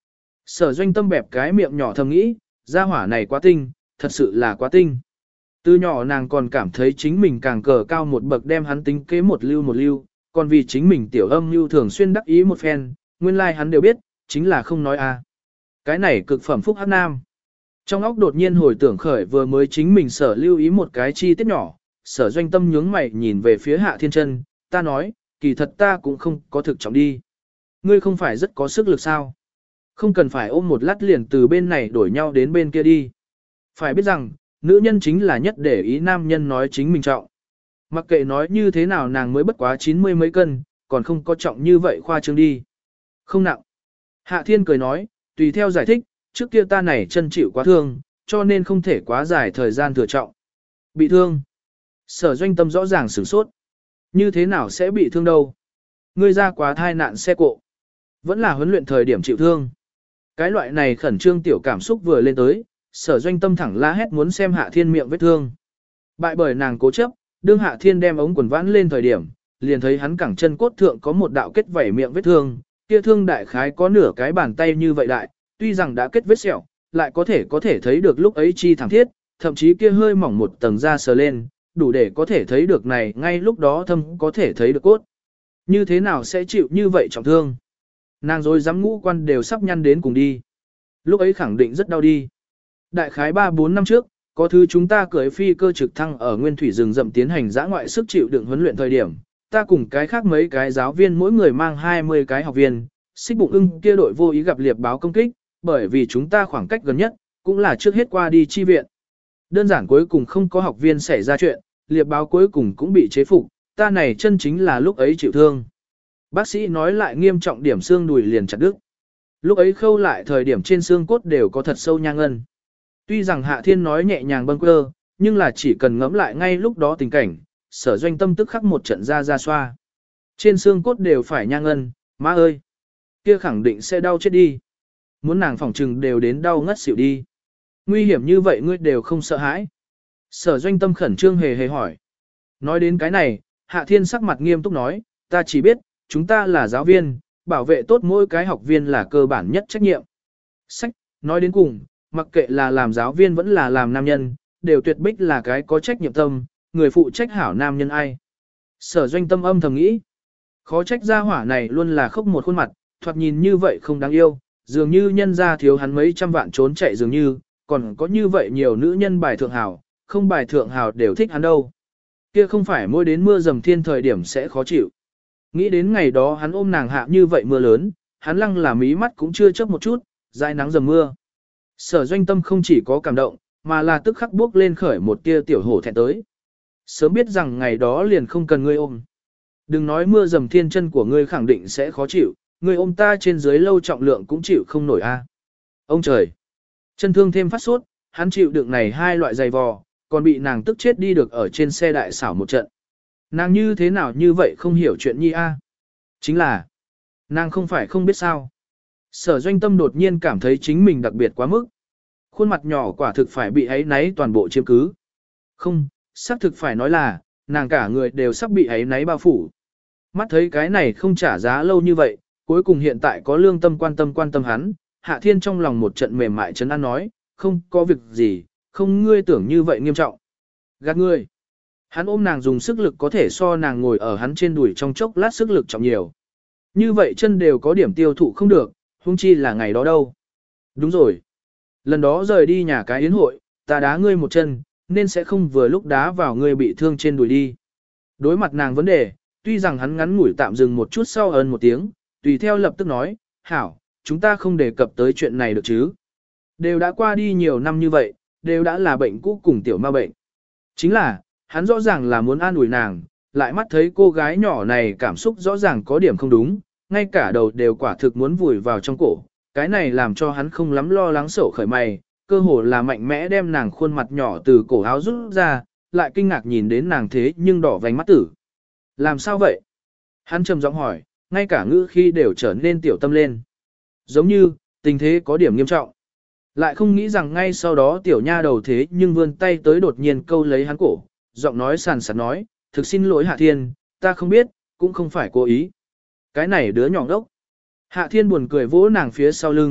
Sở Doanh Tâm bẹp cái miệng nhỏ thầm nghĩ, gia hỏa này quá tinh, thật sự là quá tinh. Từ nhỏ nàng còn cảm thấy chính mình càng cờ cao một bậc đem hắn tính kế một lưu, còn vì chính mình tiểu âm lưu thường xuyên đắc ý một phen, nguyên lai like hắn đều biết, chính là không nói a. Cái này cực phẩm phúc hắc nam. Trong óc đột nhiên hồi tưởng khởi vừa mới chính mình sở lưu ý một cái chi tiết nhỏ, Sở Doanh Tâm nhướng mày nhìn về phía Hạ Thiên Chân, ta nói, kỳ thật ta cũng không có thực trọng đi. Ngươi không phải rất có sức lực sao? Không cần phải ôm một lát liền từ bên này đổi nhau đến bên kia đi. Phải biết rằng, nữ nhân chính là nhất để ý nam nhân nói chính mình trọng. Mặc kệ nói như thế nào nàng mới bất quá 90 mấy cân, còn không có trọng như vậy khoa trương đi. Không nặng. Hạ Thiên cười nói, tùy theo giải thích, trước kia ta này chân chịu quá thương, cho nên không thể quá dài thời gian thừa trọng. Bị thương. Sở Doanh Tâm rõ ràng sửng sốt. Như thế nào sẽ bị thương đâu? Ngươi ra quá thai nạn xe cộ. Vẫn là huấn luyện thời điểm chịu thương. Cái loại này khẩn trương tiểu cảm xúc vừa lên tới, Sở Doanh Tâm thẳng la hét muốn xem Hạ Thiên miệng vết thương. Bại bởi nàng cố chấp, đương Hạ Thiên đem ống quần vãn lên thời điểm, liền thấy hắn cẳng chân cốt thượng có một đạo kết vảy miệng vết thương, kia thương đại khái có nửa cái bàn tay như vậy đại, tuy rằng đã kết vết sẹo, lại có thể thấy được lúc ấy chi thẳng thiết, thậm chí kia hơi mỏng một tầng da sờ lên, đủ để có thể thấy được này ngay lúc đó thâm có thể thấy được cốt. Như thế nào sẽ chịu như vậy trọng thương? Nàng rồi dám ngũ quan đều sắp nhăn đến cùng đi. Lúc ấy khẳng định rất đau đi. Đại khái 3-4 năm trước, có thứ chúng ta cưỡi phi cơ trực thăng ở nguyên thủy rừng rậm tiến hành dã ngoại sức chịu đựng huấn luyện thời điểm. Ta cùng cái khác mấy cái giáo viên mỗi người mang 20 cái học viên, xích bụng ưng kia đội vô ý gặp liệp báo công kích, bởi vì chúng ta khoảng cách gần nhất, cũng là trước hết qua đi chi viện. Đơn giản cuối cùng không có học viên xảy ra chuyện, liệp báo cuối cùng cũng bị chế phục, ta này chân chính là lúc ấy chịu thương. Bác sĩ nói lại nghiêm trọng điểm xương đùi liền chặt đứt. Lúc ấy khâu lại thời điểm trên xương cốt đều có thật sâu nhang ngân. Tuy rằng Hạ Thiên nói nhẹ nhàng bâng quơ, nhưng là chỉ cần ngẫm lại ngay lúc đó tình cảnh, Sở Doanh Tâm tức khắc một trận ra xoa. Trên xương cốt đều phải nhang ngân, má ơi! Kia khẳng định sẽ đau chết đi. Muốn nàng phỏng trừng đều đến đau ngất xỉu đi. Nguy hiểm như vậy ngươi đều không sợ hãi. Sở Doanh Tâm khẩn trương hề hỏi. Nói đến cái này, Hạ Thiên sắc mặt nghiêm túc nói, ta chỉ biết, chúng ta là giáo viên, bảo vệ tốt mỗi cái học viên là cơ bản nhất trách nhiệm. Sách, nói đến cùng, mặc kệ là làm giáo viên vẫn là làm nam nhân, đều tuyệt bích là cái có trách nhiệm tâm, người phụ trách hảo nam nhân ai. Sở Doanh Tâm âm thầm nghĩ, khó trách gia hỏa này luôn là khóc một khuôn mặt, thoạt nhìn như vậy không đáng yêu, dường như nhân ra thiếu hắn mấy trăm vạn trốn chạy dường như, còn có như vậy nhiều nữ nhân bài thượng hảo, không bài thượng hảo đều thích hắn đâu. Kia không phải mỗi đến mưa dầm thiên thời điểm sẽ khó chịu. Nghĩ đến ngày đó hắn ôm nàng hạ như vậy mưa lớn, hắn lăng là mí mắt cũng chưa chớp một chút, dãi nắng dầm mưa. Sở Doanh Tâm không chỉ có cảm động, mà là tức khắc bước lên khởi một tia tiểu hổ thẹn tới. Sớm biết rằng ngày đó liền không cần ngươi ôm. Đừng nói mưa dầm thiên chân của ngươi khẳng định sẽ khó chịu, ngươi ôm ta trên dưới lâu trọng lượng cũng chịu không nổi a. Ông trời! Chân thương thêm phát sốt, hắn chịu đựng này hai loại giày vò, còn bị nàng tức chết đi được ở trên xe đại xảo một trận. Nàng như thế nào như vậy không hiểu chuyện nhi a? Chính là, nàng không phải không biết sao. Sở Doanh Tâm đột nhiên cảm thấy chính mình đặc biệt quá mức. Khuôn mặt nhỏ quả thực phải bị ấy náy toàn bộ chiếm cứ. Không, xác thực phải nói là, nàng cả người đều sắp bị ấy náy bao phủ. Mắt thấy cái này không trả giá lâu như vậy, cuối cùng hiện tại có lương tâm quan tâm hắn, Hạ Thiên trong lòng một trận mềm mại trấn an nói, không có việc gì, không ngươi tưởng như vậy nghiêm trọng. Gạt ngươi. Hắn ôm nàng dùng sức lực có thể so nàng ngồi ở hắn trên đùi trong chốc lát sức lực trọng nhiều. Như vậy chân đều có điểm tiêu thụ không được, huống chi là ngày đó đâu. Đúng rồi. Lần đó rời đi nhà cái yến hội, ta đá ngươi một chân, nên sẽ không vừa lúc đá vào ngươi bị thương trên đùi đi. Đối mặt nàng vấn đề, tuy rằng hắn ngắn ngủi tạm dừng một chút sau ơn một tiếng, tùy theo lập tức nói, hảo, chúng ta không đề cập tới chuyện này được chứ. Đều đã qua đi nhiều năm như vậy, đều đã là bệnh cũ cùng tiểu ma bệnh. Chính là, hắn rõ ràng là muốn an ủi nàng, lại mắt thấy cô gái nhỏ này cảm xúc rõ ràng có điểm không đúng, ngay cả đầu đều quả thực muốn vùi vào trong cổ. Cái này làm cho hắn không lắm lo lắng sổ khởi mày, cơ hồ là mạnh mẽ đem nàng khuôn mặt nhỏ từ cổ áo rút ra, lại kinh ngạc nhìn đến nàng thế nhưng đỏ vành mắt tử. Làm sao vậy? Hắn trầm giọng hỏi, ngay cả ngữ khi đều trở nên tiểu tâm lên. Giống như, tình thế có điểm nghiêm trọng. Lại không nghĩ rằng ngay sau đó tiểu nha đầu thế nhưng vươn tay tới đột nhiên câu lấy hắn cổ, giọng nói sàn sạt nói, thực xin lỗi Hạ Thiên, ta không biết, cũng không phải cố ý. Cái này đứa nhỏ đốc. Hạ Thiên buồn cười vỗ nàng phía sau lưng,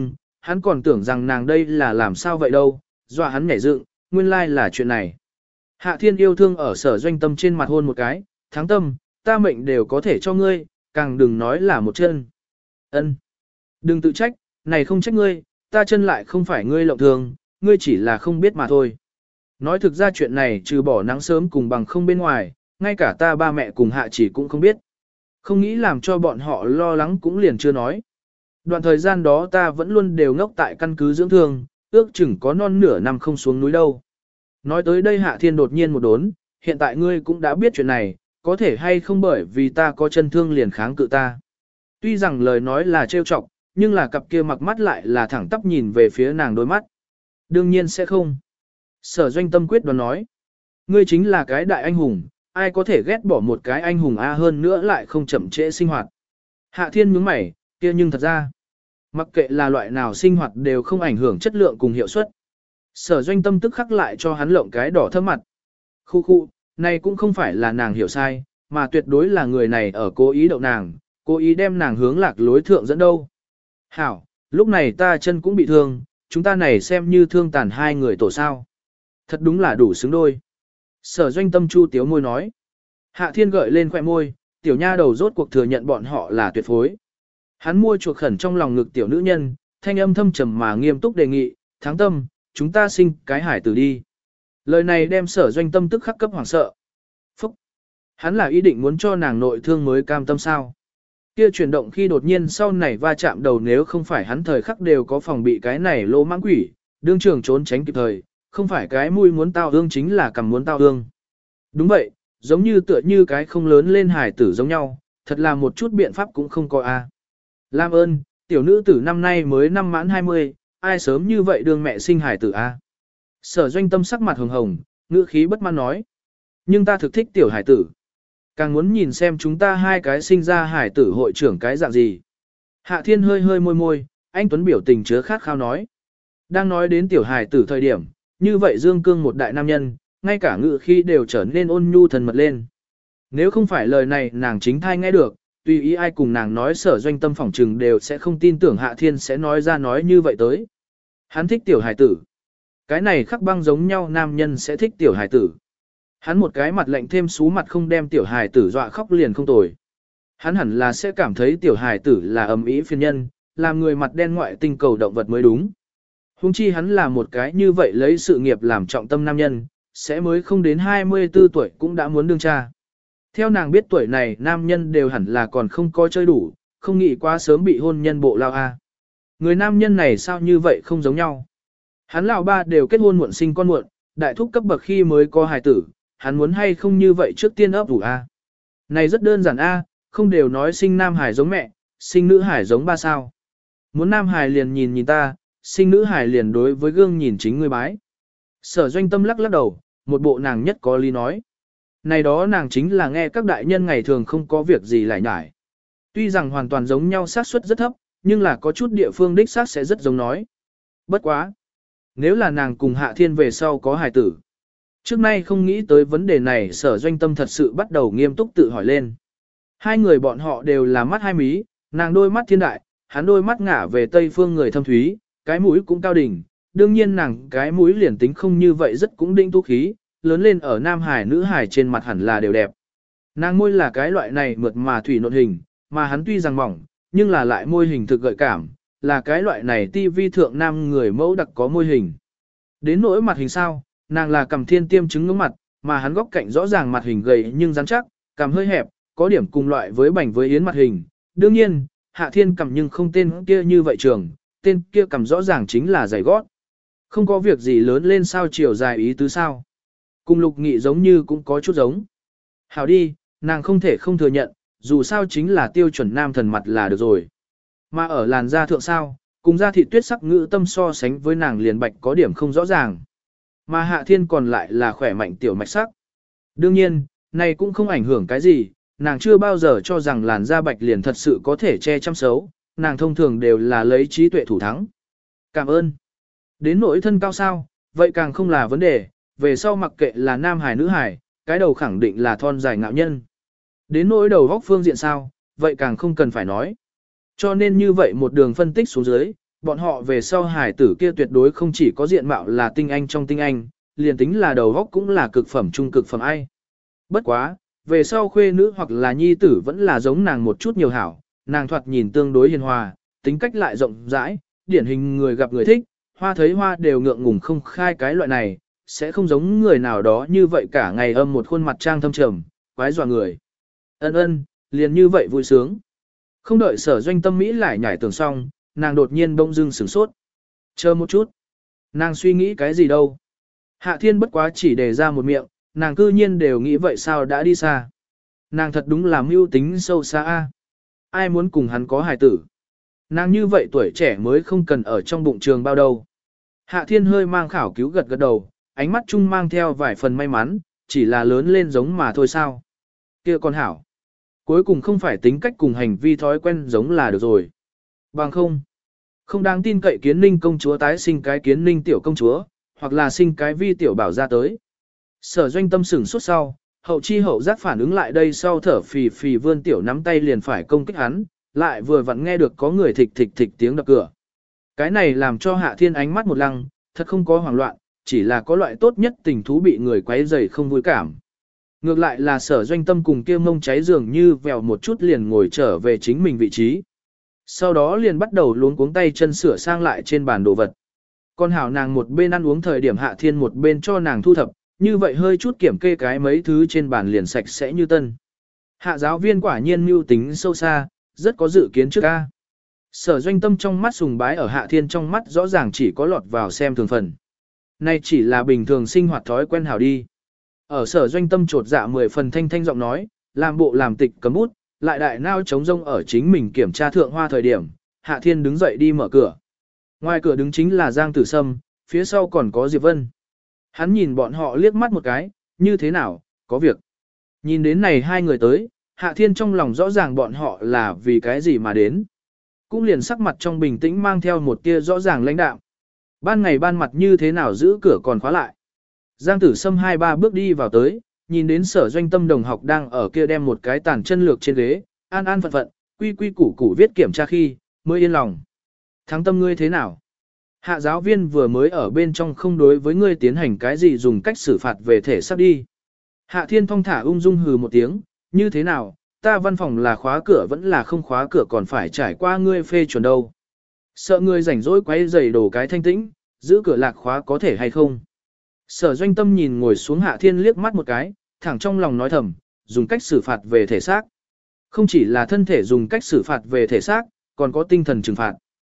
hắn còn tưởng rằng nàng đây là làm sao vậy đâu, dọa hắn nhảy dựng, nguyên lai là chuyện này. Hạ Thiên yêu thương ở Sở Doanh Tâm trên mặt hôn một cái, Thắng Tâm, ta mệnh đều có thể cho ngươi, càng đừng nói là một chân. Ân, đừng tự trách, này không trách ngươi, ta chân lại không phải ngươi lộng thường, ngươi chỉ là không biết mà thôi. Nói thực ra chuyện này trừ bỏ nắng sớm cùng bằng không bên ngoài, ngay cả ta ba mẹ cùng Hạ Chỉ cũng không biết. Không nghĩ làm cho bọn họ lo lắng cũng liền chưa nói. Đoạn thời gian đó ta vẫn luôn đều ngốc tại căn cứ dưỡng thương, ước chừng có non nửa năm không xuống núi đâu. Nói tới đây Hạ Thiên đột nhiên một đốn, hiện tại ngươi cũng đã biết chuyện này, có thể hay không bởi vì ta có chân thương liền kháng cự ta. Tuy rằng lời nói là trêu chọc, nhưng là cặp kia mặc mắt lại là thẳng tắp nhìn về phía nàng đôi mắt. Đương nhiên sẽ không. Sở Doanh Tâm quyết đoán nói. Ngươi chính là cái đại anh hùng, ai có thể ghét bỏ một cái anh hùng A hơn nữa lại không chậm trễ sinh hoạt. Hạ Thiên nhướng mày, kia nhưng thật ra, mặc kệ là loại nào sinh hoạt đều không ảnh hưởng chất lượng cùng hiệu suất. Sở Doanh Tâm tức khắc lại cho hắn lộng cái đỏ thơm mặt. Khu khu, này cũng không phải là nàng hiểu sai, mà tuyệt đối là người này ở cố ý đậu nàng, cố ý đem nàng hướng lạc lối thượng dẫn đâu. Hảo, lúc này ta chân cũng bị thương, chúng ta này xem như thương tàn hai người tổ sao. Thật đúng là đủ xứng đôi. Sở Doanh Tâm chu tiếu môi nói. Hạ Thiên gợi lên khỏe môi, tiểu nha đầu rốt cuộc thừa nhận bọn họ là tuyệt phối. Hắn mua chuộc khẩn trong lòng ngực tiểu nữ nhân, thanh âm thâm trầm mà nghiêm túc đề nghị, Thắng Tâm, chúng ta sinh cái hải tử đi. Lời này đem Sở Doanh Tâm tức khắc cấp hoảng sợ. Phúc! Hắn là ý định muốn cho nàng nội thương mới cam tâm sao. Kia chuyển động khi đột nhiên sau này va chạm đầu nếu không phải hắn thời khắc đều có phòng bị cái này lỗ mãng quỷ, đương trường trốn tránh kịp thời, không phải cái mũi muốn tao ương chính là cầm muốn tao ương. Đúng vậy, giống như tựa như cái không lớn lên hải tử giống nhau, thật là một chút biện pháp cũng không có a. Lam ơn, tiểu nữ tử năm nay mới năm mãn 20, ai sớm như vậy đương mẹ sinh hải tử a. Sở Doanh Tâm sắc mặt hồng hồng, ngữ khí bất mãn nói. Nhưng ta thực thích tiểu hải tử. Càng muốn nhìn xem chúng ta hai cái sinh ra hải tử hội trưởng cái dạng gì. Hạ Thiên hơi hơi môi môi, anh Tuấn biểu tình chứa khát khao nói. Đang nói đến tiểu hải tử thời điểm, như vậy Dương Cương một đại nam nhân, ngay cả ngữ khí đều trở nên ôn nhu thần mật lên. Nếu không phải lời này nàng chính thai nghe được, tùy ý ai cùng nàng nói Sở Doanh Tâm phỏng trừng đều sẽ không tin tưởng Hạ Thiên sẽ nói ra nói như vậy tới. Hắn thích tiểu hải tử. Cái này khắc băng giống nhau nam nhân sẽ thích tiểu hải tử. Hắn một cái mặt lạnh thêm xú mặt không đem tiểu hải tử dọa khóc liền không tồi. Hắn hẳn là sẽ cảm thấy tiểu hải tử là ầm ĩ phiền nhân, làm người mặt đen ngoại tinh cầu động vật mới đúng. Hùng chi hắn là một cái như vậy lấy sự nghiệp làm trọng tâm nam nhân, sẽ mới không đến 24 tuổi cũng đã muốn đương cha. Theo nàng biết tuổi này nam nhân đều hẳn là còn không có chơi đủ, không nghĩ quá sớm bị hôn nhân bộ lao a. Người nam nhân này sao như vậy không giống nhau. Hắn lão ba đều kết hôn muộn sinh con muộn, đại thúc cấp bậc khi mới có hài tử, hắn muốn hay không như vậy trước tiên ấp ủ a. Này rất đơn giản a, không đều nói sinh nam hải giống mẹ, sinh nữ hải giống ba sao. Muốn nam hải liền nhìn nhìn ta, sinh nữ hải liền đối với gương nhìn chính người bái. Sở Doanh Tâm lắc lắc đầu, một bộ nàng nhất có lý nói. Này đó nàng chính là nghe các đại nhân ngày thường không có việc gì lại nhải. Tuy rằng hoàn toàn giống nhau xác suất rất thấp, nhưng là có chút địa phương đích xác sẽ rất giống nói. Bất quá. Nếu là nàng cùng Hạ Thiên về sau có hài tử. Trước nay không nghĩ tới vấn đề này Sở Doanh Tâm thật sự bắt đầu nghiêm túc tự hỏi lên. Hai người bọn họ đều là mắt hai mí, nàng đôi mắt thiên đại, hắn đôi mắt ngả về tây phương người thâm thúy, cái mũi cũng cao đỉnh. Đương nhiên nàng cái mũi liền tính không như vậy rất cũng đinh tu khí, lớn lên ở nam hải nữ hải trên mặt hẳn là đều đẹp. Nàng môi là cái loại này mượt mà thủy nộn hình, mà hắn tuy rằng mỏng, nhưng là lại môi hình thực gợi cảm, là cái loại này tivi thượng nam người mẫu đặc có môi hình. Đến nỗi mặt hình sao, nàng là cằm thiên tiêm trứng ngưỡng mặt, mà hắn góc cạnh rõ ràng mặt hình gầy nhưng rắn chắc, cằm hơi hẹp, có điểm cùng loại với bảnh với yến mặt hình. Đương nhiên, Hạ Thiên cằm nhưng không tên kia như vậy trường, tên kia cằm rõ ràng chính là giày gót. Không có việc gì lớn lên sao chiều dài ý tứ sao. Cùng Lục Nghị giống như cũng có chút giống. Hảo đi, nàng không thể không thừa nhận, dù sao chính là tiêu chuẩn nam thần mặt là được rồi. Mà ở làn da thượng sao, cùng da thịt tuyết sắc ngữ tâm so sánh với nàng liền bạch có điểm không rõ ràng. Mà Hạ Thiên còn lại là khỏe mạnh tiểu mạch sắc. Đương nhiên, này cũng không ảnh hưởng cái gì, nàng chưa bao giờ cho rằng làn da bạch liền thật sự có thể che chăm xấu, nàng thông thường đều là lấy trí tuệ thủ thắng. Cảm ơn. Đến nỗi thân cao sao, vậy càng không là vấn đề, về sau mặc kệ là nam hài nữ hài, cái đầu khẳng định là thon dài ngạo nhân. Đến nỗi đầu góc phương diện sao, vậy càng không cần phải nói. Cho nên như vậy một đường phân tích xuống dưới, bọn họ về sau hài tử kia tuyệt đối không chỉ có diện mạo là tinh anh trong tinh anh, liền tính là đầu óc cũng là cực phẩm trung cực phẩm ai. Bất quá, về sau khuê nữ hoặc là nhi tử vẫn là giống nàng một chút nhiều hảo, nàng thoạt nhìn tương đối hiền hòa, tính cách lại rộng rãi, điển hình người gặp người thích, hoa thấy hoa đều ngượng ngùng không khai cái loại này, sẽ không giống người nào đó như vậy cả ngày âm một khuôn mặt trang thâm trầm, quái dọa người. Ân, liền như vậy vui sướng. Không đợi Sở Doanh Tâm Mỹ lại nhảy tưởng xong, nàng đột nhiên bỗng dưng sửng sốt. Chờ một chút. Nàng suy nghĩ cái gì đâu. Hạ Thiên bất quá chỉ đề ra một miệng, nàng cư nhiên đều nghĩ vậy sao đã đi xa. Nàng thật đúng là mưu tính sâu xa a. Ai muốn cùng hắn có hài tử. Nàng như vậy tuổi trẻ mới không cần ở trong bụng trường bao đâu. Hạ Thiên hơi mang khảo cứu gật gật đầu, ánh mắt chung mang theo vài phần may mắn, chỉ là lớn lên giống mà thôi sao. Kia con hảo. Cuối cùng không phải tính cách cùng hành vi thói quen giống là được rồi. Bằng không đáng tin cậy Kiến Ninh công chúa tái sinh cái Kiến Ninh tiểu công chúa, hoặc là sinh cái Vi tiểu bảo ra tới. Sở Doanh Tâm sửng suốt sau, hậu chi hậu giác phản ứng lại đây sau thở phì phì vươn tiểu nắm tay liền phải công kích hắn, lại vừa vặn nghe được có người thịch thịch thịch tiếng đập cửa. Cái này làm cho Hạ Thiên ánh mắt một lăng, thật không có hoảng loạn, chỉ là có loại tốt nhất tình thú bị người quấy rầy không vui cảm. Ngược lại là Sở Doanh Tâm cùng kia mông cháy dường như vèo một chút liền ngồi trở về chính mình vị trí. Sau đó liền bắt đầu luống cuống tay chân sửa sang lại trên bàn đồ vật. Con hảo nàng một bên ăn uống thời điểm Hạ Thiên một bên cho nàng thu thập, như vậy hơi chút kiểm kê cái mấy thứ trên bàn liền sạch sẽ như tân. Hạ giáo viên quả nhiên mưu tính sâu xa, rất có dự kiến trước ca. Sở Doanh Tâm trong mắt sùng bái ở Hạ Thiên trong mắt rõ ràng chỉ có lọt vào xem thường phần. Nay chỉ là bình thường sinh hoạt thói quen hảo đi. Ở Sở Doanh Tâm trột dạ 10 phần thanh thanh giọng nói, làm bộ làm tịch cấm bút, lại đại nao chống rông ở chính mình kiểm tra thượng hoa thời điểm, Hạ Thiên đứng dậy đi mở cửa. Ngoài cửa đứng chính là Giang Tử Sâm, phía sau còn có Diệp Vân. Hắn nhìn bọn họ liếc mắt một cái, như thế nào, có việc. Nhìn đến này hai người tới, Hạ Thiên trong lòng rõ ràng bọn họ là vì cái gì mà đến. Cũng liền sắc mặt trong bình tĩnh mang theo một tia rõ ràng lãnh đạm. Ban ngày ban mặt như thế nào giữ cửa còn khóa lại. Giang Tử Sâm 2-3 bước đi vào tới, nhìn đến Sở Doanh Tâm đồng học đang ở kia đem một cái tàn chân lược trên ghế, an an phận phận, quy quy củ củ viết kiểm tra khi, mới yên lòng. Thắng Tâm ngươi thế nào? Hạ giáo viên vừa mới ở bên trong không đối với ngươi tiến hành cái gì dùng cách xử phạt về thể xác đi. Hạ Thiên thong thả ung dung hừ một tiếng, như thế nào, ta văn phòng là khóa cửa vẫn là không khóa cửa còn phải trải qua ngươi phê chuẩn đâu. Sợ ngươi rảnh rỗi quấy giày đổ cái thanh tĩnh, giữ cửa lạc khóa có thể hay không. Sở Doanh Tâm nhìn ngồi xuống Hạ Thiên liếc mắt một cái, thẳng trong lòng nói thầm, dùng cách xử phạt về thể xác. Không chỉ là thân thể dùng cách xử phạt về thể xác, còn có tinh thần trừng phạt.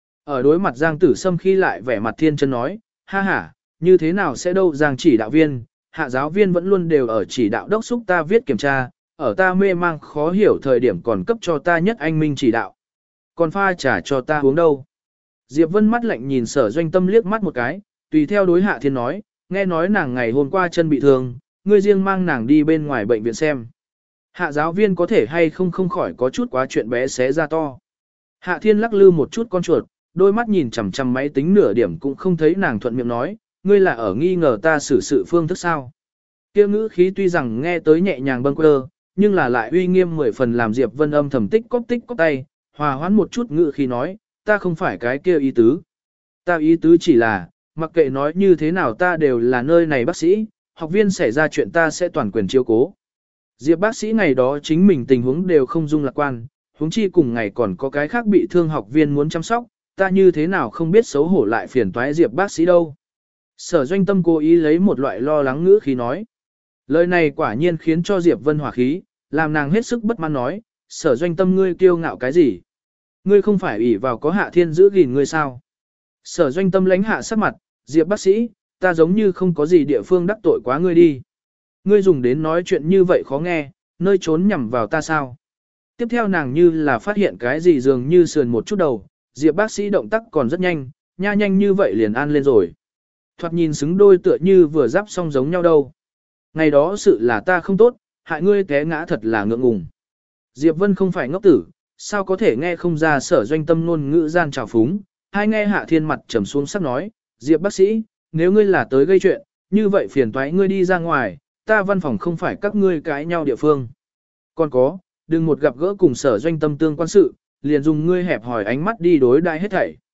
Ở đối mặt Giang Tử Sâm khi lại vẻ mặt thiên chân nói, ha ha, như thế nào sẽ đâu Giang chỉ đạo viên, Hạ giáo viên vẫn luôn đều ở chỉ đạo đốc xúc ta viết kiểm tra, ở ta mê mang khó hiểu thời điểm còn cấp cho ta nhất anh minh chỉ đạo. Còn pha trà cho ta uống đâu. Diệp Vân mắt lạnh nhìn Sở Doanh Tâm liếc mắt một cái, tùy theo đối Hạ Thiên nói, nghe nói nàng ngày hôm qua chân bị thương, ngươi riêng mang nàng đi bên ngoài bệnh viện xem. Hạ giáo viên có thể hay không không khỏi có chút quá chuyện bé xé ra to. Hạ Thiên lắc lư một chút con chuột, đôi mắt nhìn chằm chằm máy tính nửa điểm cũng không thấy nàng thuận miệng nói, ngươi là ở nghi ngờ ta xử sự phương thức sao. Kia ngữ khí tuy rằng nghe tới nhẹ nhàng bâng quơ, nhưng là lại uy nghiêm 10 phần làm Diệp Vân âm thầm tích cóp tay, hòa hoãn một chút ngữ khí nói, ta không phải cái kia ý tứ. Ta ý tứ chỉ là, mặc kệ nói như thế nào ta đều là nơi này bác sĩ, học viên xảy ra chuyện ta sẽ toàn quyền chiếu cố. Diệp bác sĩ ngày đó chính mình tình huống đều không dung lạc quan, huống chi cùng ngày còn có cái khác bị thương học viên muốn chăm sóc, ta như thế nào không biết xấu hổ lại phiền toái Diệp bác sĩ đâu. Sở Doanh Tâm cố ý lấy một loại lo lắng ngữ khí nói. Lời này quả nhiên khiến cho Diệp Vân hỏa khí, làm nàng hết sức bất mãn nói, Sở Doanh Tâm ngươi kiêu ngạo cái gì? Ngươi không phải ủy vào có Hạ Thiên giữ gìn ngươi sao? Sở Doanh Tâm lãnh hạ sắc mặt, Diệp bác sĩ, ta giống như không có gì địa phương đắc tội quá ngươi đi. Ngươi dùng đến nói chuyện như vậy khó nghe, nơi trốn nhằm vào ta sao? Tiếp theo nàng như là phát hiện cái gì dường như sườn một chút đầu, Diệp bác sĩ động tác còn rất nhanh, nha nhanh như vậy liền an lên rồi. Thoạt nhìn xứng đôi tựa như vừa giáp xong giống nhau đâu. Ngày đó sự là ta không tốt, hại ngươi té ngã thật là ngượng ngùng. Diệp Vân không phải ngốc tử, sao có thể nghe không ra Sở Doanh Tâm ngôn ngữ gian trào phúng. Hai nghe Hạ Thiên mặt trầm xuống sắc nói, Diệp bác sĩ, nếu ngươi là tới gây chuyện, như vậy phiền toái ngươi đi ra ngoài, ta văn phòng không phải các ngươi cãi nhau địa phương. Còn có, đừng một gặp gỡ cùng Sở Doanh Tâm tương quan sự, liền dùng ngươi hẹp hỏi ánh mắt đi đối đãi hết thảy.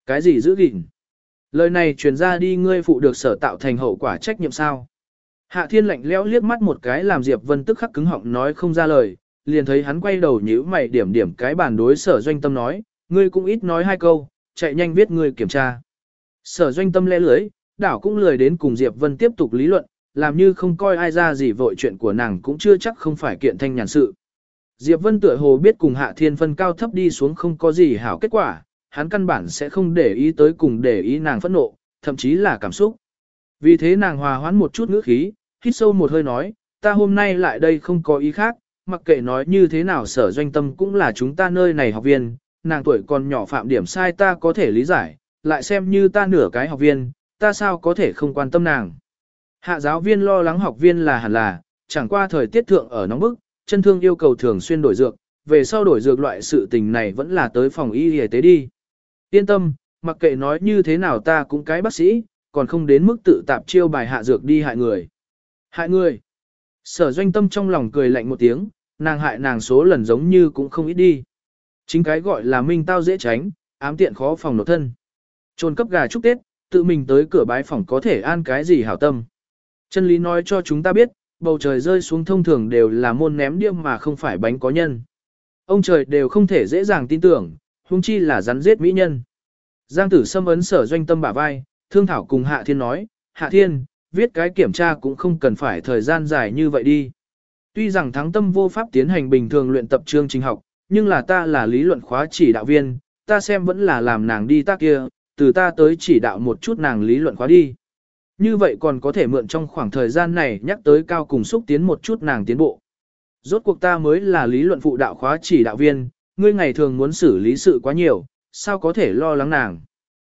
Cái gì giữ gìn? Lời này truyền ra đi ngươi phụ được sở tạo thành hậu quả trách nhiệm sao? Hạ Thiên lạnh lẽo liếc mắt một cái làm Diệp Vân tức khắc cứng họng nói không ra lời, liền thấy hắn quay đầu nhíu mày điểm điểm cái bàn đối Sở Doanh Tâm nói, ngươi cũng ít nói hai câu, chạy nhanh viết ngươi kiểm tra. Sở Doanh Tâm lẽ lưới, đảo cũng lười đến cùng Diệp Vân tiếp tục lý luận, làm như không coi ai ra gì vội chuyện của nàng cũng chưa chắc không phải kiện thanh nhàn sự. Diệp Vân tựa hồ biết cùng Hạ Thiên phân cao thấp đi xuống không có gì hảo kết quả, hắn căn bản sẽ không để ý tới cùng để ý nàng phẫn nộ, thậm chí là cảm xúc. Vì thế nàng hòa hoãn một chút ngữ khí, hít sâu một hơi nói, ta hôm nay lại đây không có ý khác, mặc kệ nói như thế nào Sở Doanh Tâm cũng là chúng ta nơi này học viên, nàng tuổi còn nhỏ phạm điểm sai ta có thể lý giải, lại xem như ta nửa cái học viên, ta sao có thể không quan tâm nàng. Hạ giáo viên lo lắng học viên là hẳn là, chẳng qua thời tiết thượng ở nóng bức, chân thương yêu cầu thường xuyên đổi dược, về sau đổi dược loại sự tình này vẫn là tới phòng y y tế đi. Yên tâm, mặc kệ nói như thế nào ta cũng cái bác sĩ, còn không đến mức tự tạp chiêu bài hạ dược đi hại người. Hại người. Sở Doanh Tâm trong lòng cười lạnh một tiếng, nàng hại nàng số lần giống như cũng không ít đi. Chính cái gọi là minh tao dễ tránh, ám tiện khó phòng nộp thân. Trôn cấp gà chúc Tết, tự mình tới cửa bái phòng có thể an cái gì hảo tâm. Chân lý nói cho chúng ta biết, bầu trời rơi xuống thông thường đều là môn ném điêm mà không phải bánh có nhân. Ông trời đều không thể dễ dàng tin tưởng, huống chi là rắn giết mỹ nhân. Giang Tử Sâm ấn Sở Doanh Tâm bả vai, thương thảo cùng Hạ Thiên nói, Hạ Thiên, viết cái kiểm tra cũng không cần phải thời gian dài như vậy đi. Tuy rằng thắng tâm vô pháp tiến hành bình thường luyện tập chương trình học, nhưng là ta là lý luận khóa chỉ đạo viên, ta xem vẫn là làm nàng đi tác kia, từ ta tới chỉ đạo một chút nàng lý luận khóa đi. Như vậy còn có thể mượn trong khoảng thời gian này nhắc tới cao cùng xúc tiến một chút nàng tiến bộ. Rốt cuộc ta mới là lý luận phụ đạo khóa chỉ đạo viên, ngươi ngày thường muốn xử lý sự quá nhiều, sao có thể lo lắng nàng.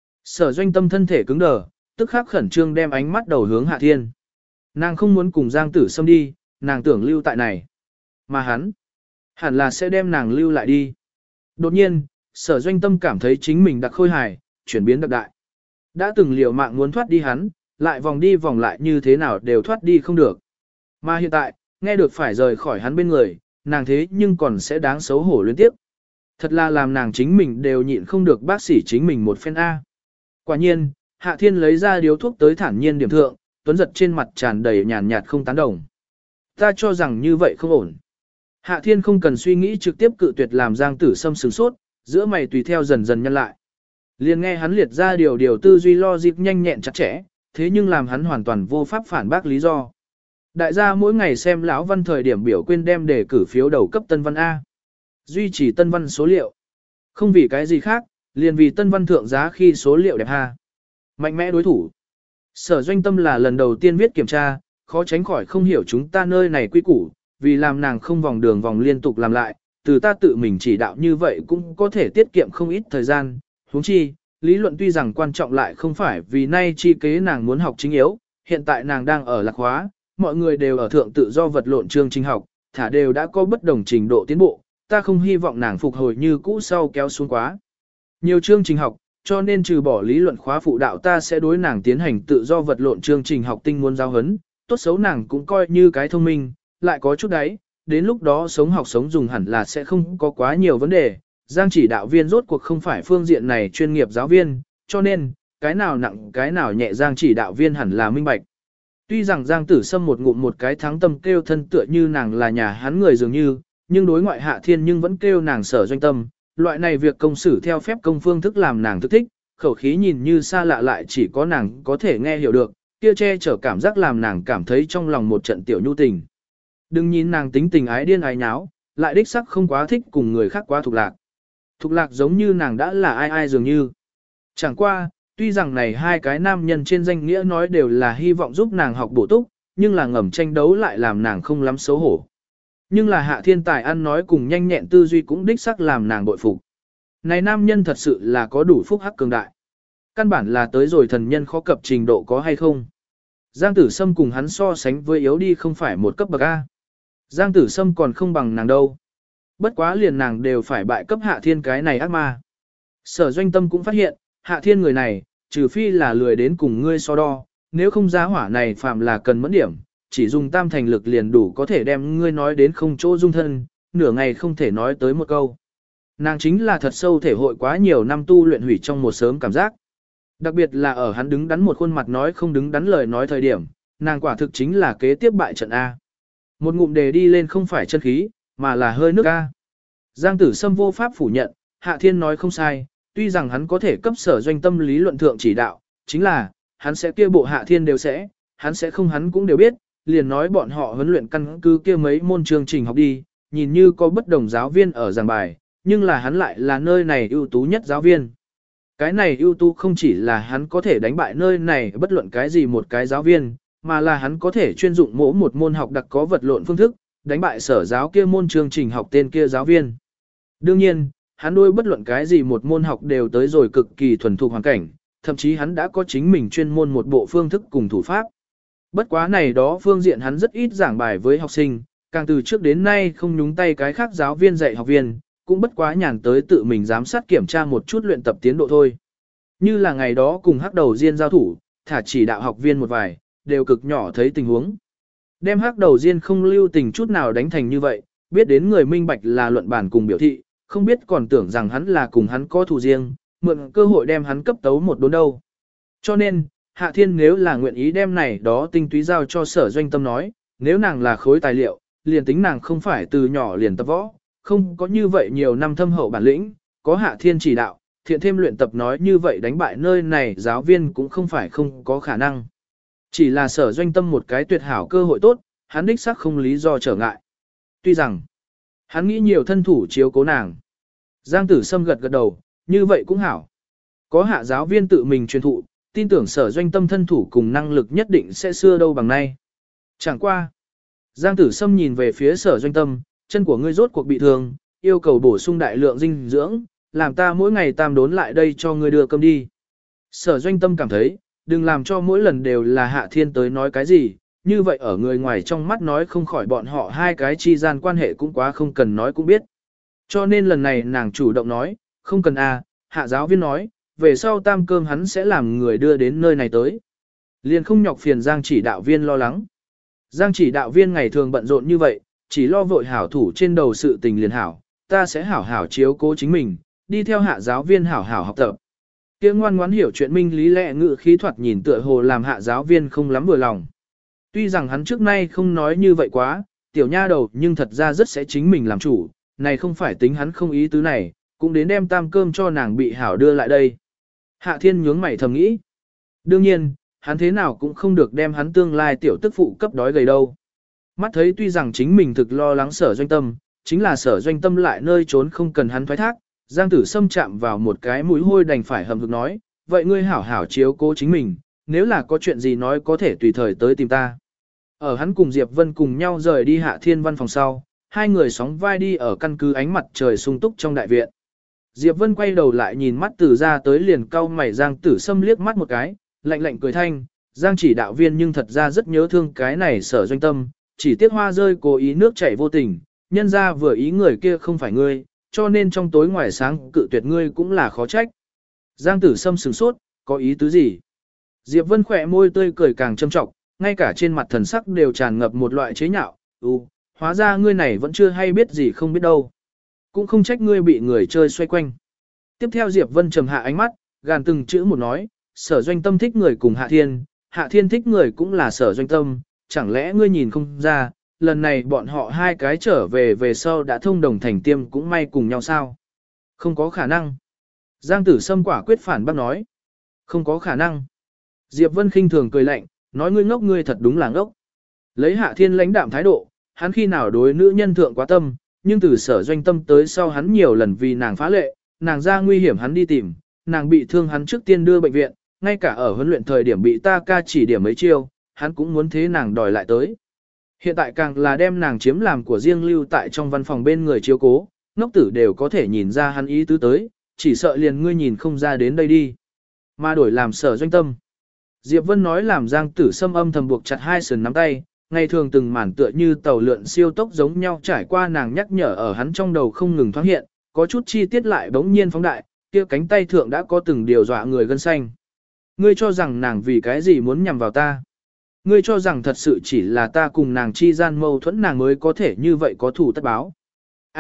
Sở Doanh Tâm thân thể cứng đờ, tức khắc khẩn trương đem ánh mắt đầu hướng Hạ Thiên. Nàng không muốn cùng Giang Tử Sâm đi, nàng tưởng lưu tại này. Mà hắn, hẳn là sẽ đem nàng lưu lại đi. Đột nhiên, Sở Doanh Tâm cảm thấy chính mình đặc khôi hài, chuyển biến đặc đại. Đã từng liều mạng muốn thoát đi hắn, lại vòng đi vòng lại như thế nào đều thoát đi không được. Mà hiện tại, nghe được phải rời khỏi hắn bên người, nàng thế nhưng còn sẽ đáng xấu hổ liên tiếp. Thật là làm nàng chính mình đều nhịn không được bác sĩ chính mình một phen A. Quả nhiên, Hạ Thiên lấy ra điếu thuốc tới thản nhiên điểm thượng, Tuấn Giật trên mặt tràn đầy nhàn nhạt không tán đồng. Ta cho rằng như vậy không ổn. Hạ Thiên không cần suy nghĩ trực tiếp cự tuyệt làm Giang Tử Sâm sửng sốt, giữa mày tùy theo dần dần nhăn lại. Liền nghe hắn liệt ra điều tư duy logic nhanh nhẹn chặt chẽ, thế nhưng làm hắn hoàn toàn vô pháp phản bác lý do. Đại gia mỗi ngày xem lão văn thời điểm biểu quên đem đề cử phiếu đầu cấp tân văn A. Duy trì tân văn số liệu. Không vì cái gì khác, liền vì tân văn thượng giá khi số liệu đẹp ha. Mạnh mẽ đối thủ. Sở Doanh Tâm là lần đầu tiên viết kiểm tra, khó tránh khỏi không hiểu chúng ta nơi này quy củ, vì làm nàng không vòng đường vòng liên tục làm lại, từ ta tự mình chỉ đạo như vậy cũng có thể tiết kiệm không ít thời gian. Huống chi, lý luận tuy rằng quan trọng lại không phải vì nay chi kế nàng muốn học chính yếu, hiện tại nàng đang ở lạc hóa, mọi người đều ở thượng tự do vật lộn chương trình học, thả đều đã có bất đồng trình độ tiến bộ, ta không hy vọng nàng phục hồi như cũ sau kéo xuống quá. Nhiều chương trình học, cho nên trừ bỏ lý luận khóa phụ đạo ta sẽ đối nàng tiến hành tự do vật lộn chương trình học tinh muốn giáo huấn, tốt xấu nàng cũng coi như cái thông minh, lại có chút đấy, đến lúc đó sống học sống dùng hẳn là sẽ không có quá nhiều vấn đề. Giang chỉ đạo viên rốt cuộc không phải phương diện này chuyên nghiệp giáo viên, cho nên, cái nào nặng cái nào nhẹ Giang chỉ đạo viên hẳn là minh bạch. Tuy rằng Giang Tử Sâm một ngụm một cái thắng tâm kêu thân tựa như nàng là nhà hắn người dường như, nhưng đối ngoại Hạ Thiên nhưng vẫn kêu nàng Sở Doanh Tâm, loại này việc công xử theo phép công phương thức làm nàng thức thích, khẩu khí nhìn như xa lạ lại chỉ có nàng có thể nghe hiểu được, kia che chở cảm giác làm nàng cảm thấy trong lòng một trận tiểu nhu tình. Đừng nhìn nàng tính tình ái điên ái nháo, lại đích sắc không quá thích cùng người khác quá thuộc lạc. Thục lạc giống như nàng đã là ai ai dường như. Chẳng qua, tuy rằng này hai cái nam nhân trên danh nghĩa nói đều là hy vọng giúp nàng học bổ túc, nhưng là ngầm tranh đấu lại làm nàng không lắm xấu hổ. Nhưng là Hạ Thiên tài ăn nói cùng nhanh nhẹn tư duy cũng đích sắc làm nàng bội phục. Này nam nhân thật sự là có đủ phúc hắc cường đại. Căn bản là tới rồi thần nhân khó cập trình độ có hay không. Giang Tử Sâm cùng hắn so sánh với yếu đi không phải một cấp bậc A. Giang Tử Sâm còn không bằng nàng đâu. Bất quá liền nàng đều phải bại cấp Hạ Thiên cái này ác ma. Sở Doanh Tâm cũng phát hiện, Hạ Thiên người này, trừ phi là lười đến cùng ngươi so đo, nếu không giá hỏa này phạm là cần mẫn điểm, chỉ dùng tam thành lực liền đủ có thể đem ngươi nói đến không chỗ dung thân, nửa ngày không thể nói tới một câu. Nàng chính là thật sâu thể hội quá nhiều năm tu luyện hủy trong một sớm cảm giác. Đặc biệt là ở hắn đứng đắn một khuôn mặt nói không đứng đắn lời nói thời điểm, nàng quả thực chính là kế tiếp bại trận A. Một ngụm đề đi lên không phải chân khí, mà là hơi nước A. Giang Tử Sâm vô pháp phủ nhận, Hạ Thiên nói không sai, tuy rằng hắn có thể cấp sở doanh tâm lý luận thượng chỉ đạo, chính là, hắn sẽ kia bộ Hạ Thiên đều sẽ, hắn sẽ không hắn cũng đều biết, liền nói bọn họ huấn luyện căn cứ kia mấy môn chương trình học đi, nhìn như có bất đồng giáo viên ở giảng bài, nhưng là hắn lại là nơi này ưu tú nhất giáo viên. Cái này ưu tú không chỉ là hắn có thể đánh bại nơi này bất luận cái gì một cái giáo viên, mà là hắn có thể chuyên dụng mỗi một môn học đặc có vật lộn phương thức, đánh bại sở giáo kia môn chương trình học tên kia giáo viên. Đương nhiên, hắn đối bất luận cái gì một môn học đều tới rồi cực kỳ thuần thục hoàn cảnh, thậm chí hắn đã có chính mình chuyên môn một bộ phương thức cùng thủ pháp. Bất quá này đó phương diện hắn rất ít giảng bài với học sinh, càng từ trước đến nay không nhúng tay cái khác giáo viên dạy học viên, cũng bất quá nhàn tới tự mình giám sát kiểm tra một chút luyện tập tiến độ thôi. Như là ngày đó cùng hắc đầu diên giao thủ, thả chỉ đạo học viên một vài, đều cực nhỏ thấy tình huống. Đem hắc đầu diên không lưu tình chút nào đánh thành như vậy, biết đến người minh bạch là luận bản cùng biểu thị, không biết còn tưởng rằng hắn là cùng hắn có thù riêng, mượn cơ hội đem hắn cấp tấu một đốn đâu. Cho nên, Hạ Thiên nếu là nguyện ý đem này đó tinh túy giao cho sở doanh tâm nói, nếu nàng là khối tài liệu, liền tính nàng không phải từ nhỏ liền tập võ, không có như vậy nhiều năm thâm hậu bản lĩnh, có Hạ Thiên chỉ đạo, thiện thêm luyện tập nói như vậy đánh bại nơi này giáo viên cũng không phải không có khả năng. Chỉ là sở doanh tâm một cái tuyệt hảo cơ hội tốt, hắn đích xác không lý do trở ngại. Tuy rằng, hắn nghĩ nhiều thân thủ chiếu cố nàng. Giang Tử Sâm gật gật đầu, như vậy cũng hảo. Có Hạ giáo viên tự mình truyền thụ, tin tưởng sở doanh tâm thân thủ cùng năng lực nhất định sẽ xưa đâu bằng nay. Chẳng qua. Giang Tử Sâm nhìn về phía sở doanh tâm, chân của ngươi rốt cuộc bị thương, yêu cầu bổ sung đại lượng dinh dưỡng, làm ta mỗi ngày tam đốn lại đây cho ngươi đưa cơm đi. Sở doanh tâm cảm thấy, đừng làm cho mỗi lần đều là Hạ Thiên tới nói cái gì, như vậy ở người ngoài trong mắt nói không khỏi bọn họ hai cái chi gian quan hệ cũng quá không cần nói cũng biết. Cho nên lần này nàng chủ động nói, không cần Hạ giáo viên nói, về sau tam cơm hắn sẽ làm người đưa đến nơi này tới. Liền không nhọc phiền Giang chỉ đạo viên lo lắng. Giang chỉ đạo viên ngày thường bận rộn như vậy, chỉ lo vội hảo thủ trên đầu sự tình liền hảo, ta sẽ hảo hảo chiếu cố chính mình, đi theo Hạ giáo viên hảo hảo học tập. Kia ngoan ngoãn hiểu chuyện minh lý lẽ ngự khí thoạt nhìn tựa hồ làm Hạ giáo viên không lắm vừa lòng. Tuy rằng hắn trước nay không nói như vậy quá, tiểu nha đầu nhưng thật ra rất sẽ chính mình làm chủ, này không phải tính hắn không ý tứ này, cũng đến đem tam cơm cho nàng bị hảo đưa lại đây. Hạ Thiên nhướng mày thầm nghĩ. Đương nhiên, hắn thế nào cũng không được đem hắn tương lai tiểu tức phụ cấp đói gầy đâu. Mắt thấy tuy rằng chính mình thực lo lắng sở doanh tâm, chính là sở doanh tâm lại nơi trốn không cần hắn thoái thác, Giang Tử Sâm chạm vào một cái mũi hôi đành phải hầm hực nói, vậy ngươi hảo hảo chiếu cố chính mình, nếu là có chuyện gì nói có thể tùy thời tới tìm ta. Ở hắn cùng Diệp Vân cùng nhau rời đi Hạ Thiên văn phòng sau, hai người sóng vai đi ở căn cứ ánh mặt trời sung túc trong đại viện. Diệp Vân quay đầu lại nhìn mắt từ ra tới liền cau mày Giang Tử Sâm liếc mắt một cái, lạnh lạnh cười thanh, Giang chỉ đạo viên nhưng thật ra rất nhớ thương cái này sở doanh tâm, chỉ tiếc hoa rơi cố ý nước chảy vô tình, nhân ra vừa ý người kia không phải ngươi, cho nên trong tối ngoài sáng cự tuyệt ngươi cũng là khó trách. Giang Tử Sâm sửng sốt, có ý tứ gì? Diệp Vân khỏe môi tươi cười càng châm trọng, ngay cả trên mặt thần sắc đều tràn ngập một loại chế nhạo, hóa ra ngươi này vẫn chưa hay biết gì không biết đâu. Cũng không trách ngươi bị người chơi xoay quanh. Tiếp theo Diệp Vân trầm hạ ánh mắt, gàn từng chữ một nói, sở doanh tâm thích người cùng Hạ Thiên thích người cũng là sở doanh tâm, chẳng lẽ ngươi nhìn không ra, lần này bọn họ hai cái trở về sau đã thông đồng thành tiêm cũng may cùng nhau sao? Không có khả năng. Giang Tử Sâm quả quyết phản bác nói. Không có khả năng. Diệp Vân khinh thường cười lạnh, nói ngươi ngốc ngươi thật đúng là ngốc. Lấy Hạ Thiên lãnh đạm thái độ, hắn khi nào đối nữ nhân thượng quá tâm, nhưng từ sở doanh tâm tới sau hắn nhiều lần vì nàng phá lệ, nàng ra nguy hiểm hắn đi tìm, nàng bị thương hắn trước tiên đưa bệnh viện, ngay cả ở huấn luyện thời điểm bị ta ca chỉ điểm mấy chiêu, hắn cũng muốn thế nàng đòi lại tới. Hiện tại càng là đem nàng chiếm làm của riêng lưu tại trong văn phòng bên người chiếu cố, ngốc tử đều có thể nhìn ra hắn ý tứ tới, chỉ sợ liền ngươi nhìn không ra đến đây đi. Mà đổi làm sở doanh tâm. Diệp Vân nói làm Giang Tử Sâm âm thầm buộc chặt hai sườn nắm tay, ngày thường từng màn tựa như tàu lượn siêu tốc giống nhau trải qua nàng nhắc nhở ở hắn trong đầu không ngừng thoáng hiện, có chút chi tiết lại bỗng nhiên phóng đại, kia cánh tay thượng đã có từng điều dọa người gân xanh. Ngươi cho rằng nàng vì cái gì muốn nhằm vào ta? Ngươi cho rằng thật sự chỉ là ta cùng nàng chi gian mâu thuẫn nàng mới có thể như vậy có thủ tất báo.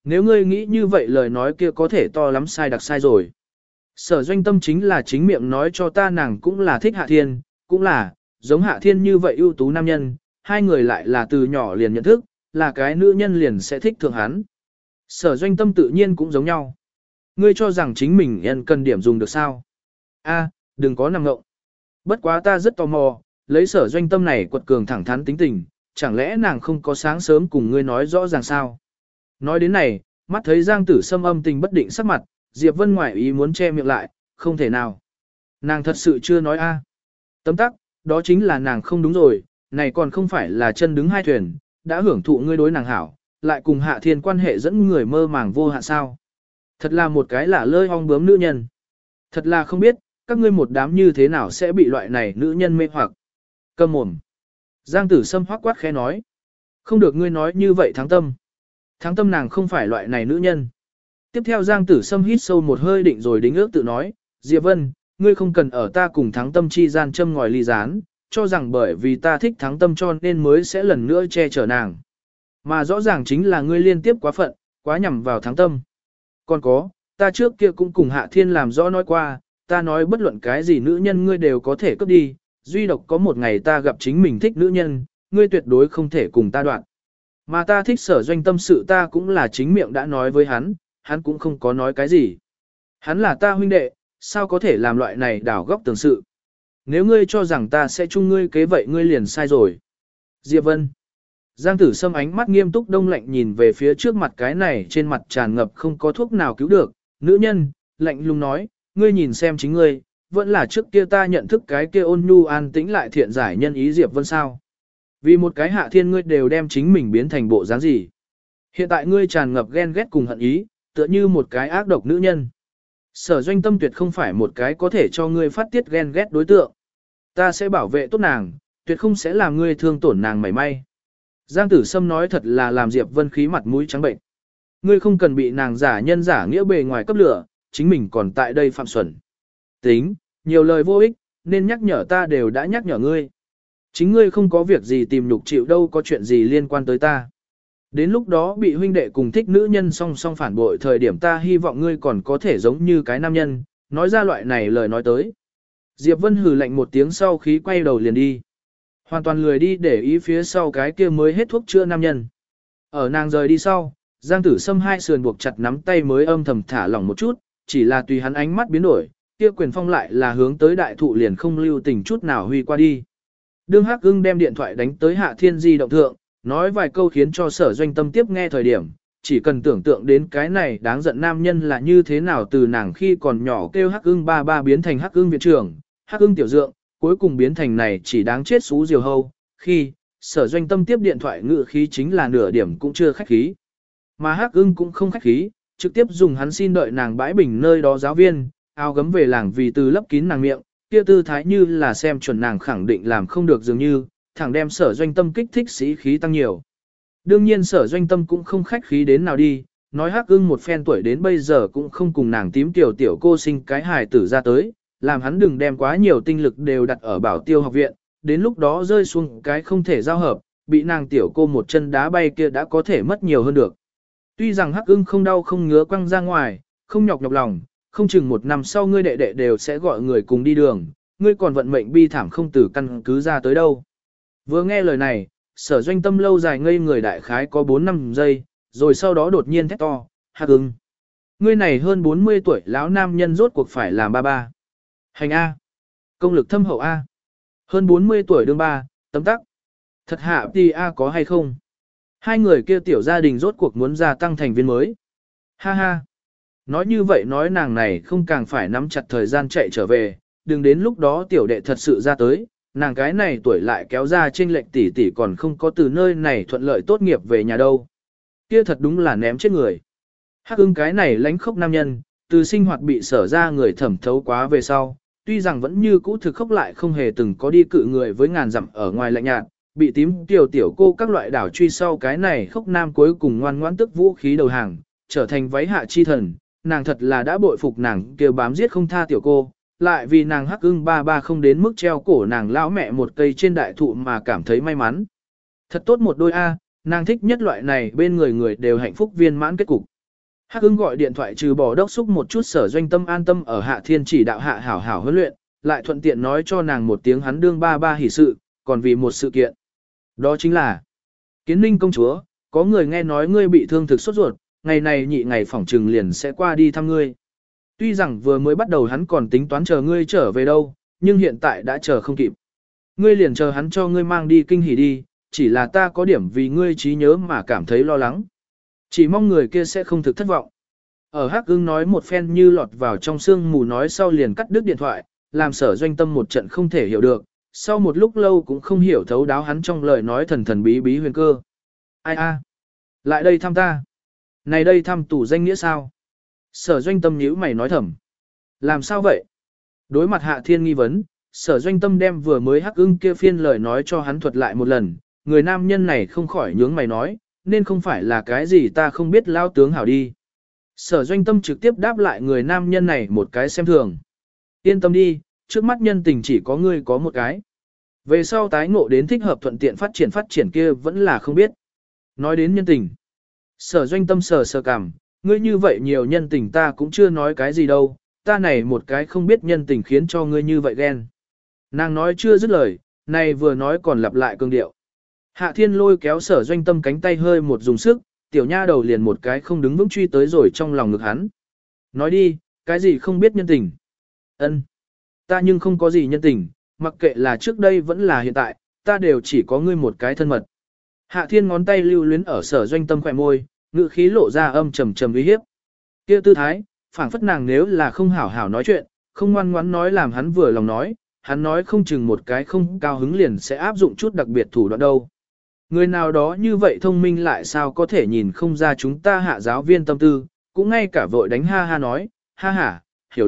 Nếu ngươi nghĩ như vậy lời nói kia có thể to lắm sai đặc sai rồi. Sở Doanh Tâm chính là chính miệng nói cho ta nàng cũng là thích Hạ Thiên, cũng là, giống Hạ Thiên như vậy ưu tú nam nhân, hai người lại là từ nhỏ liền nhận thức, là cái nữ nhân liền sẽ thích thượng hắn. Sở Doanh Tâm tự nhiên cũng giống nhau. Ngươi cho rằng chính mình cần điểm dùng được sao? A, đừng có nằm ngộng. Bất quá ta rất tò mò, lấy Sở Doanh Tâm này quật cường thẳng thắn tính tình, chẳng lẽ nàng không có sáng sớm cùng ngươi nói rõ ràng sao? Nói đến này, mắt thấy Giang Tử Sâm âm tình bất định sắc mặt, Diệp Vân ngoại ý muốn che miệng lại, không thể nào. Nàng thật sự chưa nói a. Tấm tắc, đó chính là nàng không đúng rồi, này còn không phải là chân đứng hai thuyền, đã hưởng thụ ngươi đối nàng hảo, lại cùng Hạ Thiên quan hệ dẫn người mơ màng vô hạn sao. Thật là một cái lả lơi ong bướm nữ nhân. Thật là không biết, các ngươi một đám như thế nào sẽ bị loại này nữ nhân mê hoặc. Câm mồm. Giang Tử Sâm hoắc quát khẽ nói. Không được ngươi nói như vậy Thắng Tâm. Thắng Tâm nàng không phải loại này nữ nhân. Tiếp theo Giang Tử Sâm hít sâu một hơi định rồi đính ước tự nói, Diệp Vân, ngươi không cần ở ta cùng Thắng Tâm chi gian châm ngòi ly gián, cho rằng bởi vì ta thích Thắng Tâm cho nên mới sẽ lần nữa che chở nàng. Mà rõ ràng chính là ngươi liên tiếp quá phận, quá nhằm vào Thắng Tâm. Còn có, ta trước kia cũng cùng Hạ Thiên làm rõ nói qua, ta nói bất luận cái gì nữ nhân ngươi đều có thể cướp đi, duy độc có một ngày ta gặp chính mình thích nữ nhân, ngươi tuyệt đối không thể cùng ta đoạn. Mà ta thích Sở Doanh Tâm sự ta cũng là chính miệng đã nói với hắn, hắn cũng không có nói cái gì. Hắn là ta huynh đệ, sao có thể làm loại này đảo góc tường sự. Nếu ngươi cho rằng ta sẽ chung ngươi kế vậy ngươi liền sai rồi. Diệp Vân. Giang Tử Sâm ánh mắt nghiêm túc đông lạnh nhìn về phía trước mặt cái này trên mặt tràn ngập không có thuốc nào cứu được. Nữ nhân, lạnh lùng nói, ngươi nhìn xem chính ngươi, vẫn là trước kia ta nhận thức cái kia ôn nhu an tĩnh lại thiện giải nhân ý Diệp Vân sao. Vì một cái Hạ Thiên ngươi đều đem chính mình biến thành bộ dáng gì. Hiện tại ngươi tràn ngập ghen ghét cùng hận ý, tựa như một cái ác độc nữ nhân. Sở Doanh Tâm tuyệt không phải một cái có thể cho ngươi phát tiết ghen ghét đối tượng. Ta sẽ bảo vệ tốt nàng, tuyệt không sẽ làm ngươi thương tổn nàng mảy may. Giang Tử Sâm nói thật là làm Diệp Vân khí mặt mũi trắng bệnh. Ngươi không cần bị nàng giả nhân giả nghĩa bề ngoài cấp lửa, chính mình còn tại đây phạm xuẩn. Tính, nhiều lời vô ích, nên nhắc nhở ta đều đã nhắc nhở ngươi. Chính ngươi không có việc gì tìm nhục chịu đâu có chuyện gì liên quan tới ta. Đến lúc đó bị huynh đệ cùng thích nữ nhân song song phản bội thời điểm ta hy vọng ngươi còn có thể giống như cái nam nhân, nói ra loại này lời nói tới. Diệp Vân hừ lạnh một tiếng sau khí quay đầu liền đi. Hoàn toàn lười đi để ý phía sau cái kia mới hết thuốc chữa nam nhân. Ở nàng rời đi sau, Giang Tử Sâm hai sườn buộc chặt nắm tay mới âm thầm thả lỏng một chút, chỉ là tùy hắn ánh mắt biến đổi, kia quyền phong lại là hướng tới đại thụ liền không lưu tình chút nào huy qua đi. Đương Hắc Ưng đem điện thoại đánh tới Hạ Thiên di động thượng, nói vài câu khiến cho Sở Doanh Tâm tiếp nghe thời điểm, chỉ cần tưởng tượng đến cái này đáng giận nam nhân là như thế nào từ nàng khi còn nhỏ kêu Hắc Ưng ba ba biến thành Hắc Ưng viện trưởng, Hắc Ưng tiểu dượng, cuối cùng biến thành này chỉ đáng chết xú diều hâu, khi Sở Doanh Tâm tiếp điện thoại ngự khí chính là nửa điểm cũng chưa khách khí. Mà Hắc Ưng cũng không khách khí, trực tiếp dùng hắn xin đợi nàng bãi bình nơi đó giáo viên, áo gấm về làng vì từ lấp kín nàng miệng, kia tư thái như là xem chuẩn nàng khẳng định làm không được dường như, thẳng đem Sở Doanh Tâm kích thích sĩ khí tăng nhiều. Đương nhiên Sở Doanh Tâm cũng không khách khí đến nào đi, nói Hắc Ưng một phen tuổi đến bây giờ cũng không cùng nàng tím tiểu tiểu cô sinh cái hài tử ra tới, làm hắn đừng đem quá nhiều tinh lực đều đặt ở Bảo Tiêu học viện, đến lúc đó rơi xuống cái không thể giao hợp, bị nàng tiểu cô một chân đá bay kia đã có thể mất nhiều hơn được. Tuy rằng Hắc Ưng không đau không ngứa quăng ra ngoài, không nhọc nhọc lòng, không chừng một năm sau ngươi đệ đệ đều sẽ gọi người cùng đi đường, ngươi còn vận mệnh bi thảm không từ căn cứ ra tới đâu. Vừa nghe lời này, Sở Doanh Tâm lâu dài ngây người đại khái có 4-5 giây, rồi sau đó đột nhiên thét to, Hắc Ưng. Ngươi này hơn 40 tuổi lão nam nhân rốt cuộc phải làm ba ba. Hành A. Công lực thâm hậu A. Hơn 40 tuổi đương ba, tấm tắc. Thật hạ thì A có hay không? Hai người kia tiểu gia đình rốt cuộc muốn gia tăng thành viên mới. Ha ha. Nói như vậy nói nàng này không càng phải nắm chặt thời gian chạy trở về, đừng đến lúc đó tiểu đệ thật sự ra tới, nàng cái này tuổi lại kéo ra trên lệnh tỷ tỷ còn không có từ nơi này thuận lợi tốt nghiệp về nhà đâu. Kia thật đúng là ném chết người. Hắc Ưng cái này lánh khốc nam nhân, từ sinh hoạt bị Sở ra người thẩm thấu quá về sau, tuy rằng vẫn như cũ thực khốc lại không hề từng có đi cự người với ngàn dặm ở ngoài lạnh nhạt, bị tím tiểu cô các loại đảo truy sau cái này khốc nam cuối cùng ngoan ngoãn tức vũ khí đầu hàng, trở thành váy hạ chi thần, nàng thật là đã bội phục nàng kêu bám giết không tha tiểu cô, lại vì nàng Hắc Ưng ba ba không đến mức treo cổ nàng lão mẹ một cây trên đại thụ mà cảm thấy may mắn. Thật tốt một đôi A, nàng thích nhất loại này bên người người đều hạnh phúc viên mãn kết cục. Hắc ưng gọi điện thoại trừ bỏ đốc xúc một chút Sở Doanh Tâm an tâm ở Hạ Thiên chỉ đạo hạ hảo hảo huấn luyện, lại thuận tiện nói cho nàng một tiếng hắn đương ba ba hỷ sự, còn vì một sự kiện. Đó chính là Kiến Ninh công chúa, có người nghe nói ngươi bị thương thực sốt ruột, ngày này nhị ngày phỏng trừng liền sẽ qua đi thăm ngươi. Tuy rằng vừa mới bắt đầu hắn còn tính toán chờ ngươi trở về đâu, nhưng hiện tại đã chờ không kịp. Ngươi liền chờ hắn cho ngươi mang đi kinh hỉ đi, chỉ là ta có điểm vì ngươi trí nhớ mà cảm thấy lo lắng. Chỉ mong người kia sẽ không thực thất vọng. Ở Hắc ưng nói một phen như lọt vào trong sương mù nói sau liền cắt đứt điện thoại, làm Sở Doanh Tâm một trận không thể hiểu được, sau một lúc lâu cũng không hiểu thấu đáo hắn trong lời nói thần thần bí bí huyền cơ. Ai a, lại đây thăm ta. Này đây thăm tủ danh nghĩa sao? Sở Doanh Tâm nhíu mày nói thầm. Làm sao vậy? Đối mặt Hạ Thiên nghi vấn, Sở Doanh Tâm đem vừa mới Hắc ưng kia phiên lời nói cho hắn thuật lại một lần, người nam nhân này không khỏi nhướng mày nói, nên không phải là cái gì ta không biết lao tướng hảo đi. Sở Doanh Tâm trực tiếp đáp lại người nam nhân này một cái xem thường. Yên tâm đi, trước mắt nhân tình chỉ có ngươi có một cái. Về sau tái ngộ đến thích hợp thuận tiện phát triển kia vẫn là không biết. Nói đến nhân tình. Sở Doanh Tâm sờ cằm, ngươi như vậy nhiều nhân tình ta cũng chưa nói cái gì đâu, ta này một cái không biết nhân tình khiến cho ngươi như vậy ghen. Nàng nói chưa dứt lời, này vừa nói còn lặp lại cương điệu. Hạ Thiên lôi kéo Sở Doanh Tâm cánh tay hơi một dùng sức, tiểu nha đầu liền một cái không đứng vững truy tới rồi trong lòng ngực hắn. Nói đi, cái gì không biết nhân tình? Ân, ta nhưng không có gì nhân tình, mặc kệ là trước đây vẫn là hiện tại, ta đều chỉ có ngươi một cái thân mật. Hạ Thiên ngón tay lưu luyến ở Sở Doanh Tâm khỏe môi, ngữ khí lộ ra âm trầm trầm uy hiếp. Kia tư thái, phảng phất nàng nếu là không hảo hảo nói chuyện, không ngoan ngoãn nói làm hắn vừa lòng nói, hắn nói không chừng một cái không cao hứng liền sẽ áp dụng chút đặc biệt thủ đoạn đâu. Người nào đó như vậy thông minh lại sao có thể nhìn không ra chúng ta Hạ giáo viên tâm tư, cũng ngay cả vội đánh ha ha nói, ha ha,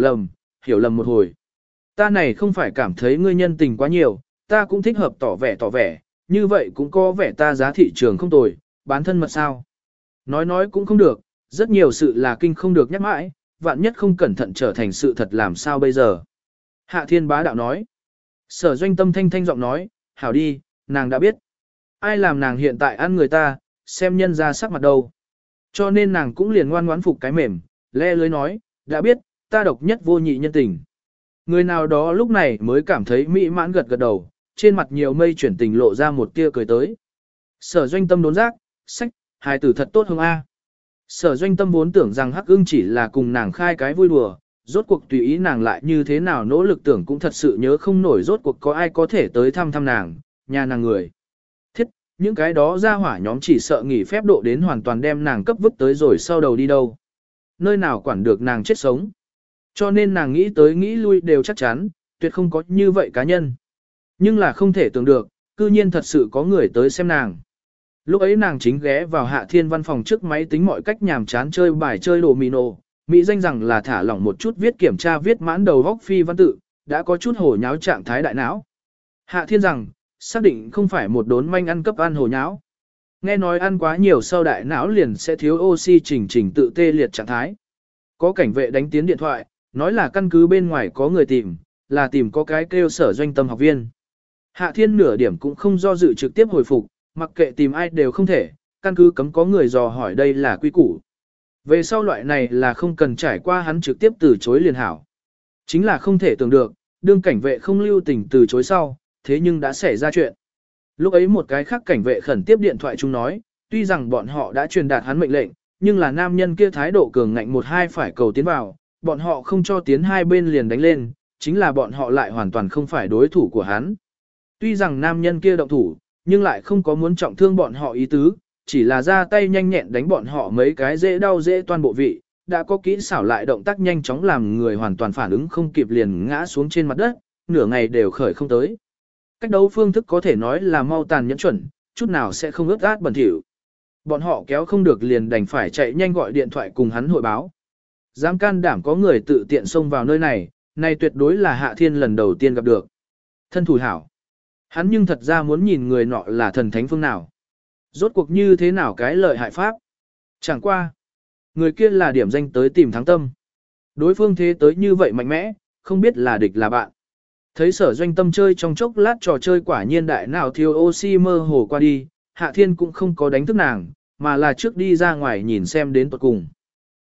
hiểu lầm một hồi. Ta này không phải cảm thấy ngươi nhân tình quá nhiều, ta cũng thích hợp tỏ vẻ, như vậy cũng có vẻ ta giá thị trường không tồi, bán thân mật sao. Nói cũng không được, rất nhiều sự là kinh không được nhắc mãi, vạn nhất không cẩn thận trở thành sự thật làm sao bây giờ. Hạ Thiên bá đạo nói. Sở Doanh Tâm thanh giọng nói, hảo đi, nàng đã biết. Ai làm nàng hiện tại ăn người ta, xem nhân ra sắc mặt đâu. Cho nên nàng cũng liền ngoan ngoãn phục cái mềm, le lưới nói, đã biết, ta độc nhất vô nhị nhân tình. Người nào đó lúc này mới cảm thấy mỹ mãn gật đầu, trên mặt nhiều mây chuyển tình lộ ra một tia cười tới. Sở Doanh Tâm đốn giác, sách, hài tử thật tốt không a. Sở Doanh Tâm vốn tưởng rằng Hắc ưng chỉ là cùng nàng khai cái vui đùa, rốt cuộc tùy ý nàng lại như thế nào nỗ lực tưởng cũng thật sự nhớ không nổi rốt cuộc có ai có thể tới thăm nàng, nhà nàng người. Thiết, những cái đó ra hỏa nhóm chỉ sợ nghỉ phép độ đến hoàn toàn đem nàng cấp vứt tới rồi sau đầu đi đâu. Nơi nào quản được nàng chết sống. Cho nên nàng nghĩ tới nghĩ lui đều chắc chắn, tuyệt không có như vậy cá nhân. Nhưng là không thể tưởng được, cư nhiên thật sự có người tới xem nàng. Lúc ấy nàng chính ghé vào Hạ Thiên văn phòng trước máy tính mọi cách nhàm chán chơi bài chơi đồ mì nổ, mỹ danh rằng là thả lỏng một chút viết kiểm tra viết mãn đầu góc phi văn tự, đã có chút hổ nháo trạng thái đại não. Hạ Thiên rằng, xác định không phải một đốn manh ăn cấp ăn hổ nháo. Nghe nói ăn quá nhiều sau đại não liền sẽ thiếu oxy trình tự tê liệt trạng thái. Có cảnh vệ đánh tiến điện thoại, nói là căn cứ bên ngoài có người tìm, là tìm có cái kêu Sở Doanh Tâm học viên. Hạ Thiên nửa điểm cũng không do dự trực tiếp hồi phục, mặc kệ tìm ai đều không thể, căn cứ cấm có người dò hỏi đây là quy củ. Về sau loại này là không cần trải qua hắn trực tiếp từ chối liền hảo. Chính là không thể tưởng được, đương cảnh vệ không lưu tình từ chối sau, thế nhưng đã xảy ra chuyện. Lúc ấy một cái khác cảnh vệ khẩn tiếp điện thoại chung nói, tuy rằng bọn họ đã truyền đạt hắn mệnh lệnh, nhưng là nam nhân kia thái độ cường ngạnh một hai phải cầu tiến vào, bọn họ không cho tiến hai bên liền đánh lên, chính là bọn họ lại hoàn toàn không phải đối thủ của hắn. Tuy rằng nam nhân kia động thủ, nhưng lại không có muốn trọng thương bọn họ ý tứ, chỉ là ra tay nhanh nhẹn đánh bọn họ mấy cái dễ đau dễ toan bộ vị, đã có kỹ xảo lại động tác nhanh chóng làm người hoàn toàn phản ứng không kịp liền ngã xuống trên mặt đất, nửa ngày đều khởi không tới. Cách đấu phương thức có thể nói là mau tàn nhẫn chuẩn, chút nào sẽ không ướt át bẩn thỉu. Bọn họ kéo không được liền đành phải chạy nhanh gọi điện thoại cùng hắn hội báo. Dám can đảm có người tự tiện xông vào nơi này, này tuyệt đối là Hạ Thiên lần đầu tiên gặp được. Thân thủ hảo. Hắn nhưng thật ra muốn nhìn người nọ là thần thánh phương nào. Rốt cuộc như thế nào cái lợi hại pháp. Chẳng qua. Người kia là điểm danh tới tìm thắng tâm. Đối phương thế tới như vậy mạnh mẽ, không biết là địch là bạn. Thấy Sở Doanh Tâm chơi trong chốc lát trò chơi quả nhiên đại nào thiếu oxy mơ hồ qua đi, Hạ Thiên cũng không có đánh thức nàng, mà là trước đi ra ngoài nhìn xem đến tuột cùng.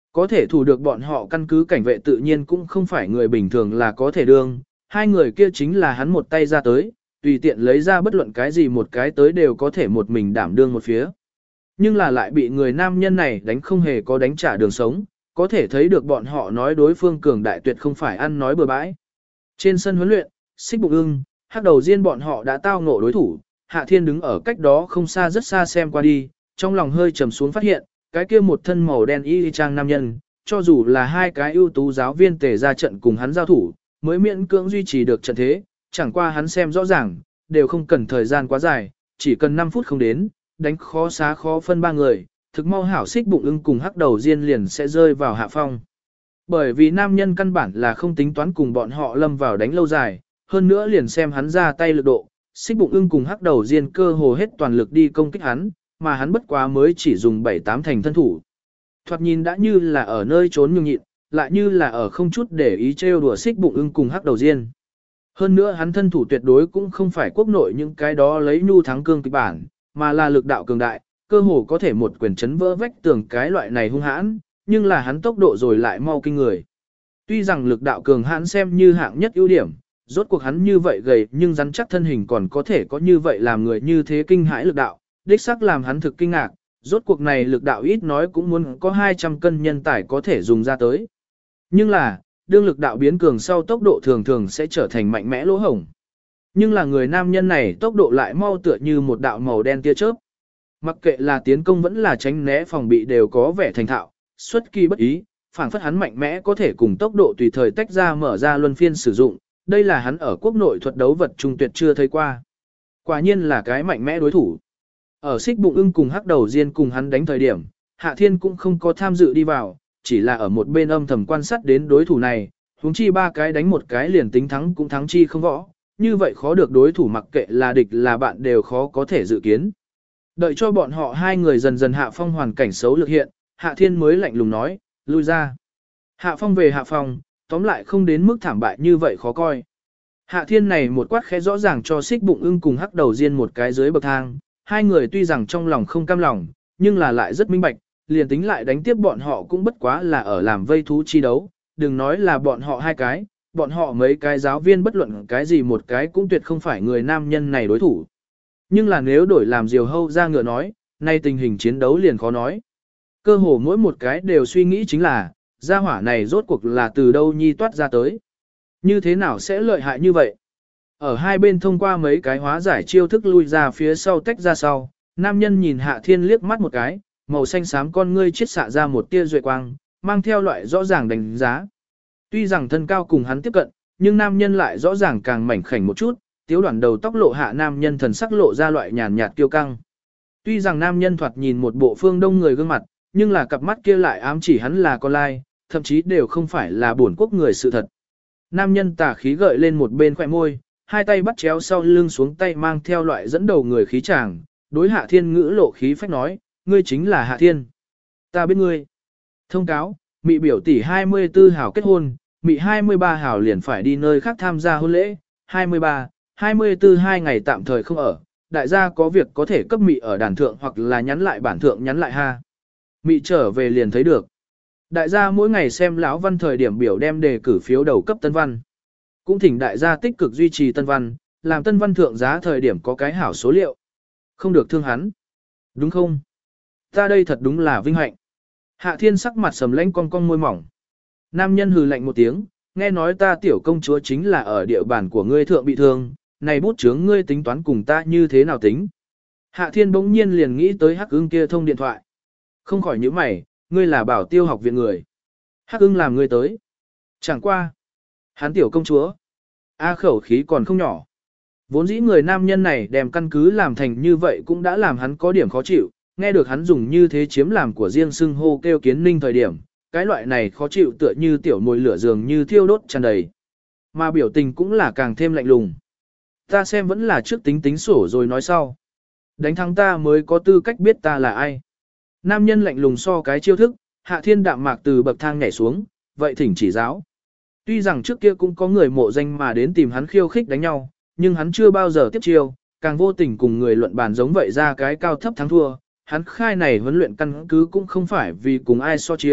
Có thể thủ được bọn họ căn cứ cảnh vệ tự nhiên cũng không phải người bình thường là có thể đương, hai người kia chính là hắn một tay ra tới, tùy tiện lấy ra bất luận cái gì một cái tới đều có thể một mình đảm đương một phía. Nhưng là lại bị người nam nhân này đánh không hề có đánh trả đường sống, có thể thấy được bọn họ nói đối phương cường đại tuyệt không phải ăn nói bừa bãi. Trên sân huấn luyện, Xích Bụng Ưng, Hắc Đầu Diên bọn họ đã tao ngộ đối thủ, Hạ Thiên đứng ở cách đó không xa rất xa xem qua đi, trong lòng hơi trầm xuống phát hiện, cái kia một thân màu đen y trang nam nhân, cho dù là hai cái ưu tú giáo viên tề ra trận cùng hắn giao thủ, mới miễn cưỡng duy trì được trận thế, chẳng qua hắn xem rõ ràng, đều không cần thời gian quá dài, chỉ cần 5 phút không đến, đánh khó xá khó phân ba người, thực mau hảo Xích Bụng Ưng cùng Hắc Đầu Diên liền sẽ rơi vào hạ phong. Bởi vì nam nhân căn bản là không tính toán cùng bọn họ lâm vào đánh lâu dài, hơn nữa liền xem hắn ra tay lực độ, Xích Bụng Ưng cùng Hắc Đầu Diên cơ hồ hết toàn lực đi công kích hắn, mà hắn bất quá mới chỉ dùng 7-8 thành thân thủ. Thoạt nhìn đã như là ở nơi trốn nhường nhịn, lại như là ở không chút để ý trêu đùa Xích Bụng Ưng cùng Hắc Đầu Diên. Hơn nữa hắn thân thủ tuyệt đối cũng không phải quốc nội những cái đó lấy nhu thắng cương kịch bản, mà là lực đạo cường đại, cơ hồ có thể một quyền chấn vỡ vách tường cái loại này hung hãn, nhưng là hắn tốc độ rồi lại mau kinh người. Tuy rằng lực đạo cường hãn xem như hạng nhất ưu điểm, rốt cuộc hắn như vậy gầy nhưng rắn chắc thân hình còn có thể có như vậy làm người như thế kinh hãi lực đạo, đích xác làm hắn thực kinh ngạc, rốt cuộc này lực đạo ít nói cũng muốn có 200 cân nhân tải có thể dùng ra tới. Nhưng là, đương lực đạo biến cường sau tốc độ thường thường sẽ trở thành mạnh mẽ lỗ hổng. Nhưng là người nam nhân này tốc độ lại mau tựa như một đạo màu đen tia chớp. Mặc kệ là tiến công vẫn là tránh né phòng bị đều có vẻ thành thạo, xuất kỳ bất ý, phảng phất hắn mạnh mẽ có thể cùng tốc độ tùy thời tách ra mở ra luân phiên sử dụng, đây là hắn ở quốc nội thuật đấu vật trung tuyệt chưa thấy qua. Quả nhiên là cái mạnh mẽ đối thủ. Ở Xích Bụng Ưng cùng Hắc Đầu Diên cùng hắn đánh thời điểm, Hạ Thiên cũng không có tham dự đi vào, chỉ là ở một bên âm thầm quan sát đến đối thủ này, huống chi ba cái đánh một cái liền tính thắng cũng thắng chi không võ, như vậy khó được đối thủ mặc kệ là địch là bạn đều khó có thể dự kiến. Đợi cho bọn họ hai người dần dần hạ phong hoàn cảnh xấu lực hiện, Hạ Thiên mới lạnh lùng nói, lui ra. Hạ phong về hạ phong, tóm lại không đến mức thảm bại như vậy khó coi. Hạ Thiên này một quát khẽ rõ ràng cho Xích Bụng Ưng cùng Hắc Đầu Diên một cái dưới bậc thang, hai người tuy rằng trong lòng không cam lòng, nhưng là lại rất minh bạch, liền tính lại đánh tiếp bọn họ cũng bất quá là ở làm vây thú chi đấu, đừng nói là bọn họ hai cái, bọn họ mấy cái giáo viên bất luận cái gì một cái cũng tuyệt không phải người nam nhân này đối thủ. Nhưng là nếu đổi làm Diều Hâu ra ngựa nói, nay tình hình chiến đấu liền khó nói. Cơ hồ mỗi một cái đều suy nghĩ chính là, gia hỏa này rốt cuộc là từ đâu nhi toát ra tới. Như thế nào sẽ lợi hại như vậy? Ở hai bên thông qua mấy cái hóa giải chiêu thức lui ra phía sau tách ra sau, nam nhân nhìn Hạ Thiên liếc mắt một cái, màu xanh xám con ngươi chiết xạ ra một tia duệ quang, mang theo loại rõ ràng đánh giá. Tuy rằng thân cao cùng hắn tiếp cận, nhưng nam nhân lại rõ ràng càng mảnh khảnh một chút, tiếu đoạn đầu tóc lộ hạ nam nhân thần sắc lộ ra loại nhàn nhạt kiêu căng. Tuy rằng nam nhân thoạt nhìn một bộ phương đông người gương mặt, nhưng là cặp mắt kia lại ám chỉ hắn là con lai, thậm chí đều không phải là bổn quốc người sự thật. Nam nhân tà khí gợi lên một bên khỏe môi, hai tay bắt chéo sau lưng xuống tay mang theo loại dẫn đầu người khí chàng, đối Hạ Thiên ngữ lộ khí phách nói, ngươi chính là Hạ Thiên. Ta biết ngươi. Thông cáo, mị biểu tỷ 24 hảo kết hôn, mị 23 hảo liền phải đi nơi khác tham gia hôn lễ, 23, 24 2 ngày tạm thời không ở, đại gia có việc có thể cấp mị ở đàn thượng hoặc là nhắn lại bản thượng nhắn lại ha. Mị trở về liền thấy được. Đại gia mỗi ngày xem lão văn thời điểm biểu đem đề cử phiếu đầu cấp tân văn. Cũng thỉnh đại gia tích cực duy trì tân văn, làm tân văn thượng giá thời điểm có cái hảo số liệu. Không được thương hắn. Đúng không? Ta đây thật đúng là vinh hạnh. Hạ Thiên sắc mặt sầm lãnh cong cong môi mỏng. Nam nhân hừ lạnh một tiếng, nghe nói ta tiểu công chúa chính là ở địa bàn của ngươi thượng bị thương, này bút chướng ngươi tính toán cùng ta như thế nào tính. Hạ Thiên bỗng nhiên liền nghĩ tới Hắc Ưng kia thông điện thoại. Không khỏi nhíu mày, ngươi là Bảo Tiêu học viện người. Hắc Ưng làm ngươi tới. Chẳng qua. Hắn tiểu công chúa. A khẩu khí còn không nhỏ. Vốn dĩ người nam nhân này đem căn cứ làm thành như vậy cũng đã làm hắn có điểm khó chịu, nghe được hắn dùng như thế chiếm làm của riêng xưng hô kêu Kiến Ninh thời điểm, cái loại này khó chịu tựa như tiểu mồi lửa dường như thiêu đốt tràn đầy. Mà biểu tình cũng là càng thêm lạnh lùng. Ta xem vẫn là trước tính tính sổ rồi nói sau. Đánh thắng ta mới có tư cách biết ta là ai. Nam nhân lạnh lùng so cái chiêu thức, Hạ Thiên đạm mạc từ bậc thang nhảy xuống, vậy thỉnh chỉ giáo. Tuy rằng trước kia cũng có người mộ danh mà đến tìm hắn khiêu khích đánh nhau, nhưng hắn chưa bao giờ tiếp chiêu, càng vô tình cùng người luận bàn giống vậy ra cái cao thấp thắng thua. Hắn khai này huấn luyện căn cứ cũng không phải vì cùng ai so chiêu,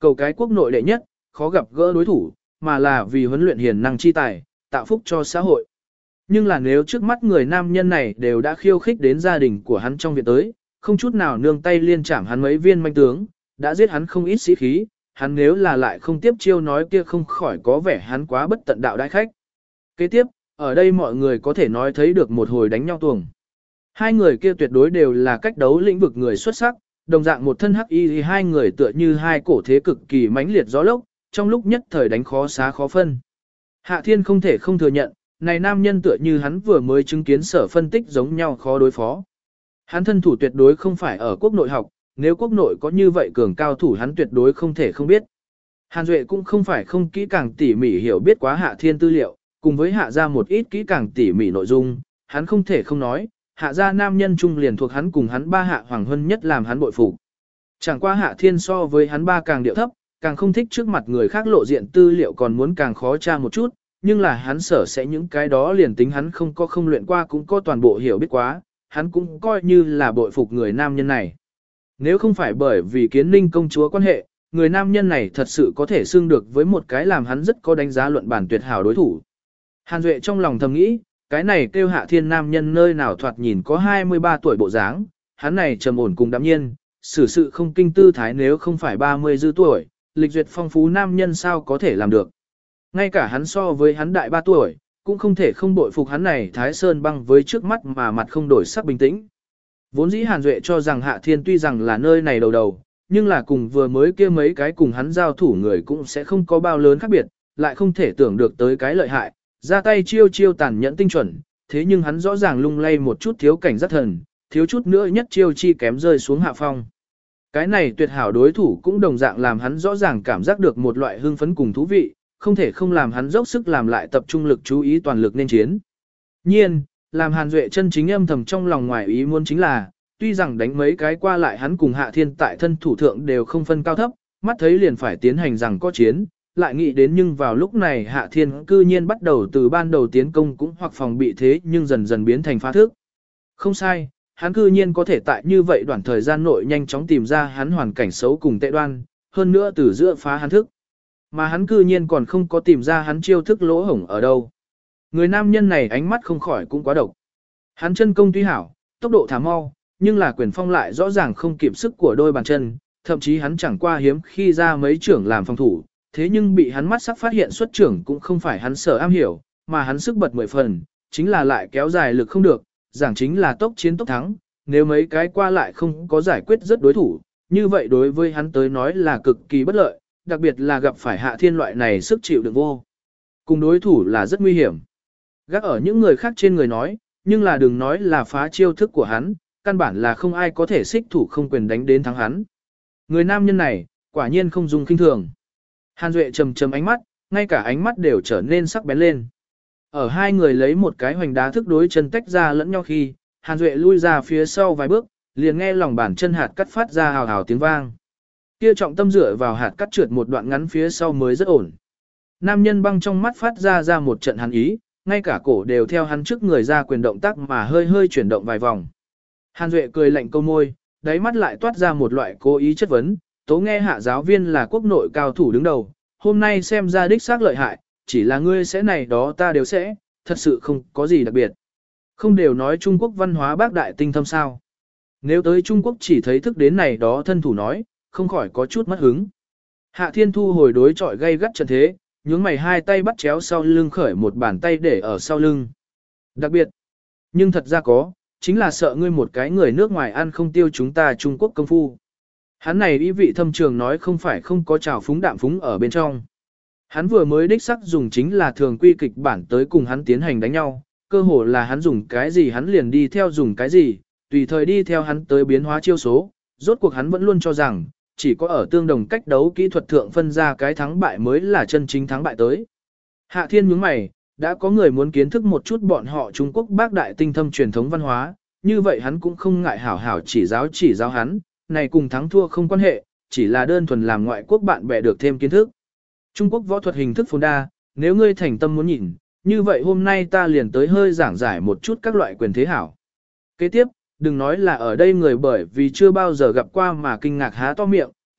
Cầu cái quốc nội đệ nhất, khó gặp gỡ đối thủ, mà là vì huấn luyện hiền năng chi tài, tạo phúc cho xã hội. Nhưng là nếu trước mắt người nam nhân này đều đã khiêu khích đến gia đình của hắn trong viện tới, không chút nào nương tay liên chạm hắn mấy viên manh tướng, đã giết hắn không ít sĩ khí, hắn nếu là lại không tiếp chiêu nói kia không khỏi có vẻ hắn quá bất tận đạo đại khách. Kế tiếp, ở đây mọi người có thể nói thấy được một hồi đánh nhau tuồng. Hai người kia tuyệt đối đều là cách đấu lĩnh vực người xuất sắc, đồng dạng một thân hắc y thì hai người tựa như hai cổ thế cực kỳ mãnh liệt gió lốc, trong lúc nhất thời đánh khó xá khó phân. Hạ Thiên không thể không thừa nhận, này nam nhân tựa như hắn vừa mới chứng kiến sở phân tích giống nhau khó đối phó. Hắn thân thủ tuyệt đối không phải ở quốc nội học, nếu quốc nội có như vậy cường cao thủ hắn tuyệt đối không thể không biết. Hàn Duệ cũng không phải không kỹ càng tỉ mỉ hiểu biết quá Hạ Thiên tư liệu, cùng với hạ ra một ít kỹ càng tỉ mỉ nội dung, hắn không thể không nói, hạ ra nam nhân trung liền thuộc hắn cùng hắn ba Hạ Hoàng Hân nhất làm hắn bội phục. Chẳng qua Hạ Thiên so với hắn ba càng điệu thấp, càng không thích trước mặt người khác lộ diện tư liệu còn muốn càng khó tra một chút, nhưng là hắn sở sẽ những cái đó liền tính hắn không luyện qua cũng có toàn bộ hiểu biết quá, hắn cũng coi như là bội phục người nam nhân này. Nếu không phải bởi vì Kiến Ninh công chúa quan hệ, người nam nhân này thật sự có thể xưng được với một cái làm hắn rất có đánh giá luận bản tuyệt hảo đối thủ. Hàn Duệ trong lòng thầm nghĩ, cái này kêu Hạ Thiên nam nhân nơi nào thoạt nhìn có 23 tuổi bộ dáng, hắn này trầm ổn cùng đạm nhiên, xử sự không kinh tư thái nếu không phải 30 dư tuổi, lịch duyệt phong phú nam nhân sao có thể làm được. Ngay cả hắn so với hắn đại 3 tuổi, cũng không thể không bội phục hắn này Thái Sơn băng với trước mắt mà mặt không đổi sắc bình tĩnh. Vốn dĩ Hàn Duệ cho rằng Hạ Thiên tuy rằng là nơi này đầu, nhưng là cùng vừa mới kia mấy cái cùng hắn giao thủ người cũng sẽ không có bao lớn khác biệt, lại không thể tưởng được tới cái lợi hại, ra tay chiêu tàn nhẫn tinh chuẩn, thế nhưng hắn rõ ràng lung lay một chút thiếu cảnh giác thần, thiếu chút nữa nhất chiêu chi kém rơi xuống hạ phong. Cái này tuyệt hảo đối thủ cũng đồng dạng làm hắn rõ ràng cảm giác được một loại hưng phấn cùng thú vị, không thể không làm hắn dốc sức làm lại tập trung lực chú ý toàn lực nên chiến. Nhiên, làm Hàn Duệ chân chính âm thầm trong lòng ngoài ý muốn chính là, tuy rằng đánh mấy cái qua lại hắn cùng Hạ Thiên tại thân thủ thượng đều không phân cao thấp, mắt thấy liền phải tiến hành rằng có chiến, lại nghĩ đến nhưng vào lúc này Hạ Thiên cư nhiên bắt đầu từ ban đầu tiến công cũng hoặc phòng bị thế nhưng dần dần biến thành phá thức. Không sai, hắn cư nhiên có thể tại như vậy đoạn thời gian nội nhanh chóng tìm ra hắn hoàn cảnh xấu cùng tệ đoan, hơn nữa từ giữa phá hắn thức. Mà hắn cư nhiên còn không có tìm ra hắn chiêu thức lỗ hổng ở đâu. Người nam nhân này ánh mắt không khỏi cũng quá độc. Hắn chân công tuy hảo, tốc độ thả mau, nhưng là quyền phong lại rõ ràng không kịp sức của đôi bàn chân, thậm chí hắn chẳng qua hiếm khi ra mấy trưởng làm phòng thủ, thế nhưng bị hắn mắt sắc phát hiện xuất trưởng cũng không phải hắn sở am hiểu, mà hắn sức bật 10 phần, chính là lại kéo dài lực không được, giảng chính là tốc chiến tốc thắng, nếu mấy cái qua lại không có giải quyết rất đối thủ, như vậy đối với hắn tới nói là cực kỳ bất lợi, đặc biệt là gặp phải Hạ Thiên loại này sức chịu đựng vô. Cùng đối thủ là rất nguy hiểm. Gác ở những người khác trên người nói, nhưng là đừng nói là phá chiêu thức của hắn, căn bản là không ai có thể xích thủ không quyền đánh đến thắng hắn. Người nam nhân này, quả nhiên không dùng kinh thường. Hàn Duệ trầm trầm ánh mắt, ngay cả ánh mắt đều trở nên sắc bén lên. Ở hai người lấy một cái hoành đá thức đối chân tách ra lẫn nhau khi, Hàn Duệ lui ra phía sau vài bước, liền nghe lòng bàn chân hạt cắt phát ra hào hào tiếng vang. Kia trọng tâm dựa vào hạt cắt trượt một đoạn ngắn phía sau mới rất ổn. Nam nhân băng trong mắt phát ra một trận hắn ý, ngay cả cổ đều theo hắn trước người ra quyền động tác mà hơi hơi chuyển động vài vòng. Hàn Duệ cười lạnh câu môi, đáy mắt lại toát ra một loại cố ý chất vấn, tố nghe Hạ giáo viên là quốc nội cao thủ đứng đầu, hôm nay xem ra đích xác lợi hại, chỉ là ngươi sẽ này đó ta đều sẽ, thật sự không có gì đặc biệt. Không đều nói Trung Quốc văn hóa bác đại tinh thâm sao. Nếu tới Trung Quốc chỉ thấy thức đến này đó thân thủ nói, không khỏi có chút mất hứng. Hạ Thiên thu hồi đối chọi gây gắt trận thế, nhướng mày hai tay bắt chéo sau lưng khởi một bàn tay để ở sau lưng. Đặc biệt, nhưng thật ra có, chính là sợ ngươi một cái người nước ngoài ăn không tiêu chúng ta Trung Quốc công phu. Hắn này ý vị thâm trường nói không phải không có trào phúng đạm phúng ở bên trong. Hắn vừa mới đích sắc dùng chính là thường quy kịch bản tới cùng hắn tiến hành đánh nhau, cơ hồ là hắn dùng cái gì hắn liền đi theo dùng cái gì, tùy thời đi theo hắn tới biến hóa chiêu số, rốt cuộc hắn vẫn luôn cho rằng, chỉ có ở tương đồng cách đấu kỹ thuật thượng phân ra cái thắng bại mới là chân chính thắng bại tới. Hạ Thiên nhướng mày, đã có người muốn kiến thức một chút bọn họ Trung Quốc bác đại tinh thâm truyền thống văn hóa, như vậy hắn cũng không ngại hảo hảo chỉ giáo hắn, này cùng thắng thua không quan hệ, chỉ là đơn thuần làm ngoại quốc bạn bè được thêm kiến thức. Trung Quốc võ thuật hình thức phồn đa, nếu ngươi thành tâm muốn nhìn, như vậy hôm nay ta liền tới hơi giảng giải một chút các loại quyền thế hảo. Kế tiếp, đừng nói là ở đây người bởi vì chưa bao giờ gặp qua mà kinh ngạc há to miệng,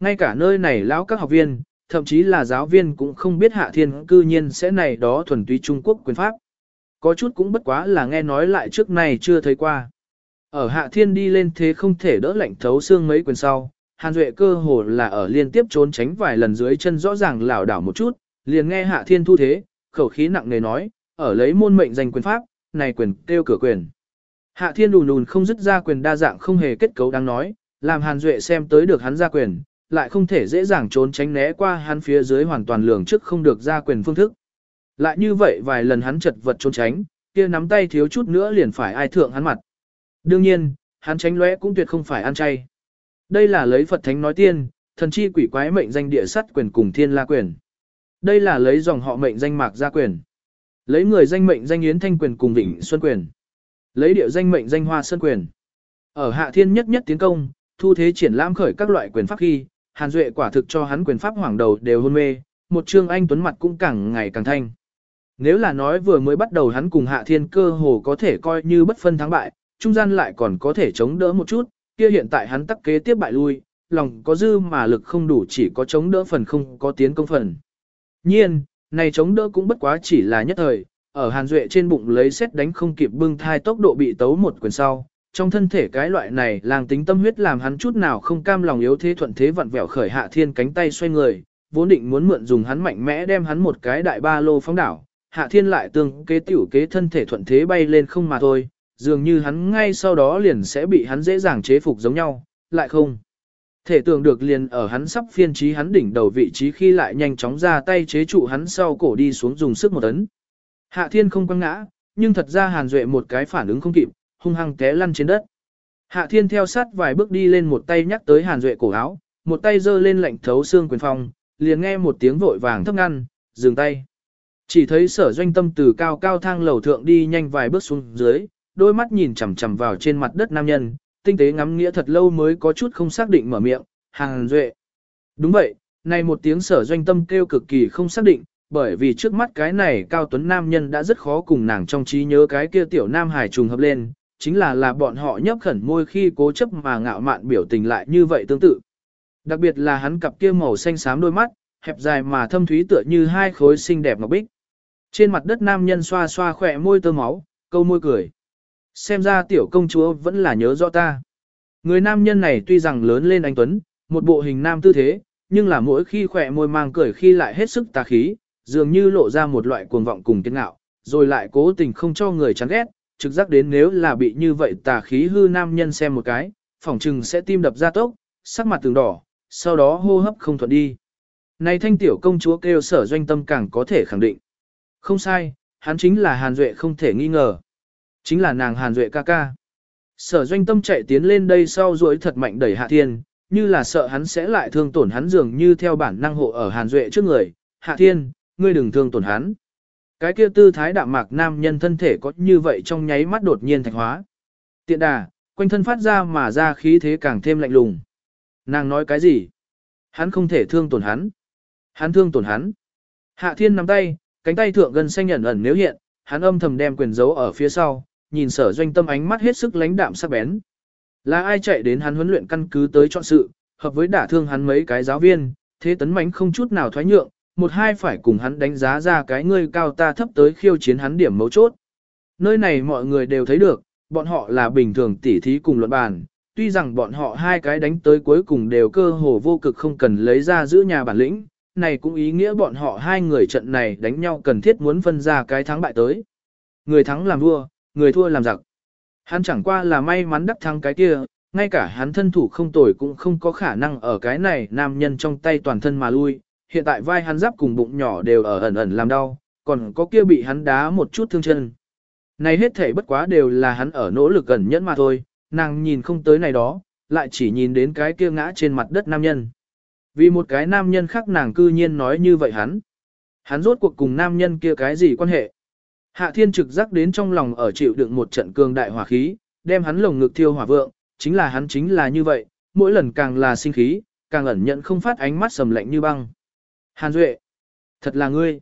ngay cả nơi này lão các học viên, thậm chí là giáo viên cũng không biết Hạ Thiên cư nhiên sẽ này đó thuần túy Trung Quốc quyền pháp. Có chút cũng bất quá là nghe nói lại trước này chưa thấy qua. Ở Hạ Thiên đi lên thế không thể đỡ lạnh thấu xương mấy quyền sau, Hàn Duệ cơ hồ là ở liên tiếp trốn tránh vài lần dưới chân rõ ràng lảo đảo một chút, liền nghe Hạ Thiên thu thế, khẩu khí nặng nề nói, ở lấy môn mệnh danh quyền pháp, này quyền kêu cửa quyền. Hạ Thiên đùn đùn không dứt ra quyền đa dạng không hề kết cấu đáng nói, làm Hàn Duệ xem tới được hắn ra quyền, lại không thể dễ dàng trốn tránh né qua hắn phía dưới hoàn toàn lường trước không được ra quyền phương thức. Lại như vậy vài lần hắn chật vật trốn tránh, kia nắm tay thiếu chút nữa liền phải ai thượng hắn mặt. Đương nhiên, hắn tránh lóe cũng tuyệt không phải ăn chay. Đây là lấy Phật Thánh nói tiên, thần chi quỷ quái mệnh danh địa sắt quyền cùng thiên la quyền. Đây là lấy dòng họ mệnh danh mạc gia quyền. Lấy người danh mệnh danh yến thanh quyền cùng vịnh xuân quyền. Lấy địa danh mệnh danh hoa sơn quyền. Ở Hạ Thiên nhất nhất tiến công, thu thế triển lãm khởi các loại quyền pháp khi, Hàn Duệ quả thực cho hắn quyền pháp hoảng đầu đều hôn mê, một trương anh tuấn mặt cũng càng ngày càng thanh. Nếu là nói vừa mới bắt đầu hắn cùng Hạ Thiên cơ hồ có thể coi như bất phân thắng bại, trung gian lại còn có thể chống đỡ một chút, kia hiện tại hắn tắc kế tiếp bại lui, lòng có dư mà lực không đủ chỉ có chống đỡ phần không có tiến công phần. Nhiên, này chống đỡ cũng bất quá chỉ là nhất thời, ở Hàn Duệ trên bụng lấy xét đánh không kịp bưng thai tốc độ bị tấu một quyền sau, trong thân thể cái loại này làng tính tâm huyết làm hắn chút nào không cam lòng yếu thế thuận thế vặn vẹo khởi Hạ Thiên cánh tay xoay người, vốn định muốn mượn dùng hắn mạnh mẽ đem hắn một cái đại ba lô phóng đảo, Hạ Thiên lại tương kế tiểu kế thân thể thuận thế bay lên không mà thôi, dường như hắn ngay sau đó liền sẽ bị hắn dễ dàng chế phục giống nhau, lại không. Thể tưởng được liền ở hắn sắp phiên trí hắn đỉnh đầu vị trí khi lại nhanh chóng ra tay chế trụ hắn sau cổ đi xuống dùng sức một ấn. Hạ Thiên không quăng ngã, nhưng thật ra Hàn Duệ một cái phản ứng không kịp, hung hăng té lăn trên đất. Hạ Thiên theo sát vài bước đi lên một tay nhắc tới Hàn Duệ cổ áo, một tay giơ lên lạnh thấu xương quyền phong, liền nghe một tiếng vội vàng thấp ngăn, dừng tay. Chỉ thấy Sở Doanh Tâm từ cao cao thang lầu thượng đi nhanh vài bước xuống dưới, đôi mắt nhìn chằm chằm vào trên mặt đất nam nhân, tinh tế ngắm nghĩa thật lâu mới có chút không xác định mở miệng, Hàn Duệ. Đúng vậy, này một tiếng Sở Doanh Tâm kêu cực kỳ không xác định, bởi vì trước mắt cái này cao tuấn nam nhân đã rất khó cùng nàng trong trí nhớ cái kia tiểu nam hải trùng hợp lên, chính là bọn họ nhấp khẩn môi khi cố chấp mà ngạo mạn biểu tình lại như vậy tương tự. Đặc biệt là hắn cặp kia màu xanh xám đôi mắt, hẹp dài mà thâm thúy tựa như hai khối xinh đẹp ngọc bích. Trên mặt đất nam nhân xoa xoa khỏe môi tơ máu, câu môi cười. Xem ra tiểu công chúa vẫn là nhớ rõ ta. Người nam nhân này tuy rằng lớn lên anh tuấn, một bộ hình nam tư thế, nhưng là mỗi khi khỏe môi mang cười khi lại hết sức tà khí, dường như lộ ra một loại cuồng vọng cùng kiêu ngạo, rồi lại cố tình không cho người chán ghét, trực giác đến nếu là bị như vậy tà khí hư nam nhân xem một cái, phỏng chừng sẽ tim đập ra tốc, sắc mặt từng đỏ, sau đó hô hấp không thuận đi. Này thanh tiểu công chúa kêu Sở Doanh Tâm càng có thể khẳng định. Không sai, hắn chính là Hàn Duệ không thể nghi ngờ. Chính là nàng Hàn Duệ ca ca. Sở Doanh Tâm chạy tiến lên đây sau duỗi thật mạnh đẩy Hạ Thiên, như là sợ hắn sẽ lại thương tổn hắn dường như theo bản năng hộ ở Hàn Duệ trước người. Hạ Thiên, ngươi đừng thương tổn hắn. Cái kia tư thái đạm mạc nam nhân thân thể có như vậy trong nháy mắt đột nhiên thạch hóa. Tiện đà, quanh thân phát ra mà ra khí thế càng thêm lạnh lùng. Nàng nói cái gì? Hắn không thể thương tổn hắn. Hắn thương tổn hắn. Hạ Thiên nắm tay, cánh tay thượng gần xanh ẩn ẩn nếu hiện, hắn âm thầm đem quyền giấu ở phía sau, nhìn Sở Doanh Tâm ánh mắt hết sức lãnh đạm sắc bén. Là ai chạy đến hắn huấn luyện căn cứ tới chọn sự, hợp với đả thương hắn mấy cái giáo viên, thế tấn mãnh không chút nào thoái nhượng, một hai phải cùng hắn đánh giá ra cái ngươi cao ta thấp tới khiêu chiến hắn điểm mấu chốt. Nơi này mọi người đều thấy được, bọn họ là bình thường tỉ thí cùng luận bàn, tuy rằng bọn họ hai cái đánh tới cuối cùng đều cơ hồ vô cực không cần lấy ra giữ nhà bản lĩnh, này cũng ý nghĩa bọn họ hai người trận này đánh nhau cần thiết muốn phân ra cái thắng bại tới. Người thắng làm vua, người thua làm giặc. Hắn chẳng qua là may mắn đắc thắng cái kia, ngay cả hắn thân thủ không tồi cũng không có khả năng ở cái này nam nhân trong tay toàn thân mà lui. Hiện tại vai hắn giáp cùng bụng nhỏ đều ở ẩn ẩn làm đau, còn có kia bị hắn đá một chút thương chân. Này hết thể bất quá đều là hắn ở nỗ lực ẩn nhẫn mà thôi, nàng nhìn không tới này đó, lại chỉ nhìn đến cái kia ngã trên mặt đất nam nhân. Vì một cái nam nhân khác nàng cư nhiên nói như vậy hắn. Hắn rốt cuộc cùng nam nhân kia cái gì quan hệ? Hạ Thiên trực giác đến trong lòng ở chịu đựng một trận cường đại hỏa khí, đem hắn lồng ngực thiêu hỏa vượng, chính là như vậy, mỗi lần càng là sinh khí, càng ẩn nhận không phát ánh mắt sầm lạnh như băng. Hàn Duệ, thật là ngươi.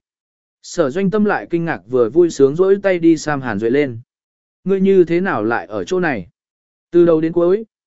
Sở Doanh Tâm lại kinh ngạc vừa vui sướng rỗi tay đi sam Hàn Duệ lên. Ngươi như thế nào lại ở chỗ này? Từ đầu đến cuối,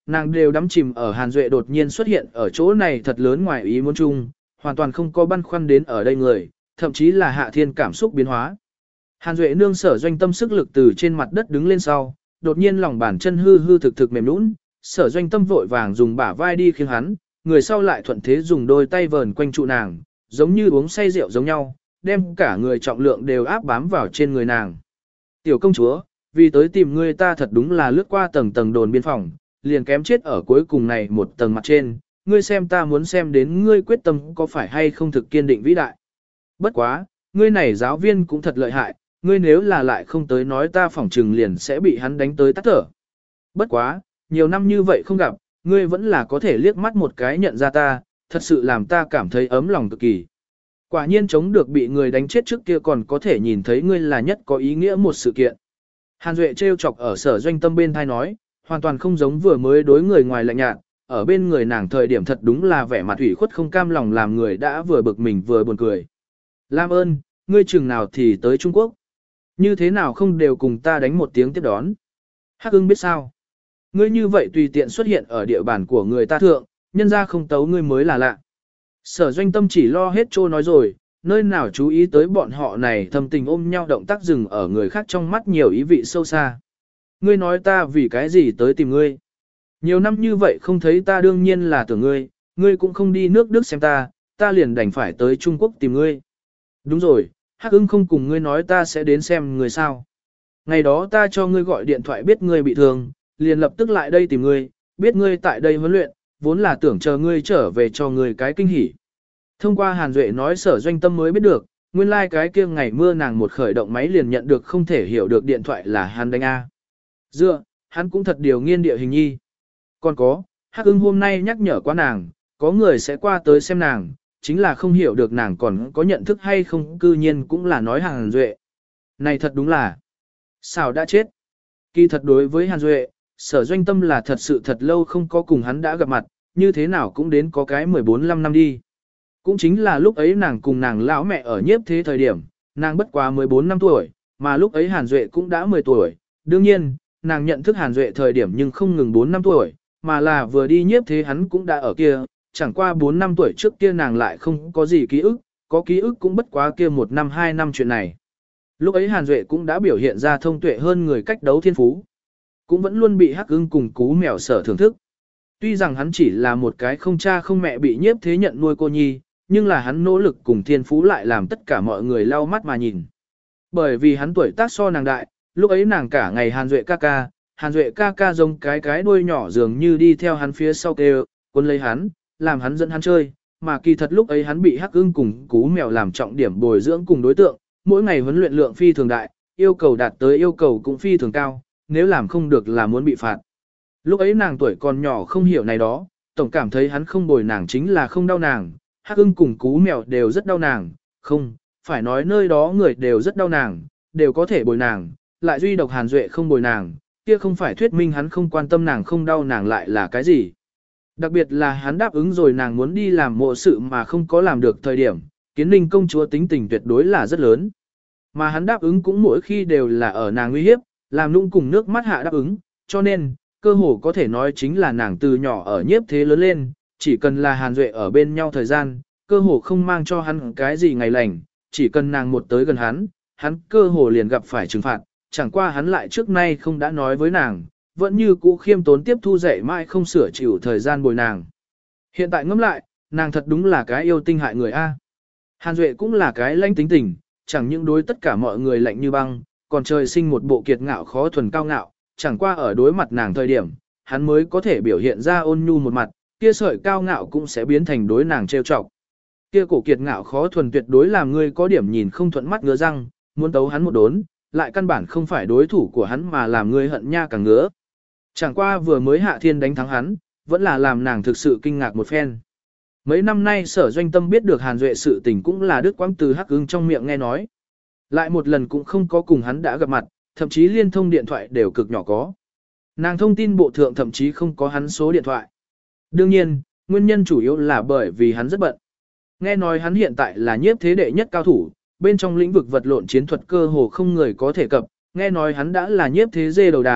nàng đều đắm chìm ở Hàn Duệ đột nhiên xuất hiện ở chỗ này thật lớn ngoài ý muốn chung, hoàn toàn không có băn khoăn đến ở đây người, thậm chí là Hạ Thiên cảm xúc biến hóa. Hàn Duệ nương Sở Doanh Tâm sức lực từ trên mặt đất đứng lên sau, đột nhiên lòng bàn chân hư hư thực thực mềm nhũn, Sở Doanh Tâm vội vàng dùng bả vai đi khiêng hắn, người sau lại thuận thế dùng đôi tay vờn quanh trụ nàng, giống như uống say rượu giống nhau, đem cả người trọng lượng đều áp bám vào trên người nàng. Tiểu công chúa, vì tới tìm ngươi ta thật đúng là lướt qua tầng tầng đồn biên phòng, liền kém chết ở cuối cùng này một tầng mặt trên, ngươi xem ta muốn xem đến ngươi quyết tâm có phải hay không thực kiên định vĩ đại. Bất quá, ngươi này giáo viên cũng thật lợi hại, ngươi nếu là lại không tới nói ta phỏng trừng liền sẽ bị hắn đánh tới tắt thở. Bất quá, nhiều năm như vậy không gặp, ngươi vẫn là có thể liếc mắt một cái nhận ra ta, thật sự làm ta cảm thấy ấm lòng cực kỳ. Quả nhiên chống được bị người đánh chết trước kia còn có thể nhìn thấy ngươi là nhất có ý nghĩa một sự kiện. Hàn Duệ trêu chọc ở Sở Doanh Tâm bên thai nói, hoàn toàn không giống vừa mới đối người ngoài lạnh nhạt, ở bên người nàng thời điểm thật đúng là vẻ mặt ủy khuất không cam lòng làm người đã vừa bực mình vừa buồn cười. Lam ơn, ngươi chừng nào thì tới Trung Quốc. Như thế nào không đều cùng ta đánh một tiếng tiếp đón. Hắc ưng biết sao. Ngươi như vậy tùy tiện xuất hiện ở địa bàn của người ta thượng, nhân ra không tấu ngươi mới là lạ. Sở Doanh Tâm chỉ lo hết trô nói rồi, nơi nào chú ý tới bọn họ này thầm tình ôm nhau động tác dừng ở người khác trong mắt nhiều ý vị sâu xa. Ngươi nói ta vì cái gì tới tìm ngươi. Nhiều năm như vậy không thấy ta đương nhiên là tưởng ngươi, ngươi cũng không đi nước Đức xem ta, ta liền đành phải tới Trung Quốc tìm ngươi. Đúng rồi, Hắc ưng không cùng ngươi nói ta sẽ đến xem ngươi sao. Ngày đó ta cho ngươi gọi điện thoại biết ngươi bị thương, liền lập tức lại đây tìm ngươi, biết ngươi tại đây huấn luyện, vốn là tưởng chờ ngươi trở về cho ngươi cái kinh hỉ. Thông qua Hàn Duệ nói Sở Doanh Tâm mới biết được, nguyên lai like cái kia ngày mưa nàng một khởi động máy liền nhận được không thể hiểu được điện thoại là hắn đánh A. Dựa, hắn cũng thật điều nghiên địa hình nhi. Còn có, Hắc ưng hôm nay nhắc nhở qua nàng, có người sẽ qua tới xem nàng, chính là không hiểu được nàng còn có nhận thức hay không, cư nhiên cũng là nói Hàn Duệ. Này thật đúng là, sao đã chết. Kỳ thật đối với Hàn Duệ, Sở Doanh Tâm là thật sự thật lâu không có cùng hắn đã gặp mặt, như thế nào cũng đến có cái 14-15 năm đi. Cũng chính là lúc ấy nàng cùng nàng lão mẹ ở nhiếp thế thời điểm, nàng bất quá 14 năm tuổi, mà lúc ấy Hàn Duệ cũng đã 10 tuổi. Đương nhiên, nàng nhận thức Hàn Duệ thời điểm nhưng không ngừng 4 năm tuổi, mà là vừa đi nhiếp thế hắn cũng đã ở kia, chẳng qua 4 năm tuổi trước kia nàng lại không có gì ký ức, có ký ức cũng bất quá kia 1 năm 2 năm chuyện này. Lúc ấy Hàn Duệ cũng đã biểu hiện ra thông tuệ hơn người cách đấu thiên phú, cũng vẫn luôn bị Hắc ưng cùng Cú Mèo Sở thưởng thức. Tuy rằng hắn chỉ là một cái không cha không mẹ bị nhiếp thế nhận nuôi cô nhi, nhưng là hắn nỗ lực cùng thiên phú lại làm tất cả mọi người lau mắt mà nhìn. Bởi vì hắn tuổi tác so nàng đại, lúc ấy nàng cả ngày Hàn Duệ ca ca giống cái đuôi nhỏ dường như đi theo hắn phía sau kêu, quân lấy hắn, làm hắn dẫn hắn chơi, mà kỳ thật lúc ấy hắn bị Hắc ưng cùng Cú Mèo làm trọng điểm bồi dưỡng cùng đối tượng, mỗi ngày huấn luyện lượng phi thường đại, yêu cầu đạt tới yêu cầu cũng phi thường cao, nếu làm không được là muốn bị phạt. Lúc ấy nàng tuổi còn nhỏ không hiểu này đó, tổng cảm thấy hắn không bồi nàng chính là không đau nàng, Hắc ưng cùng Cú Mèo đều rất đau nàng, không, phải nói nơi đó người đều rất đau nàng, đều có thể bồi nàng, lại duy độc Hàn Duệ không bồi nàng, kia không phải thuyết minh hắn không quan tâm nàng không đau nàng lại là cái gì. Đặc biệt là hắn đáp ứng rồi nàng muốn đi làm mộ sự mà không có làm được thời điểm, Kiến Ninh công chúa tính tình tuyệt đối là rất lớn. Mà hắn đáp ứng cũng mỗi khi đều là ở nàng uy hiếp, làm nũng cùng nước mắt hạ đáp ứng, cho nên, cơ hồ có thể nói chính là nàng từ nhỏ ở nhiếp thế lớn lên, chỉ cần là Hàn Duệ ở bên nhau thời gian, cơ hồ không mang cho hắn cái gì ngày lành, chỉ cần nàng một tới gần hắn, hắn cơ hồ liền gặp phải trừng phạt, chẳng qua hắn lại trước nay không đã nói với nàng, vẫn như cũ khiêm tốn tiếp thu dạy mãi không sửa chịu thời gian bồi nàng. Hiện tại ngẫm lại, nàng thật đúng là cái yêu tinh hại người A. Hàn Duệ cũng là cái lãnh tính tình, chẳng những đối tất cả mọi người lạnh như băng, còn trời sinh một bộ kiệt ngạo khó thuần cao ngạo, chẳng qua ở đối mặt nàng thời điểm, hắn mới có thể biểu hiện ra ôn nhu một mặt, kia sợi cao ngạo cũng sẽ biến thành đối nàng trêu chọc. Kia cổ kiệt ngạo khó thuần tuyệt đối làm người có điểm nhìn không thuận mắt ngứa răng, muốn tấu hắn một đốn, lại căn bản không phải đối thủ của hắn mà làm người hận nha càng ngứa. Chẳng qua vừa mới Hạ Thiên đánh thắng hắn, vẫn là làm nàng thực sự kinh ngạc một phen. Mấy năm nay Sở Doanh Tâm biết được Hàn Duệ sự tình cũng là đứt quãng từ Hắc ưng trong miệng nghe nói. Lại một lần cũng không có cùng hắn đã gặp mặt, thậm chí liên thông điện thoại đều cực nhỏ có. Nàng thông tin bộ thượng thậm chí không có hắn số điện thoại. Đương nhiên, nguyên nhân chủ yếu là bởi vì hắn rất bận. Nghe nói hắn hiện tại là nhiếp thế đệ nhất cao thủ, bên trong lĩnh vực vật lộn chiến thuật cơ hồ không người có thể cập, nghe nói hắn đã là nhiếp thế dê đầu đàn,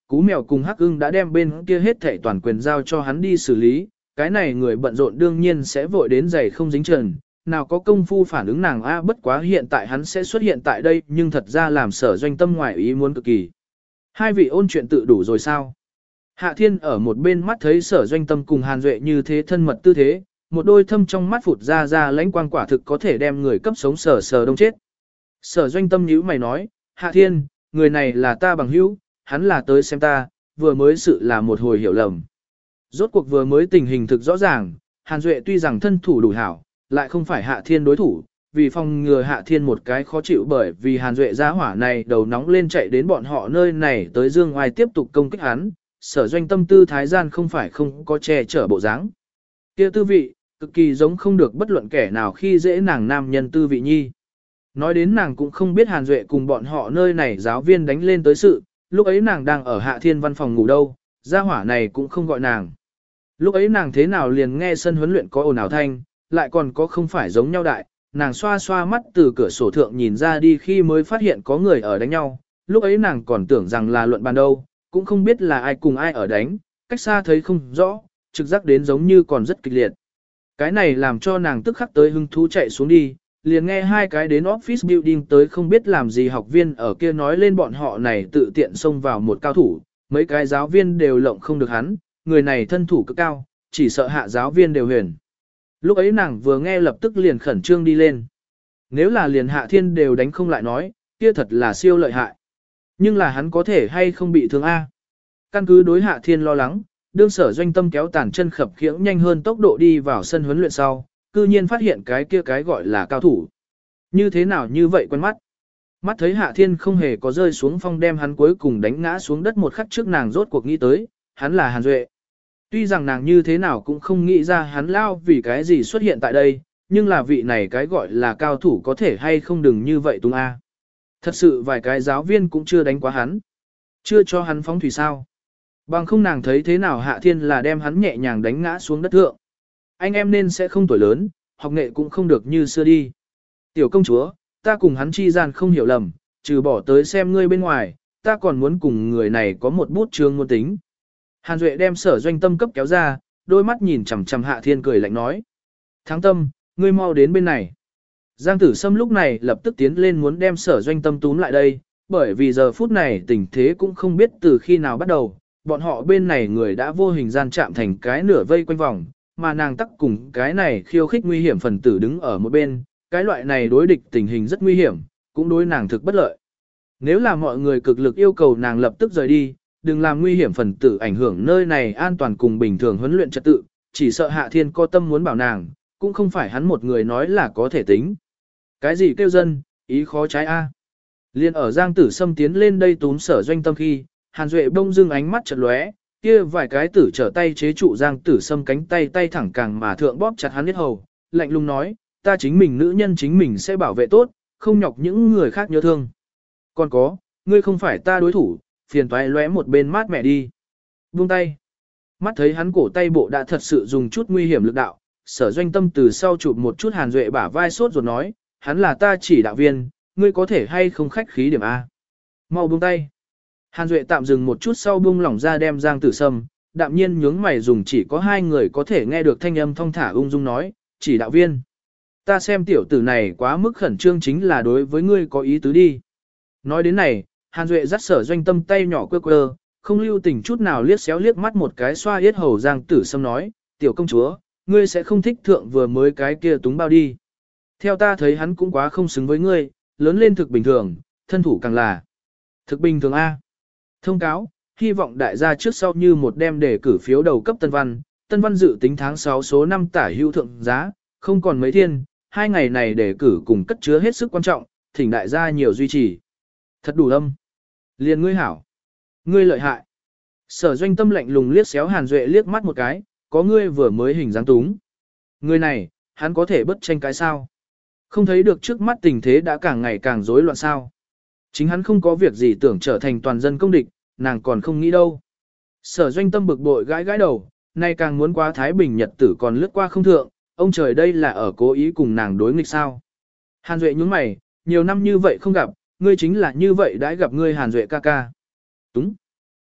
Cú mèo cùng Hắc Ưng đã đem bên kia hết thảy toàn quyền giao cho hắn đi xử lý, cái này người bận rộn đương nhiên sẽ vội đến giày không dính trần, nào có công phu phản ứng nàng a, bất quá hiện tại hắn sẽ xuất hiện tại đây, nhưng thật ra làm Sở Doanh Tâm ngoài ý muốn cực kỳ. Hai vị ôn chuyện tự đủ rồi sao? Hạ Thiên ở một bên mắt thấy Sở Doanh Tâm cùng Hàn Duệ như thế thân mật tư thế, một đôi thâm trong mắt phụt ra lãnh quang quả thực có thể đem người cấp sống sờ đông chết. Sở Doanh Tâm nhíu mày nói, Hạ Thiên, người này là ta bằng hữu, hắn là tới xem ta, vừa mới sự là một hồi hiểu lầm. Rốt cuộc vừa mới tình hình thực rõ ràng, Hàn Duệ tuy rằng thân thủ đủ hảo, lại không phải Hạ Thiên đối thủ, vì phòng ngừa Hạ Thiên một cái khó chịu bởi vì Hàn Duệ giá hỏa này đầu nóng lên chạy đến bọn họ nơi này tới Dương Oai tiếp tục công kích hắn, Sở Doanh Tâm tư thái gian không phải không có che chở bộ dáng. Kia tư vị, cực kỳ giống không được bất luận kẻ nào khi dễ nàng nam nhân tư vị nhi. Nói đến nàng cũng không biết Hàn Duệ cùng bọn họ nơi này giáo viên đánh lên tới sự, lúc ấy nàng đang ở Hạ Thiên văn phòng ngủ đâu, gia hỏa này cũng không gọi nàng. Lúc ấy nàng thế nào liền nghe sân huấn luyện có ồn ào thanh, lại còn có không phải giống nhau đại, nàng xoa xoa mắt từ cửa sổ thượng nhìn ra đi khi mới phát hiện có người ở đánh nhau, lúc ấy nàng còn tưởng rằng là luận bàn đâu, cũng không biết là ai cùng ai ở đánh, cách xa thấy không rõ, trực giác đến giống như còn rất kịch liệt. Cái này làm cho nàng tức khắc tới hứng thú chạy xuống đi, liền nghe hai cái đến office building tới không biết làm gì học viên ở kia nói lên bọn họ này tự tiện xông vào một cao thủ, mấy cái giáo viên đều lộng không được hắn, người này thân thủ cực cao, chỉ sợ hạ giáo viên đều huyền. Lúc ấy nàng vừa nghe lập tức liền khẩn trương đi lên. Nếu là liền Hạ Thiên đều đánh không lại nói, kia thật là siêu lợi hại. Nhưng là hắn có thể hay không bị thương A. Căn cứ đối Hạ Thiên lo lắng, đương Sở Doanh Tâm kéo tàn chân khập khiễng nhanh hơn tốc độ đi vào sân huấn luyện sau, cư nhiên phát hiện cái kia cái gọi là cao thủ. Như thế nào như vậy quen mắt. Mắt thấy Hạ Thiên không hề có rơi xuống phong đem hắn cuối cùng đánh ngã xuống đất một khắc trước nàng rốt cuộc nghĩ tới, hắn là Hàn Duệ. Tuy rằng nàng như thế nào cũng không nghĩ ra hắn lao vì cái gì xuất hiện tại đây, nhưng là vị này cái gọi là cao thủ có thể hay không đừng như vậy tung a. Thật sự vài cái giáo viên cũng chưa đánh quá hắn. Chưa cho hắn phóng thủy sao. Bằng không nàng thấy thế nào Hạ Thiên là đem hắn nhẹ nhàng đánh ngã xuống đất thượng. Anh em nên sẽ không tuổi lớn, học nghệ cũng không được như xưa đi. Tiểu công chúa, ta cùng hắn chi gian không hiểu lầm, trừ bỏ tới xem ngươi bên ngoài, ta còn muốn cùng người này có một bút chương ngôn tính. Hàn Duệ đem Sở Doanh Tâm cấp kéo ra, đôi mắt nhìn chằm chằm Hạ Thiên cười lạnh nói. Thắng Tâm, ngươi mau đến bên này. Giang Tử Sâm lúc này lập tức tiến lên muốn đem Sở Doanh Tâm túm lại đây, bởi vì giờ phút này tình thế cũng không biết từ khi nào bắt đầu, bọn họ bên này người đã vô hình gian chạm thành cái nửa vây quanh vòng, mà nàng tắc cùng cái này khiêu khích nguy hiểm phần tử đứng ở một bên, cái loại này đối địch tình hình rất nguy hiểm, cũng đối nàng thực bất lợi. Nếu là mọi người cực lực yêu cầu nàng lập tức rời đi, đừng làm nguy hiểm phần tử ảnh hưởng nơi này an toàn cùng bình thường huấn luyện trật tự, chỉ sợ Hạ Thiên có tâm muốn bảo nàng, cũng không phải hắn một người nói là có thể tính. Cái gì kêu dân, ý khó trái a. Liên ở Giang Tử Sâm tiến lên đây túm Sở Doanh Tâm khi, Hàn Duệ bông dưng ánh mắt chợt lóe, kia vài cái tử trở tay chế trụ Giang Tử Sâm cánh tay tay thẳng càng mà thượng bóp chặt hắn huyết hầu, lạnh lùng nói, ta chính mình nữ nhân chính mình sẽ bảo vệ tốt, không nhọc những người khác nhớ thương. Còn có, ngươi không phải ta đối thủ, phiền toái lóe một bên mát mẹ đi. Buông tay. Mắt thấy hắn cổ tay bộ đã thật sự dùng chút nguy hiểm lực đạo, Sở Doanh Tâm từ sau chụp một chút Hàn Duệ bả vai sốt rồi nói, hắn là ta chỉ đạo viên, ngươi có thể hay không khách khí điểm A. Mau buông tay. Hàn Duệ tạm dừng một chút sau buông lỏng ra đem Giang Tử Sâm, đạm nhiên nhướng mày dùng chỉ có hai người có thể nghe được thanh âm thong thả ung dung nói, chỉ đạo viên. Ta xem tiểu tử này quá mức khẩn trương chính là đối với ngươi có ý tứ đi. Nói đến này, Hàn Duệ dắt Sở Doanh Tâm tay nhỏ quơ quơ, không lưu tình chút nào liếc xéo liếc mắt một cái xoa yết hầu Giang Tử Sâm nói, tiểu công chúa, ngươi sẽ không thích thượng vừa mới cái kia túng bao đi. Theo ta thấy hắn cũng quá không xứng với ngươi, lớn lên thực bình thường, thân thủ càng là thực bình thường A. Thông cáo, hy vọng đại gia trước sau như một đêm để cử phiếu đầu cấp Tân Văn dự tính tháng 6 số 5 tả hữu thượng giá, không còn mấy thiên, 2 ngày này để cử cùng cất chứa hết sức quan trọng, thỉnh đại gia nhiều duy trì. Thật đủ âm. Liền ngươi hảo. Ngươi lợi hại. Sở Doanh Tâm lạnh lùng liếc xéo Hàn Duệ liếc mắt một cái, có ngươi vừa mới hình dáng túng. Người này, hắn có thể bất tranh cái sao? Không thấy được trước mắt tình thế đã càng ngày càng rối loạn sao? Chính hắn không có việc gì tưởng trở thành toàn dân công địch, nàng còn không nghĩ đâu. Sở Doanh Tâm bực bội gãi gãi đầu, nay càng muốn qua Thái Bình nhật tử còn lướt qua không thượng, ông trời đây là ở cố ý cùng nàng đối nghịch sao? Hàn Duệ nhướng mày, nhiều năm như vậy không gặp, ngươi chính là như vậy đã gặp ngươi Hàn Duệ ca ca. Túng.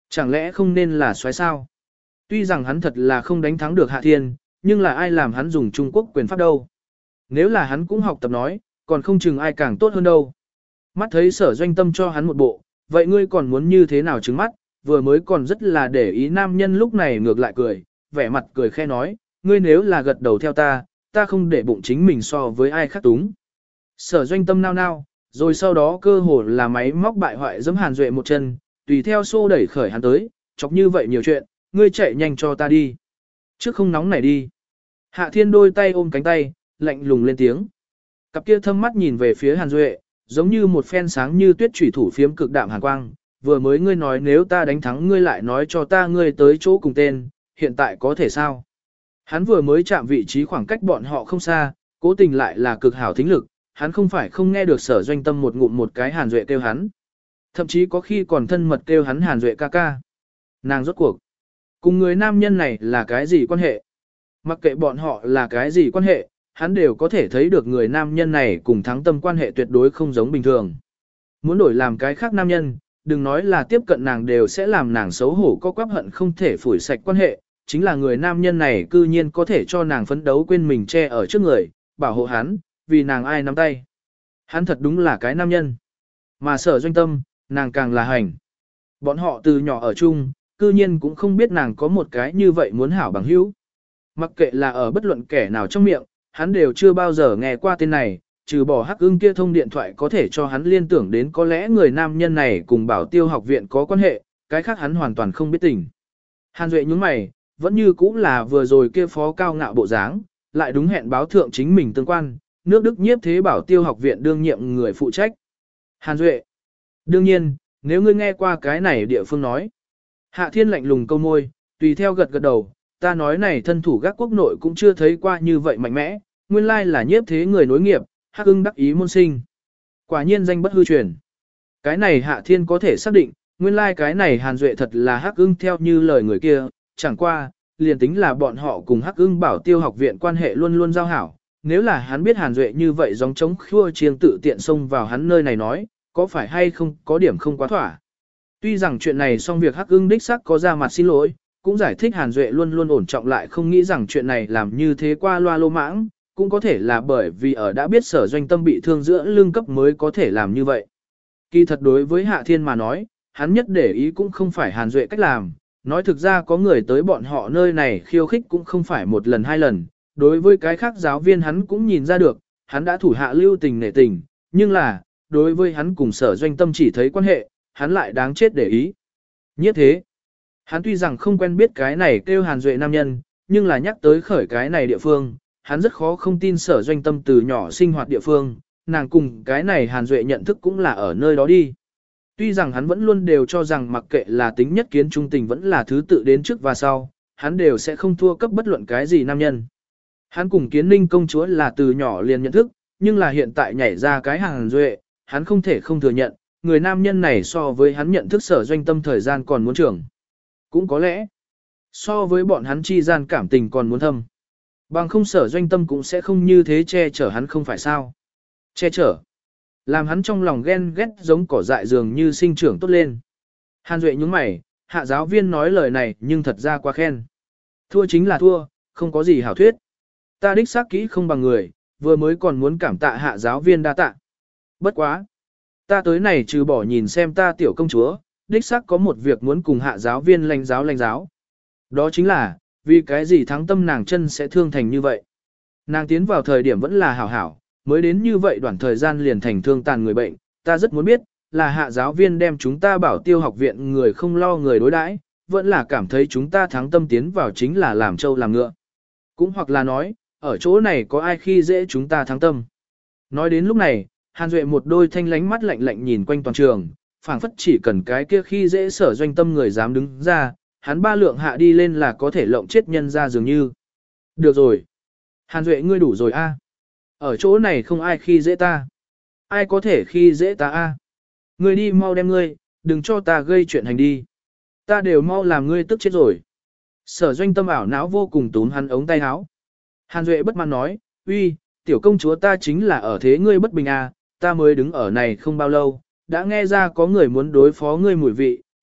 Chẳng lẽ không nên là soái sao? Tuy rằng hắn thật là không đánh thắng được Hạ Thiên, nhưng là ai làm hắn dùng Trung Quốc quyền pháp đâu. Nếu là hắn cũng học tập nói, còn không chừng ai càng tốt hơn đâu. Mắt thấy Sở Doanh Tâm cho hắn một bộ, vậy ngươi còn muốn như thế nào trứng mắt, vừa mới còn rất là để ý nam nhân lúc này ngược lại cười, vẻ mặt cười khe nói, ngươi nếu là gật đầu theo ta, ta không để bụng chính mình so với ai khác túng. Sở Doanh Tâm nao nao, rồi sau đó cơ hồ là máy móc bại hoại giẫm Hàn Duệ một chân, tùy theo xô đẩy khởi hắn tới, chọc như vậy nhiều chuyện, ngươi chạy nhanh cho ta đi. Trước không nóng nảy đi. Hạ Thiên đôi tay ôm cánh tay, lạnh lùng lên tiếng. Cặp kia thâm mắt nhìn về phía Hàn Duệ, giống như một phen sáng như tuyết chủy thủ phiếm cực đạm hàn quang. Vừa mới ngươi nói nếu ta đánh thắng ngươi lại nói cho ta ngươi tới chỗ cùng tên, hiện tại có thể sao? Hắn vừa mới chạm vị trí khoảng cách bọn họ không xa, cố tình lại là cực hảo thính lực, hắn không phải không nghe được Sở Doanh Tâm một ngụm một cái Hàn Duệ kêu hắn. Thậm chí có khi còn thân mật kêu hắn Hàn Duệ ca ca. Nàng rốt cuộc. Cùng người nam nhân này là cái gì quan hệ? Mặc kệ bọn họ là cái gì quan hệ, hắn đều có thể thấy được người nam nhân này cùng Thắng Tâm quan hệ tuyệt đối không giống bình thường. Muốn đổi làm cái khác nam nhân, đừng nói là tiếp cận nàng đều sẽ làm nàng xấu hổ có quắp hận không thể phủi sạch quan hệ, chính là người nam nhân này cư nhiên có thể cho nàng phấn đấu quên mình che ở trước người, bảo hộ hắn, vì nàng ai nắm tay. Hắn thật đúng là cái nam nhân. Mà Sở Doanh Tâm, nàng càng là hành. Bọn họ từ nhỏ ở chung, cư nhiên cũng không biết nàng có một cái như vậy muốn hảo bằng hữu. Mặc kệ là ở bất luận kẻ nào trong miệng, hắn đều chưa bao giờ nghe qua tên này, trừ bỏ Hắc Ưng kia thông điện thoại có thể cho hắn liên tưởng đến có lẽ người nam nhân này cùng Bảo Tiêu học viện có quan hệ, cái khác hắn hoàn toàn không biết tình. Hàn Duệ nhướng mày, vẫn như cũng là vừa rồi kia phó cao ngạo bộ dáng, lại đúng hẹn báo thượng chính mình tương quan, nước Đức nhiếp thế Bảo Tiêu học viện đương nhiệm người phụ trách. Hàn Duệ. Đương nhiên, nếu ngươi nghe qua cái này địa phương nói. Hạ Thiên lạnh lùng câu môi, tùy theo gật gật đầu, ta nói này thân thủ gác quốc nội cũng chưa thấy qua như vậy mạnh mẽ, nguyên lai là nhiếp thế người nối nghiệp, Hắc Ưng đắc ý môn sinh. Quả nhiên danh bất hư truyền. Cái này Hạ Thiên có thể xác định, nguyên lai cái này Hàn Duệ thật là Hắc Ưng theo như lời người kia, chẳng qua, liền tính là bọn họ cùng Hắc Ưng Bảo Tiêu học viện quan hệ luôn luôn giao hảo, nếu là hắn biết Hàn Duệ như vậy giống chống khua chiêng tự tiện xông vào hắn nơi này nói, có phải hay không có điểm không quá thỏa. Tuy rằng chuyện này xong việc Hắc Ưng đích xác có ra mặt xin lỗi, cũng giải thích Hàn Duệ luôn luôn ổn trọng lại không nghĩ rằng chuyện này làm như thế qua loa lô mãng, cũng có thể là bởi vì ở đã biết Sở Doanh Tâm bị thương giữa lương cấp mới có thể làm như vậy. Kỳ thật đối với Hạ Thiên mà nói, hắn nhất để ý cũng không phải Hàn Duệ cách làm, nói thực ra có người tới bọn họ nơi này khiêu khích cũng không phải một lần hai lần, đối với cái khác giáo viên hắn cũng nhìn ra được, hắn đã thủ hạ lưu tình nể tình, nhưng là, đối với hắn cùng Sở Doanh Tâm chỉ thấy quan hệ, hắn lại đáng chết để ý. Nhiếp thế, hắn tuy rằng không quen biết cái này kêu Hàn Duệ nam nhân, nhưng là nhắc tới khởi cái này địa phương, hắn rất khó không tin Sở Doanh Tâm từ nhỏ sinh hoạt địa phương, nàng cùng cái này Hàn Duệ nhận thức cũng là ở nơi đó đi. Tuy rằng hắn vẫn luôn đều cho rằng mặc kệ là tính nhất kiến trung tình vẫn là thứ tự đến trước và sau, hắn đều sẽ không thua cấp bất luận cái gì nam nhân. Hắn cùng Kiến Ninh công chúa là từ nhỏ liền nhận thức, nhưng là hiện tại nhảy ra cái Hàn Duệ, hắn không thể không thừa nhận, người nam nhân này so với hắn nhận thức Sở Doanh Tâm thời gian còn muốn trưởng. Cũng có lẽ, so với bọn hắn chi gian cảm tình còn muốn thâm. Bằng không Sở Doanh Tâm cũng sẽ không như thế che chở hắn không phải sao. Che chở. Làm hắn trong lòng ghen ghét giống cỏ dại dường như sinh trưởng tốt lên. Hàn Duệ nhướng mày, hạ giáo viên nói lời này nhưng thật ra quá khen. Thua chính là thua, không có gì hảo thuyết. Ta đích xác kỹ không bằng người, vừa mới còn muốn cảm tạ hạ giáo viên đa tạ. Bất quá. Ta tới này trừ bỏ nhìn xem ta tiểu công chúa, đích xác có một việc muốn cùng hạ giáo viên lãnh giáo. Đó chính là, vì cái gì Thắng Tâm nàng chân sẽ thương thành như vậy. Nàng tiến vào thời điểm vẫn là hảo hảo, mới đến như vậy đoạn thời gian liền thành thương tàn người bệnh, ta rất muốn biết, là hạ giáo viên đem chúng ta Bảo Tiêu học viện người không lo người đối đãi, vẫn là cảm thấy chúng ta Thắng Tâm tiến vào chính là làm trâu làm ngựa. Cũng hoặc là nói, ở chỗ này có ai khi dễ chúng ta Thắng Tâm. Nói đến lúc này, Hàn Duệ một đôi thanh lánh mắt lạnh lạnh nhìn quanh toàn trường, phảng phất chỉ cần cái kia khi dễ Sở Doanh Tâm người dám đứng ra, hắn ba lượng hạ đi lên là có thể lộng chết nhân ra dường như. Được rồi. Hàn Duệ ngươi đủ rồi a. Ở chỗ này không ai khi dễ ta. Ai có thể khi dễ ta a? Ngươi đi mau đem ngươi, đừng cho ta gây chuyện hành đi. Ta đều mau làm ngươi tức chết rồi. Sở Doanh Tâm ảo não vô cùng túm hắn ống tay áo. Hàn Duệ bất mãn nói, uy, tiểu công chúa ta chính là ở thế ngươi bất bình a, ta mới đứng ở này không bao lâu, đã nghe ra có người muốn đối phó ngươi mùi vị,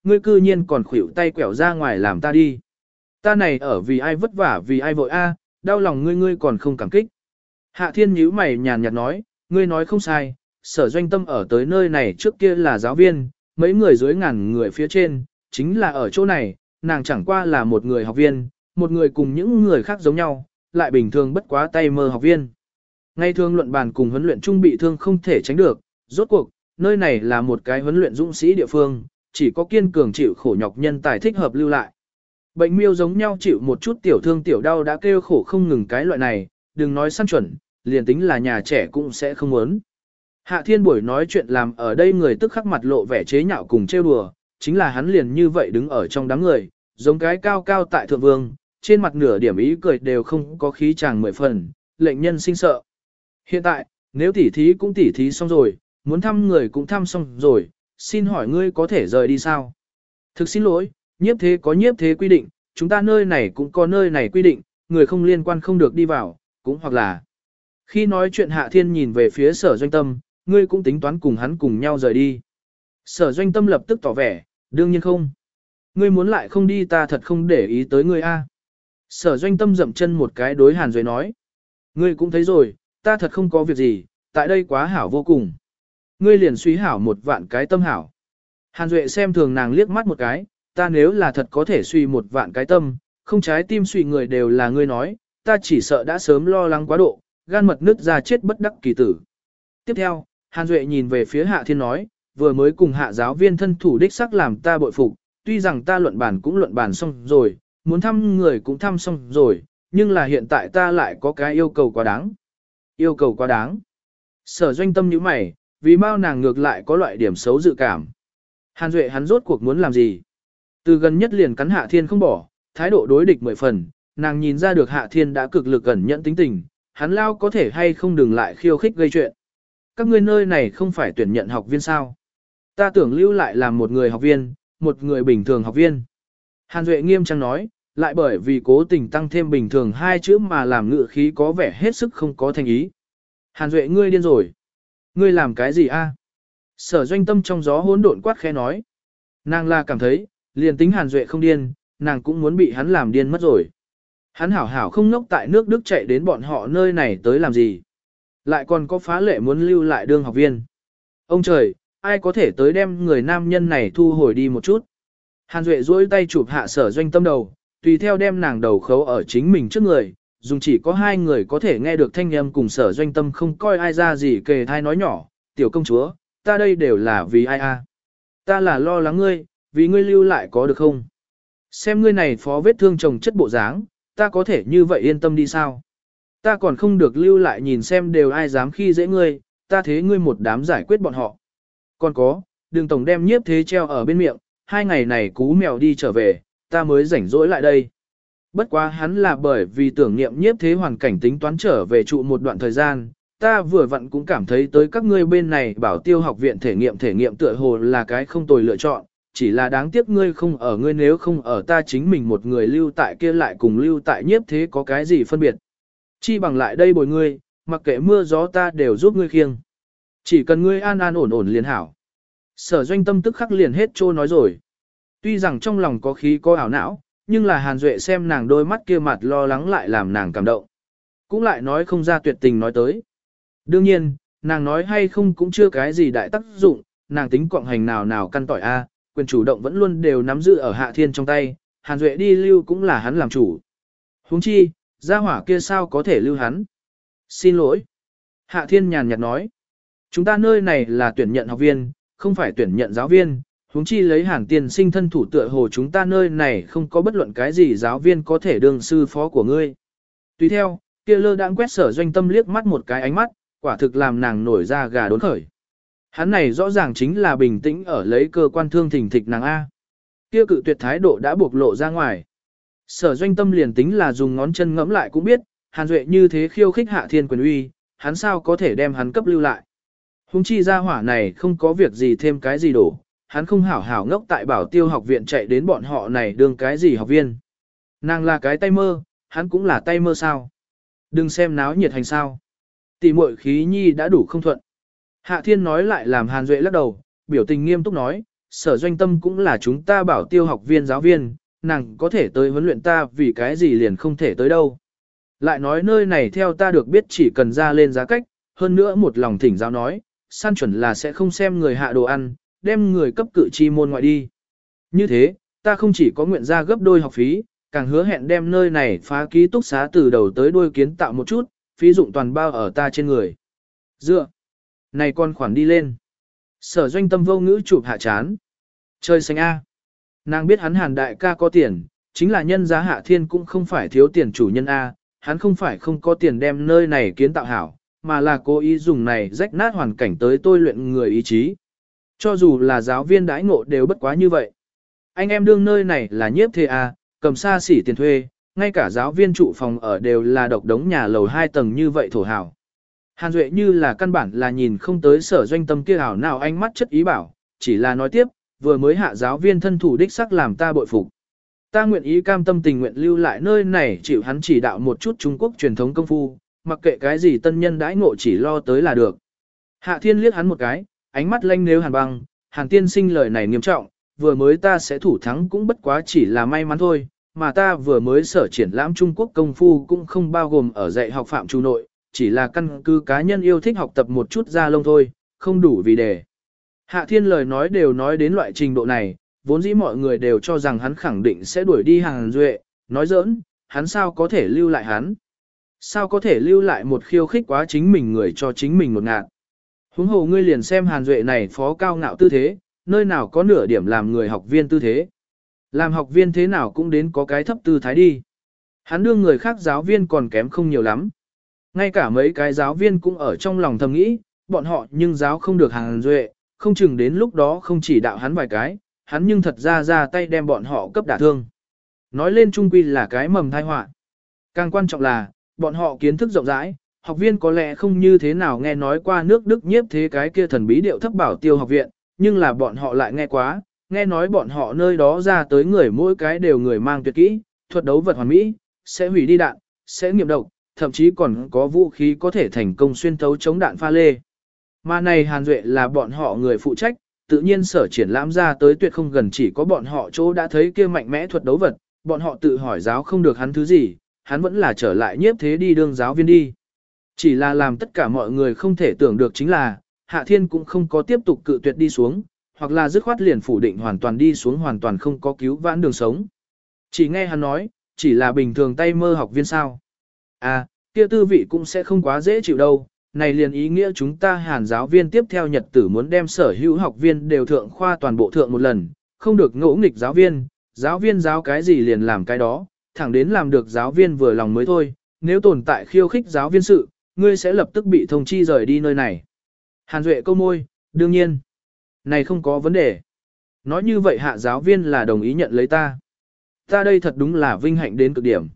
ngươi cư nhiên còn khuỷu tay quẹo ra ngoài làm ta đi. Ta này ở vì ai vất vả vì ai vội a, đau lòng ngươi còn không cảm kích. Hạ Thiên nhíu mày nhàn nhạt nói, ngươi nói không sai, Sở Doanh Tâm ở tới nơi này trước kia là giáo viên, mấy người dưới ngàn người phía trên, chính là ở chỗ này, nàng chẳng qua là một người học viên, một người cùng những người khác giống nhau, lại bình thường bất quá tay mơ học viên. Ngay thường luận bàn cùng huấn luyện chung bị thương không thể tránh được, rốt cuộc, nơi này là một cái huấn luyện dũng sĩ địa phương, chỉ có kiên cường chịu khổ nhọc nhân tài thích hợp lưu lại. Bệnh miêu giống nhau chịu một chút tiểu thương tiểu đau đã kêu khổ không ngừng cái loại này, đừng nói săn chuẩn, liền tính là nhà trẻ cũng sẽ không muốn. Hạ Thiên buổi nói chuyện làm ở đây người tức khắc mặt lộ vẻ chế nhạo cùng trêu đùa, chính là hắn liền như vậy đứng ở trong đám người, giống cái cao cao tại thượng vương, trên mặt nửa điểm ý cười đều không có khí chàng 10 phần, lệnh nhân sinh sợ. Hiện tại, nếu tỉ thí cũng tỉ thí xong rồi, muốn thăm người cũng thăm xong rồi, xin hỏi ngươi có thể rời đi sao? Thực xin lỗi, nhiếp thế có nhiếp thế quy định, chúng ta nơi này cũng có nơi này quy định, người không liên quan không được đi vào, cũng hoặc là. Khi nói chuyện Hạ Thiên nhìn về phía Sở Doanh Tâm, ngươi cũng tính toán cùng hắn cùng nhau rời đi. Sở Doanh Tâm lập tức tỏ vẻ, đương nhiên không. Ngươi muốn lại không đi ta thật không để ý tới ngươi a. Sở Doanh Tâm dậm chân một cái đối Hàn Duệ nói. Ngươi cũng thấy rồi, ta thật không có việc gì, tại đây quá hảo vô cùng. Ngươi liền suy hảo một vạn cái tâm hảo. Hàn Duệ xem thường nàng liếc mắt một cái, ta nếu là thật có thể suy một vạn cái tâm, không trái tim suy người đều là ngươi nói, ta chỉ sợ đã sớm lo lắng quá độ, gan mật nứt ra chết bất đắc kỳ tử. Tiếp theo, Hàn Duệ nhìn về phía Hạ Thiên nói, vừa mới cùng Hạ giáo viên thân thủ đích sắc làm ta bội phục, tuy rằng ta luận bản cũng luận bản xong rồi, muốn thăm người cũng thăm xong rồi, nhưng là hiện tại ta lại có cái yêu cầu quá đáng. Yêu cầu quá đáng. Sở Doanh Tâm nhíu mày, vì mau nàng ngược lại có loại điểm xấu dự cảm. Hàn Duệ hắn rốt cuộc muốn làm gì? Từ gần nhất liền cắn Hạ Thiên không bỏ, thái độ đối địch 10 phần, nàng nhìn ra được Hạ Thiên đã cực lực ẩn nhẫn tính tình, hắn lao có thể hay không đừng lại khiêu khích gây chuyện. Các ngươi nơi này không phải tuyển nhận học viên sao? Ta tưởng lưu lại làm một người học viên, một người bình thường học viên. Hàn Duệ nghiêm trang nói, lại bởi vì cố tình tăng thêm bình thường 2 chữ mà làm ngữ khí có vẻ hết sức không có thành ý. Hàn Duệ ngươi điên rồi. Ngươi làm cái gì a? Sở Doanh Tâm trong gió hỗn độn quát khẽ nói. Nàng là cảm thấy, liền tính Hàn Duệ không điên, nàng cũng muốn bị hắn làm điên mất rồi. Hắn hảo hảo không ngốc tại nước Đức chạy đến bọn họ nơi này tới làm gì. Lại còn có phá lệ muốn lưu lại đương học viên. Ông trời, ai có thể tới đem người nam nhân này thu hồi đi một chút. Hàn Duệ duỗi tay chụp hạ Sở Doanh Tâm đầu, tùy theo đem nàng đầu khấu ở chính mình trước người, dùng chỉ có 2 người có thể nghe được thanh âm cùng Sở Doanh Tâm không coi ai ra gì kề thai nói nhỏ, tiểu công chúa, ta đây đều là vì ai a? Ta là lo lắng ngươi, vì ngươi lưu lại có được không? Xem ngươi này phó vết thương chồng chất bộ dáng, ta có thể như vậy yên tâm đi sao? Ta còn không được lưu lại nhìn xem đều ai dám khi dễ ngươi, ta thế ngươi một đám giải quyết bọn họ. Còn có, đừng tổng đem nhiếp thế treo ở bên miệng, 2 ngày này cú mèo đi trở về, ta mới rảnh rỗi lại đây. Bất quá hắn là bởi vì tưởng niệm nhiếp thế hoàn cảnh tính toán trở về trụ một đoạn thời gian, ta vừa vặn cũng cảm thấy tới các ngươi bên này bảo tiêu học viện thể nghiệm tựa hồ là cái không tồi lựa chọn, chỉ là đáng tiếc ngươi không ở, ngươi nếu không ở ta chính mình một người lưu tại kia lại cùng lưu tại nhiếp thế có cái gì phân biệt. Chi bằng lại đây bồi ngươi, mặc kệ mưa gió ta đều giúp ngươi khiêng. Chỉ cần ngươi an an ổn ổn liền hảo. Sở Doanh Tâm tức khắc liền hết trô nói rồi. Tuy rằng trong lòng có khí có ảo não, nhưng là Hàn Duệ xem nàng đôi mắt kia mặt lo lắng lại làm nàng cảm động. Cũng lại nói không ra tuyệt tình nói tới. Đương nhiên, nàng nói hay không cũng chưa cái gì đại tác dụng, nàng tính quọng hành nào nào căn tỏi a, quyền chủ động vẫn luôn đều nắm giữ ở Hạ Thiên trong tay, Hàn Duệ đi lưu cũng là hắn làm chủ. Huống chi, gia hỏa kia sao có thể lưu hắn? Xin lỗi. Hạ Thiên nhàn nhạt nói. Chúng ta nơi này là tuyển nhận học viên, không phải tuyển nhận giáo viên. Huống chi lấy Hàn tiên sinh thân thủ tựa hồ chúng ta nơi này không có bất luận cái gì giáo viên có thể đương sư phó của ngươi. Tùy theo, kia lơ đãng quét Sở Doanh Tâm liếc mắt một cái ánh mắt, quả thực làm nàng nổi da gà đốn khởi. Hắn này rõ ràng chính là bình tĩnh ở lấy cơ quan thương thình thịch nàng A. Kia cự tuyệt thái độ đã bộc lộ ra ngoài. Sở Doanh Tâm liền tính là dùng ngón chân ngẫm lại cũng biết, Hàn Duệ như thế khiêu khích Hạ Thiên quyền uy, hắn sao có thể đem hắn cấp lưu lại. Hùng chi gia hỏa này không có việc gì thêm cái gì đổ, hắn không hảo hảo ngốc tại bảo tiêu học viện chạy đến bọn họ này đương cái gì học viên. Nàng là cái tay mơ, hắn cũng là tay mơ sao. Đừng xem náo nhiệt hành sao. Tỷ muội khí nhi đã đủ không thuận. Hạ Thiên nói lại làm Hàn Duệ lắc đầu, biểu tình nghiêm túc nói, Sở Doanh Tâm cũng là chúng ta bảo tiêu học viên giáo viên, nàng có thể tới huấn luyện ta vì cái gì liền không thể tới đâu. Lại nói nơi này theo ta được biết chỉ cần ra lên giá cách, hơn nữa một lòng thỉnh giáo nói, săn chuẩn là sẽ không xem người hạ đồ ăn, đem người cấp cự chi môn ngoại đi. Như thế, ta không chỉ có nguyện ra gấp đôi học phí, càng hứa hẹn đem nơi này phá ký túc xá từ đầu tới đuôi kiến tạo một chút, phí dụng toàn bao ở ta trên người. Dựa, này con khoản đi lên. Sở Doanh Tâm vô ngữ chụp hạ chán. Chơi xanh A. Nàng biết hắn Hàn đại ca có tiền, chính là nhân giá Hạ Thiên cũng không phải thiếu tiền chủ nhân A, hắn không phải không có tiền đem nơi này kiến tạo hảo, mà là cố ý dùng này rách nát hoàn cảnh tới tôi luyện người ý chí. Cho dù là giáo viên đãi ngộ đều bất quá như vậy. Anh em đương nơi này là nhiếp thê A, cầm xa xỉ tiền thuê, ngay cả giáo viên trụ phòng ở đều là độc đống nhà lầu 2 tầng như vậy thổ hảo. Hàn Duệ như là căn bản là nhìn không tới Sở Doanh Tâm kia hảo nào ánh mắt chất ý bảo, chỉ là nói tiếp, vừa mới hạ giáo viên thân thủ đích sắc làm ta bội phục. Ta nguyện ý cam tâm tình nguyện lưu lại nơi này chịu hắn chỉ đạo một chút Trung Quốc truyền thống công phu, mặc kệ cái gì tân nhân đãi ngộ chỉ lo tới là được. Hạ Thiên liếc hắn một cái, ánh mắt lanh nếu hàn băng, Hàn tiên sinh lời này nghiêm trọng, vừa mới ta sẽ thủ thắng cũng bất quá chỉ là may mắn thôi, mà ta vừa mới sở triển lãm Trung Quốc công phu cũng không bao gồm ở dạy học phạm trù nội, chỉ là căn cứ cá nhân yêu thích học tập một chút ra lông thôi, không đủ vì đề. Hạ Thiên lời nói đều nói đến loại trình độ này, vốn dĩ mọi người đều cho rằng hắn khẳng định sẽ đuổi đi Hàn Duệ, nói giỡn, hắn sao có thể lưu lại hắn? Sao có thể lưu lại một khiêu khích quá chính mình người cho chính mình một ngạt? Huống hồ ngươi liền xem Hàn Duệ này phó cao ngạo tư thế, nơi nào có nửa điểm làm người học viên tư thế? Làm học viên thế nào cũng đến có cái thấp tư thái đi. Hắn đương người khác giáo viên còn kém không nhiều lắm. Ngay cả mấy cái giáo viên cũng ở trong lòng thầm nghĩ, bọn họ nhưng giáo không được Hàn Duệ, không chừng đến lúc đó không chỉ đạo hắn vài cái, hắn nhưng thật ra tay đem bọn họ cấp đả thương. Nói lên trung quy là cái mầm thai họa. Càng quan trọng là, bọn họ kiến thức rộng rãi, học viên có lẽ không như thế nào nghe nói qua nước Đức nhiếp thế cái kia thần bí điệu thấp bảo tiêu học viện, nhưng là bọn họ lại nghe quá, nghe nói bọn họ nơi đó ra tới người mỗi cái đều người mang tuyệt kỹ, thuật đấu vật hoàn mỹ, sẽ hủy đi đạn, sẽ nghiệm độc, thậm chí còn có vũ khí có thể thành công xuyên thấu chống đạn pha lê. Mà này Hàn Duệ là bọn họ người phụ trách, tự nhiên sở triển lãm ra tới tuyệt không gần chỉ có bọn họ chỗ đã thấy kia mạnh mẽ thuật đấu vật, bọn họ tự hỏi giáo không được hắn thứ gì, hắn vẫn là trở lại nhiếp thế đi đương giáo viên đi. Chỉ là làm tất cả mọi người không thể tưởng được chính là, Hạ Thiên cũng không có tiếp tục cự tuyệt đi xuống, hoặc là dứt khoát liền phủ định hoàn toàn đi xuống hoàn toàn không có cứu vãn đường sống. Chỉ nghe hắn nói, chỉ là bình thường tay mơ học viên sao. À, kia tư vị cũng sẽ không quá dễ chịu đâu, này liền ý nghĩa chúng ta Hàn giáo viên tiếp theo nhật tử muốn đem sở hữu học viên đều thượng khoa toàn bộ thượng một lần, không được ngỗ nghịch giáo viên giáo cái gì liền làm cái đó, thẳng đến làm được giáo viên vừa lòng mới thôi, nếu tồn tại khiêu khích giáo viên sự, ngươi sẽ lập tức bị thông chi rời đi nơi này. Hàn Duệ câu môi, đương nhiên, này không có vấn đề. Nói như vậy hạ giáo viên là đồng ý nhận lấy ta. Ta đây thật đúng là vinh hạnh đến cực điểm.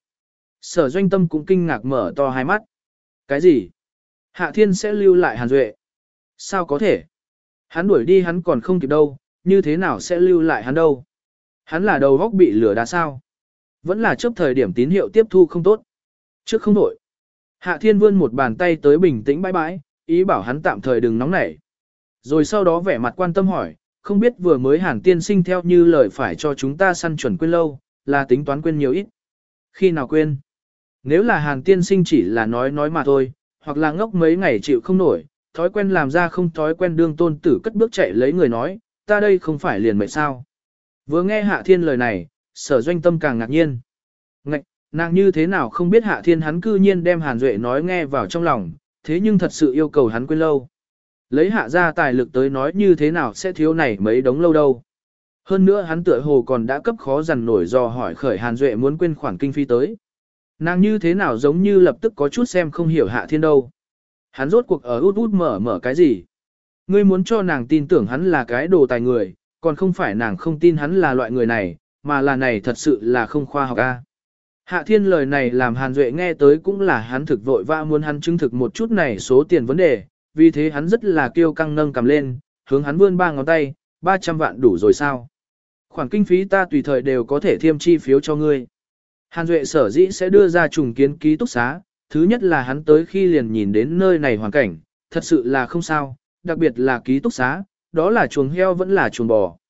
Sở Doanh Tâm cũng kinh ngạc mở to hai mắt. Cái gì? Hạ Thiên sẽ lưu lại Hàn Duệ? Sao có thể? Hắn đuổi đi hắn còn không kịp đâu, như thế nào sẽ lưu lại hắn đâu? Hắn là đầu góc bị lửa đá sao? Vẫn là chấp thời điểm tín hiệu tiếp thu không tốt. Trước không đổi. Hạ Thiên vươn một bàn tay tới bình tĩnh bãi bãi, ý bảo hắn tạm thời đừng nóng nảy. Rồi sau đó vẻ mặt quan tâm hỏi, không biết vừa mới Hàn tiên sinh theo như lời phải cho chúng ta săn chuẩn quên lâu, là tính toán quên nhiều ít. Khi nào quên? Nếu là Hàn tiên sinh chỉ là nói mà thôi, hoặc là ngốc mấy ngày chịu không nổi, thói quen làm ra không thói quen đương tôn tử cất bước chạy lấy người nói, ta đây không phải liền mệnh sao. Vừa nghe Hạ Thiên lời này, Sở Doanh Tâm càng ngạc nhiên. Ngạch, nàng như thế nào không biết Hạ Thiên hắn cư nhiên đem Hàn Duệ nói nghe vào trong lòng, thế nhưng thật sự yêu cầu hắn quên lâu. Lấy Hạ ra tài lực tới nói như thế nào sẽ thiếu này mấy đống lâu đâu. Hơn nữa hắn tựa hồ còn đã cấp khó dằn nổi do hỏi khởi Hàn Duệ muốn quên khoản kinh phí tới. Nàng như thế nào giống như lập tức có chút xem không hiểu Hạ Thiên đâu. Hắn rốt cuộc ở út út mở cái gì. Ngươi muốn cho nàng tin tưởng hắn là cái đồ tài người, còn không phải nàng không tin hắn là loại người này, mà là này thật sự là không khoa học a. Hạ Thiên lời này làm Hàn Duệ nghe tới cũng là hắn thực vội vã muốn hắn chứng thực một chút này số tiền vấn đề, vì thế hắn rất là kiêu căng nâng cầm lên, hướng hắn vươn 3 ngón tay, 300 vạn đủ rồi sao? Khoản kinh phí ta tùy thời đều có thể thiêm chi phiếu cho ngươi. Hàn Duệ sở dĩ sẽ đưa ra trùng kiến ký túc xá, thứ nhất là hắn tới khi liền nhìn đến nơi này hoàn cảnh, thật sự là không sao, đặc biệt là ký túc xá, đó là chuồng heo vẫn là chuồng bò.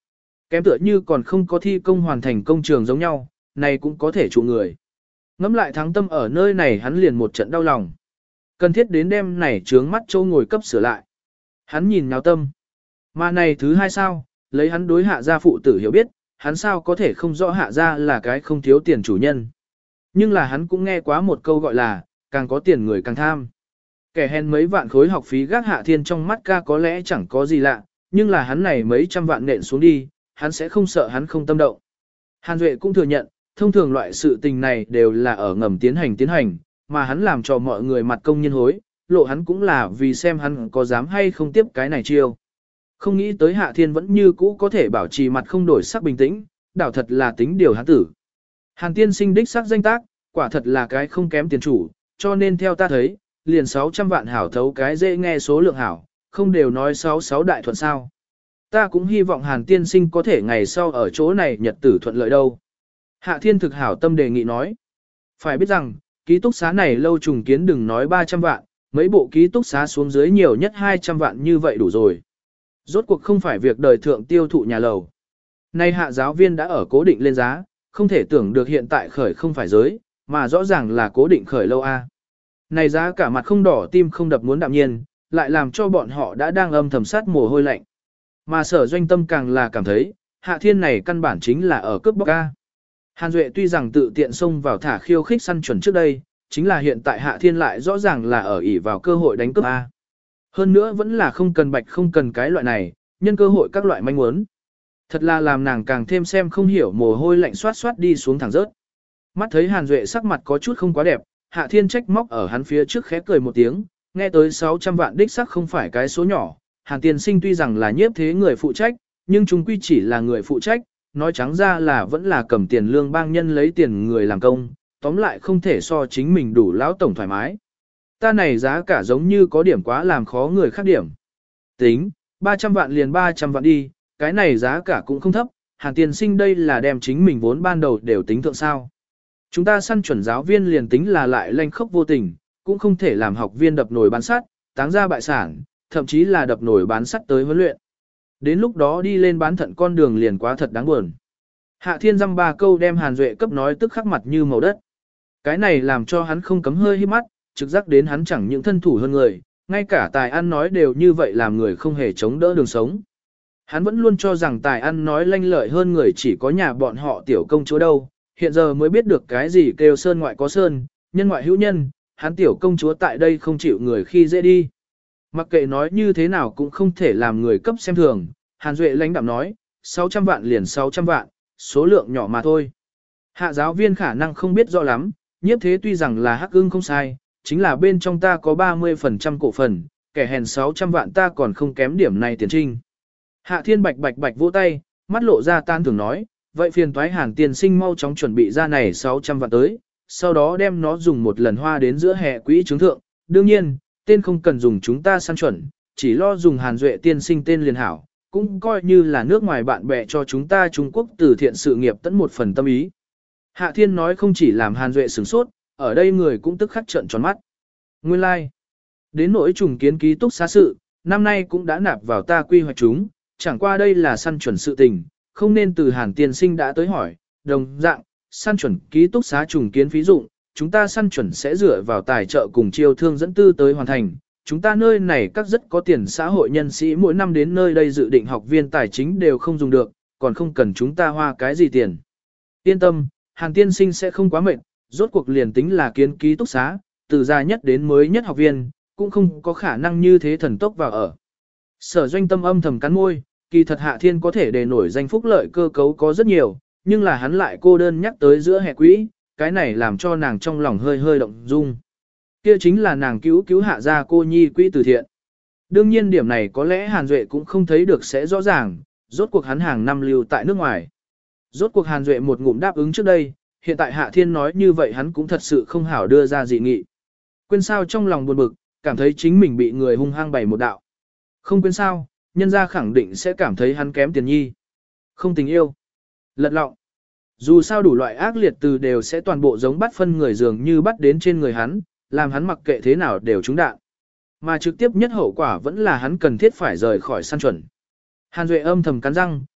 Kém tựa như còn không có thi công hoàn thành công trường giống nhau, này cũng có thể trụ người. Ngắm lại thắng tâm ở nơi này hắn liền một trận đau lòng. Cần thiết đến đêm này trướng mắt châu ngồi cấp sửa lại. Hắn nhìn nháo tâm. Mà này thứ hai sao, lấy hắn đối hạ gia phụ tử hiểu biết, hắn sao có thể không rõ hạ gia là cái không thiếu tiền chủ nhân. Nhưng là hắn cũng nghe quá một câu gọi là, càng có tiền người càng tham. Kẻ hèn mấy vạn khối học phí gác Hạ Thiên trong mắt ca có lẽ chẳng có gì lạ, nhưng là hắn này mấy trăm vạn nện xuống đi, hắn sẽ không sợ hắn không tâm động. Hàn Duệ cũng thừa nhận, thông thường loại sự tình này đều là ở ngầm tiến hành, mà hắn làm cho mọi người mặt công nhân hối, lộ hắn cũng là vì xem hắn có dám hay không tiếp cái này chiêu. Không nghĩ tới Hạ Thiên vẫn như cũ có thể bảo trì mặt không đổi sắc bình tĩnh, đảo thật là tính điều hắn tử. Hàn tiên sinh đích sắc danh tác, quả thật là cái không kém tiền chủ, cho nên theo ta thấy, liền 600 vạn hảo thấu cái dễ nghe số lượng hảo, không đều nói 66 đại thuận sao. Ta cũng hy vọng Hàn tiên sinh có thể ngày sau ở chỗ này nhật tử thuận lợi đâu. Hạ Thiên thực hảo tâm đề nghị nói. Phải biết rằng, ký túc xá này lâu trùng kiến đừng nói 300 vạn, mấy bộ ký túc xá xuống dưới nhiều nhất 200 vạn như vậy đủ rồi. Rốt cuộc không phải việc đời thượng tiêu thụ nhà lầu. Nay hạ giáo viên đã ở cố định lên giá, không thể tưởng được hiện tại khởi không phải giới, mà rõ ràng là cố định khởi lâu a. Này giá cả mặt không đỏ tim không đập muốn đạm nhiên, lại làm cho bọn họ đã đang âm thầm sát mồ hôi lạnh. Mà sở doanh tâm càng là cảm thấy, Hạ Thiên này căn bản chính là ở cướp bóc a. Hàn Duệ tuy rằng tự tiện xông vào thả khiêu khích săn chuẩn trước đây, chính là hiện tại Hạ Thiên lại rõ ràng là ở ỷ vào cơ hội đánh cướp a. Hơn nữa vẫn là không cần bạch không cần cái loại này, nhân cơ hội các loại manh muốn. Thật là làm nàng càng thêm xem không hiểu mồ hôi lạnh xoát xoát đi xuống thẳng rớt. Mắt thấy Hàn Duệ sắc mặt có chút không quá đẹp, Hạ Thiên trách móc ở hắn phía trước khẽ cười một tiếng, nghe tới 600 vạn đích sắc không phải cái số nhỏ. Hàn tiên sinh tuy rằng là nhiếp thế người phụ trách, nhưng chúng quy chỉ là người phụ trách, nói trắng ra là vẫn là cầm tiền lương bang nhân lấy tiền người làm công, tóm lại không thể so chính mình đủ lão tổng thoải mái. Ta này giá cả giống như có điểm quá làm khó người khác điểm. Tính, 300 vạn liền 300 vạn đi, cái này giá cả cũng không thấp, Hàn tiên sinh đây là đem chính mình vốn ban đầu đều tính thượng sao. Chúng ta săn chuẩn giáo viên liền tính là lại lanh khốc vô tình, cũng không thể làm học viên đập nổi bán sắt, táng ra bại sản, thậm chí là đập nổi bán sắt tới huấn luyện. Đến lúc đó đi lên bán thận con đường liền quá thật đáng buồn. Hạ Thiên dăm ba câu đem Hàn Duệ cấp nói tức khắc mặt như màu đất. Cái này làm cho hắn không cấm hơi hít mắt, trực giác đến hắn chẳng những thân thủ hơn người, ngay cả tài ăn nói đều như vậy làm người không hề chống đỡ đường sống. Hắn vẫn luôn cho rằng tài ăn nói lanh lợi hơn người chỉ có nhà bọn họ tiểu công chúa đâu, hiện giờ mới biết được cái gì kêu sơn ngoại có sơn, nhân ngoại hữu nhân, hắn tiểu công chúa tại đây không chịu người khi dễ đi. Mặc kệ nói như thế nào cũng không thể làm người cấp xem thường, Hàn Duệ lãnh đạm nói, 600 vạn liền 600 vạn, số lượng nhỏ mà thôi. Hạ giáo viên khả năng không biết rõ lắm, nhiếp thế tuy rằng là hắc ưng không sai, chính là bên trong ta có 30% cổ phần, kẻ hèn 600 vạn ta còn không kém điểm này tiền trinh. Hạ Thiên bạch bạch vỗ tay, mắt lộ ra tan thường nói, vậy phiền toái Hàn tiên sinh mau chóng chuẩn bị ra này 600 vạn tới, sau đó đem nó dùng một lần hoa đến giữa hè quỹ chứng thượng. Đương nhiên, tên không cần dùng chúng ta săn chuẩn, chỉ lo dùng Hàn Duệ tiên sinh tên liền hảo, cũng coi như là nước ngoài bạn bè cho chúng ta Trung Quốc từ thiện sự nghiệp tận một phần tâm ý. Hạ Thiên nói không chỉ làm Hàn Duệ sửng sốt, ở đây người cũng tức khắc trợn tròn mắt. Nguyên lai, like. Đến nỗi trùng kiến ký túc xá sự, năm nay cũng đã nạp vào ta quy hoạch chúng, chẳng qua đây là săn chuẩn sự tình, không nên từ Hàn tiên sinh đã tới hỏi, đồng dạng, săn chuẩn ký túc xá trùng kiến phí dụng, chúng ta săn chuẩn sẽ dựa vào tài trợ cùng chiêu thương dẫn tư tới hoàn thành. Chúng ta nơi này các rất có tiền xã hội nhân sĩ mỗi năm đến nơi đây dự định học viên tài chính đều không dùng được, còn không cần chúng ta hoa cái gì tiền. Yên tâm, Hàn tiên sinh sẽ không quá mệt, rốt cuộc liền tính là kiến ký túc xá, từ già nhất đến mới nhất học viên, cũng không có khả năng như thế thần tốc vào ở. Sở doanh tâm âm thầm cắn môi, kỳ thật Hạ Thiên có thể đề nổi danh phúc lợi cơ cấu có rất nhiều, nhưng là hắn lại cô đơn nhắc tới giữa hè quỹ, cái này làm cho nàng trong lòng hơi hơi động dung. Kia chính là nàng cứu Hạ gia cô nhi quỹ từ thiện. Đương nhiên điểm này có lẽ Hàn Duệ cũng không thấy được sẽ rõ ràng, rốt cuộc hắn hàng năm lưu tại nước ngoài. Rốt cuộc Hàn Duệ một ngụm đáp ứng trước đây, hiện tại Hạ Thiên nói như vậy hắn cũng thật sự không hảo đưa ra dị nghị. Quên sao trong lòng buồn bực, cảm thấy chính mình bị người hung hăng bày một đạo. Không quên sao, nhân gia khẳng định sẽ cảm thấy hắn kém tiền nhi. Không tình yêu. Lật lọng. Dù sao đủ loại ác liệt từ đều sẽ toàn bộ giống bắt phân người dường như bắt đến trên người hắn, làm hắn mặc kệ thế nào đều trúng đạn. Mà trực tiếp nhất hậu quả vẫn là hắn cần thiết phải rời khỏi săn chuẩn. Hàn Duệ âm thầm cắn răng,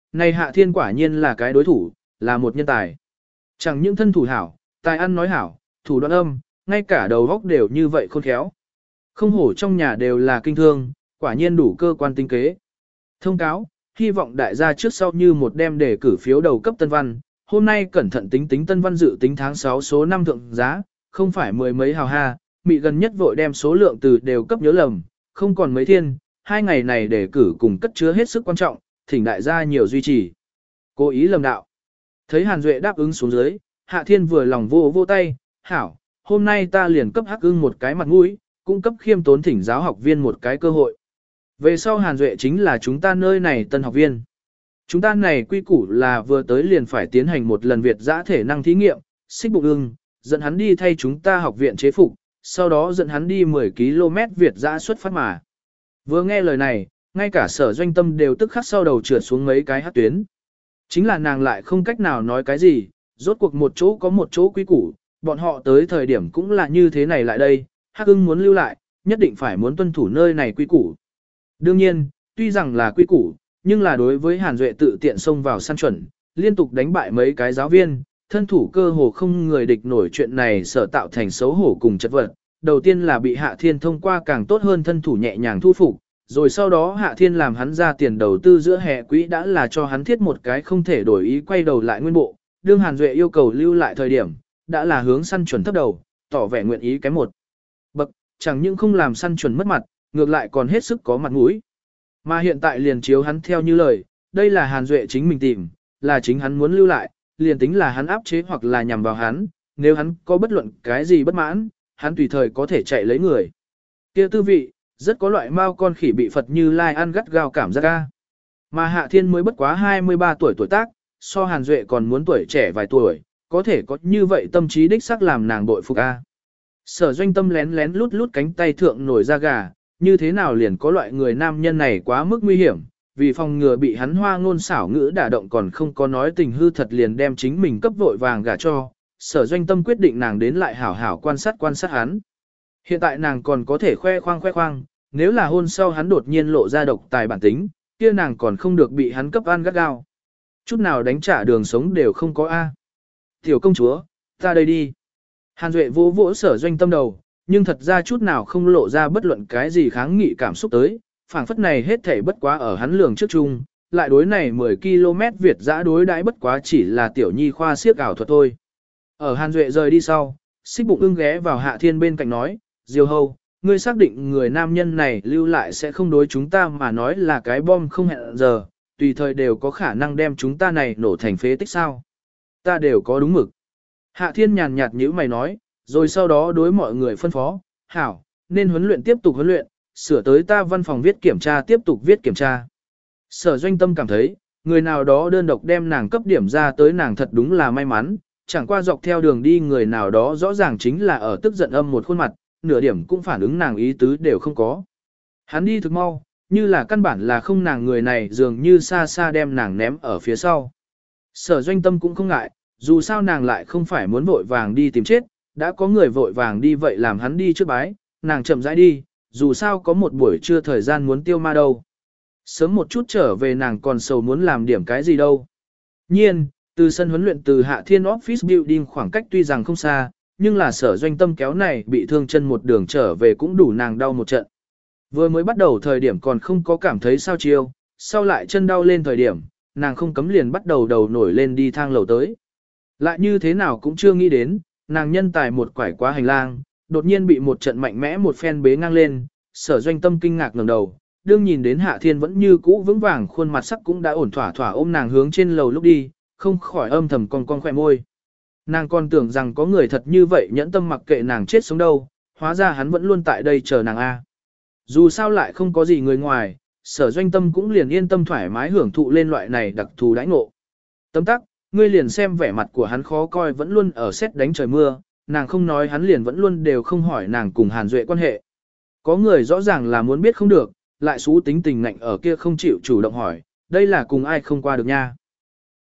này Hạ Thiên quả nhiên là cái đối thủ, là một nhân tài. Chẳng những thân thủ hảo, tài ăn nói hảo, thủ đoạn âm, ngay cả đầu góc đều như vậy khôn khéo. Không hổ trong nhà đều là kinh thương, quả nhiên đủ cơ quan tinh kế. Thông cáo, hy vọng đại gia trước sau như một đem đề cử phiếu đầu cấp Tân Văn, hôm nay cẩn thận tính tính Tân Văn dự tính tháng 6 số 5 thượng giá, không phải mười mấy hào ha, mị gần nhất vội đem số lượng từ đều cấp nhớ lầm, không còn mấy thiên, 2 ngày này đề cử cùng cất chứa hết sức quan trọng, thỉnh đại gia nhiều duy trì. Cố ý lầm đạo. Thấy Hàn Duệ đáp ứng xuống dưới, Hạ Thiên vừa lòng vô vô tay, hảo, hôm nay ta liền cấp Hắc Ưng một cái mặt mũi, cung cấp khiêm tốn thỉnh giáo học viên một cái cơ hội. Về sau Hàn Duệ chính là chúng ta nơi này tân học viên. Chúng ta này quy củ là vừa tới liền phải tiến hành một lần Việt giã thể năng thí nghiệm, xích bụng ưng, dẫn hắn đi thay chúng ta học viện chế phục, sau đó dẫn hắn đi 10 km Việt giã xuất phát mà. Vừa nghe lời này, ngay cả Sở Doanh Tâm đều tức khắc sau đầu trượt xuống mấy cái hát tuyến. Chính là nàng lại không cách nào nói cái gì, rốt cuộc một chỗ có một chỗ quy củ, bọn họ tới thời điểm cũng là như thế này lại đây, Hắc Ưng muốn lưu lại, nhất định phải muốn tuân thủ nơi này quy củ. Đương nhiên, tuy rằng là quy củ, nhưng là đối với Hàn Duệ tự tiện xông vào săn chuẩn, liên tục đánh bại mấy cái giáo viên, thân thủ cơ hồ không người địch nổi chuyện này sở tạo thành xấu hổ cùng chất vật. Đầu tiên là bị Hạ Thiên thông qua càng tốt hơn thân thủ nhẹ nhàng thu phục, rồi sau đó Hạ Thiên làm hắn ra tiền đầu tư giữa hè quỹ đã là cho hắn thiết một cái không thể đổi ý quay đầu lại nguyên bộ. Đương Hàn Duệ yêu cầu lưu lại thời điểm, đã là hướng săn chuẩn thấp đầu, tỏ vẻ nguyện ý cái một bậc, chẳng những không làm săn chuẩn mất mặt, ngược lại còn hết sức có mặt mũi. Mà hiện tại liền chiếu hắn theo như lời, đây là Hàn Duệ chính mình tìm, là chính hắn muốn lưu lại, liền tính là hắn áp chế hoặc là nhằm vào hắn, nếu hắn có bất luận cái gì bất mãn, hắn tùy thời có thể chạy lấy người. Kia tư vị, rất có loại mao con khỉ bị Phật Như Lai ăn gắt gao cảm giác ca. Mà Hạ Thiên mới bất quá 23 tuổi tuổi tác, so Hàn Duệ còn muốn tuổi trẻ vài tuổi, có thể có như vậy tâm trí đích xác làm nàng bội phục a. Sở Doanh Tâm lén lén lút lút cánh tay thượng nổi da gà, như thế nào liền có loại người nam nhân này quá mức nguy hiểm, vì phòng ngừa bị hắn hoa ngôn xảo ngữ đả động còn không có nói tình hư thật liền đem chính mình cấp vội vàng gả cho. Sở Doanh Tâm quyết định nàng đến lại hảo hảo quan sát hắn. Hiện tại nàng còn có thể khoe khoang, nếu là hôn sau hắn đột nhiên lộ ra độc tài bản tính, kia nàng còn không được bị hắn cấp ăn gắt gao. Chút nào đánh trả đường sống đều không có a. Tiểu công chúa, ta đây đi. Hàn Duệ vỗ vỗ Sở Doanh Tâm đầu, nhưng thật ra chút nào không lộ ra bất luận cái gì kháng nghị cảm xúc tới, phảng phất này hết thảy bất quá ở hắn lường trước chung, lại đối này 10 km Việt giã đối đãi bất quá chỉ là tiểu nhi khoa siếc ảo thuật thôi. Ở Hàn Duệ rời đi sau, xích bụng ưng ghé vào Hạ Thiên bên cạnh nói, Diêu Hầu, ngươi xác định người nam nhân này lưu lại sẽ không đối chúng ta mà nói là cái bom không hẹn giờ, tùy thời đều có khả năng đem chúng ta này nổ thành phế tích sao. Ta đều có đúng mực. Hạ Thiên nhàn nhạt nhíu mày nói, rồi sau đó đối mọi người phân phó, hảo, nên huấn luyện tiếp tục huấn luyện, sửa tới ta văn phòng viết kiểm tra tiếp tục viết kiểm tra. Sở Doanh Tâm cảm thấy, người nào đó đơn độc đem nàng cấp điểm ra tới nàng thật đúng là may mắn, chẳng qua dọc theo đường đi người nào đó rõ ràng chính là ở tức giận âm một khuôn mặt, nửa điểm cũng phản ứng nàng ý tứ đều không có. Hắn đi thực mau, như là căn bản là không nàng người này dường như xa xa đem nàng ném ở phía sau. Sở Doanh Tâm cũng không ngại, dù sao nàng lại không phải muốn vội vàng đi tìm chết, đã có người vội vàng đi vậy làm hắn đi trước bái, nàng chậm rãi đi, dù sao có một buổi trưa thời gian muốn tiêu ma đâu. Sớm một chút trở về nàng còn sầu muốn làm điểm cái gì đâu. Nhiên, từ sân huấn luyện từ Hạ Thiên Office Building khoảng cách tuy rằng không xa, nhưng là Sở Doanh Tâm kéo này bị thương chân một đường trở về cũng đủ nàng đau một trận. Vừa mới bắt đầu thời điểm còn không có cảm thấy sao chiêu, sau lại chân đau lên thời điểm, nàng không cấm liền bắt đầu đầu nổi lên đi thang lầu tới. Lại như thế nào cũng chưa nghĩ đến, nàng nhân tài một quải quá hành lang, đột nhiên bị một trận mạnh mẽ một phen bế ngang lên, Sở Doanh Tâm kinh ngạc ngẩng đầu, đương nhìn đến Hạ Thiên vẫn như cũ vững vàng khuôn mặt sắc cũng đã ổn thỏa thỏa ôm nàng hướng trên lầu lúc đi, không khỏi âm thầm con khỏe môi. Nàng còn tưởng rằng có người thật như vậy nhẫn tâm mặc kệ nàng chết sống đâu, hóa ra hắn vẫn luôn tại đây chờ nàng a. Dù sao lại không có gì người ngoài, Sở Doanh Tâm cũng liền yên tâm thoải mái hưởng thụ lên loại này đặc thù đãi ngộ. Tấm tắc, ngươi liền xem vẻ mặt của hắn khó coi vẫn luôn ở xét đánh trời mưa, nàng không nói hắn liền vẫn luôn đều không hỏi nàng cùng Hàn Duệ quan hệ. Có người rõ ràng là muốn biết không được, lại xú tính tình ngạnh ở kia không chịu chủ động hỏi, đây là cùng ai không qua được nha.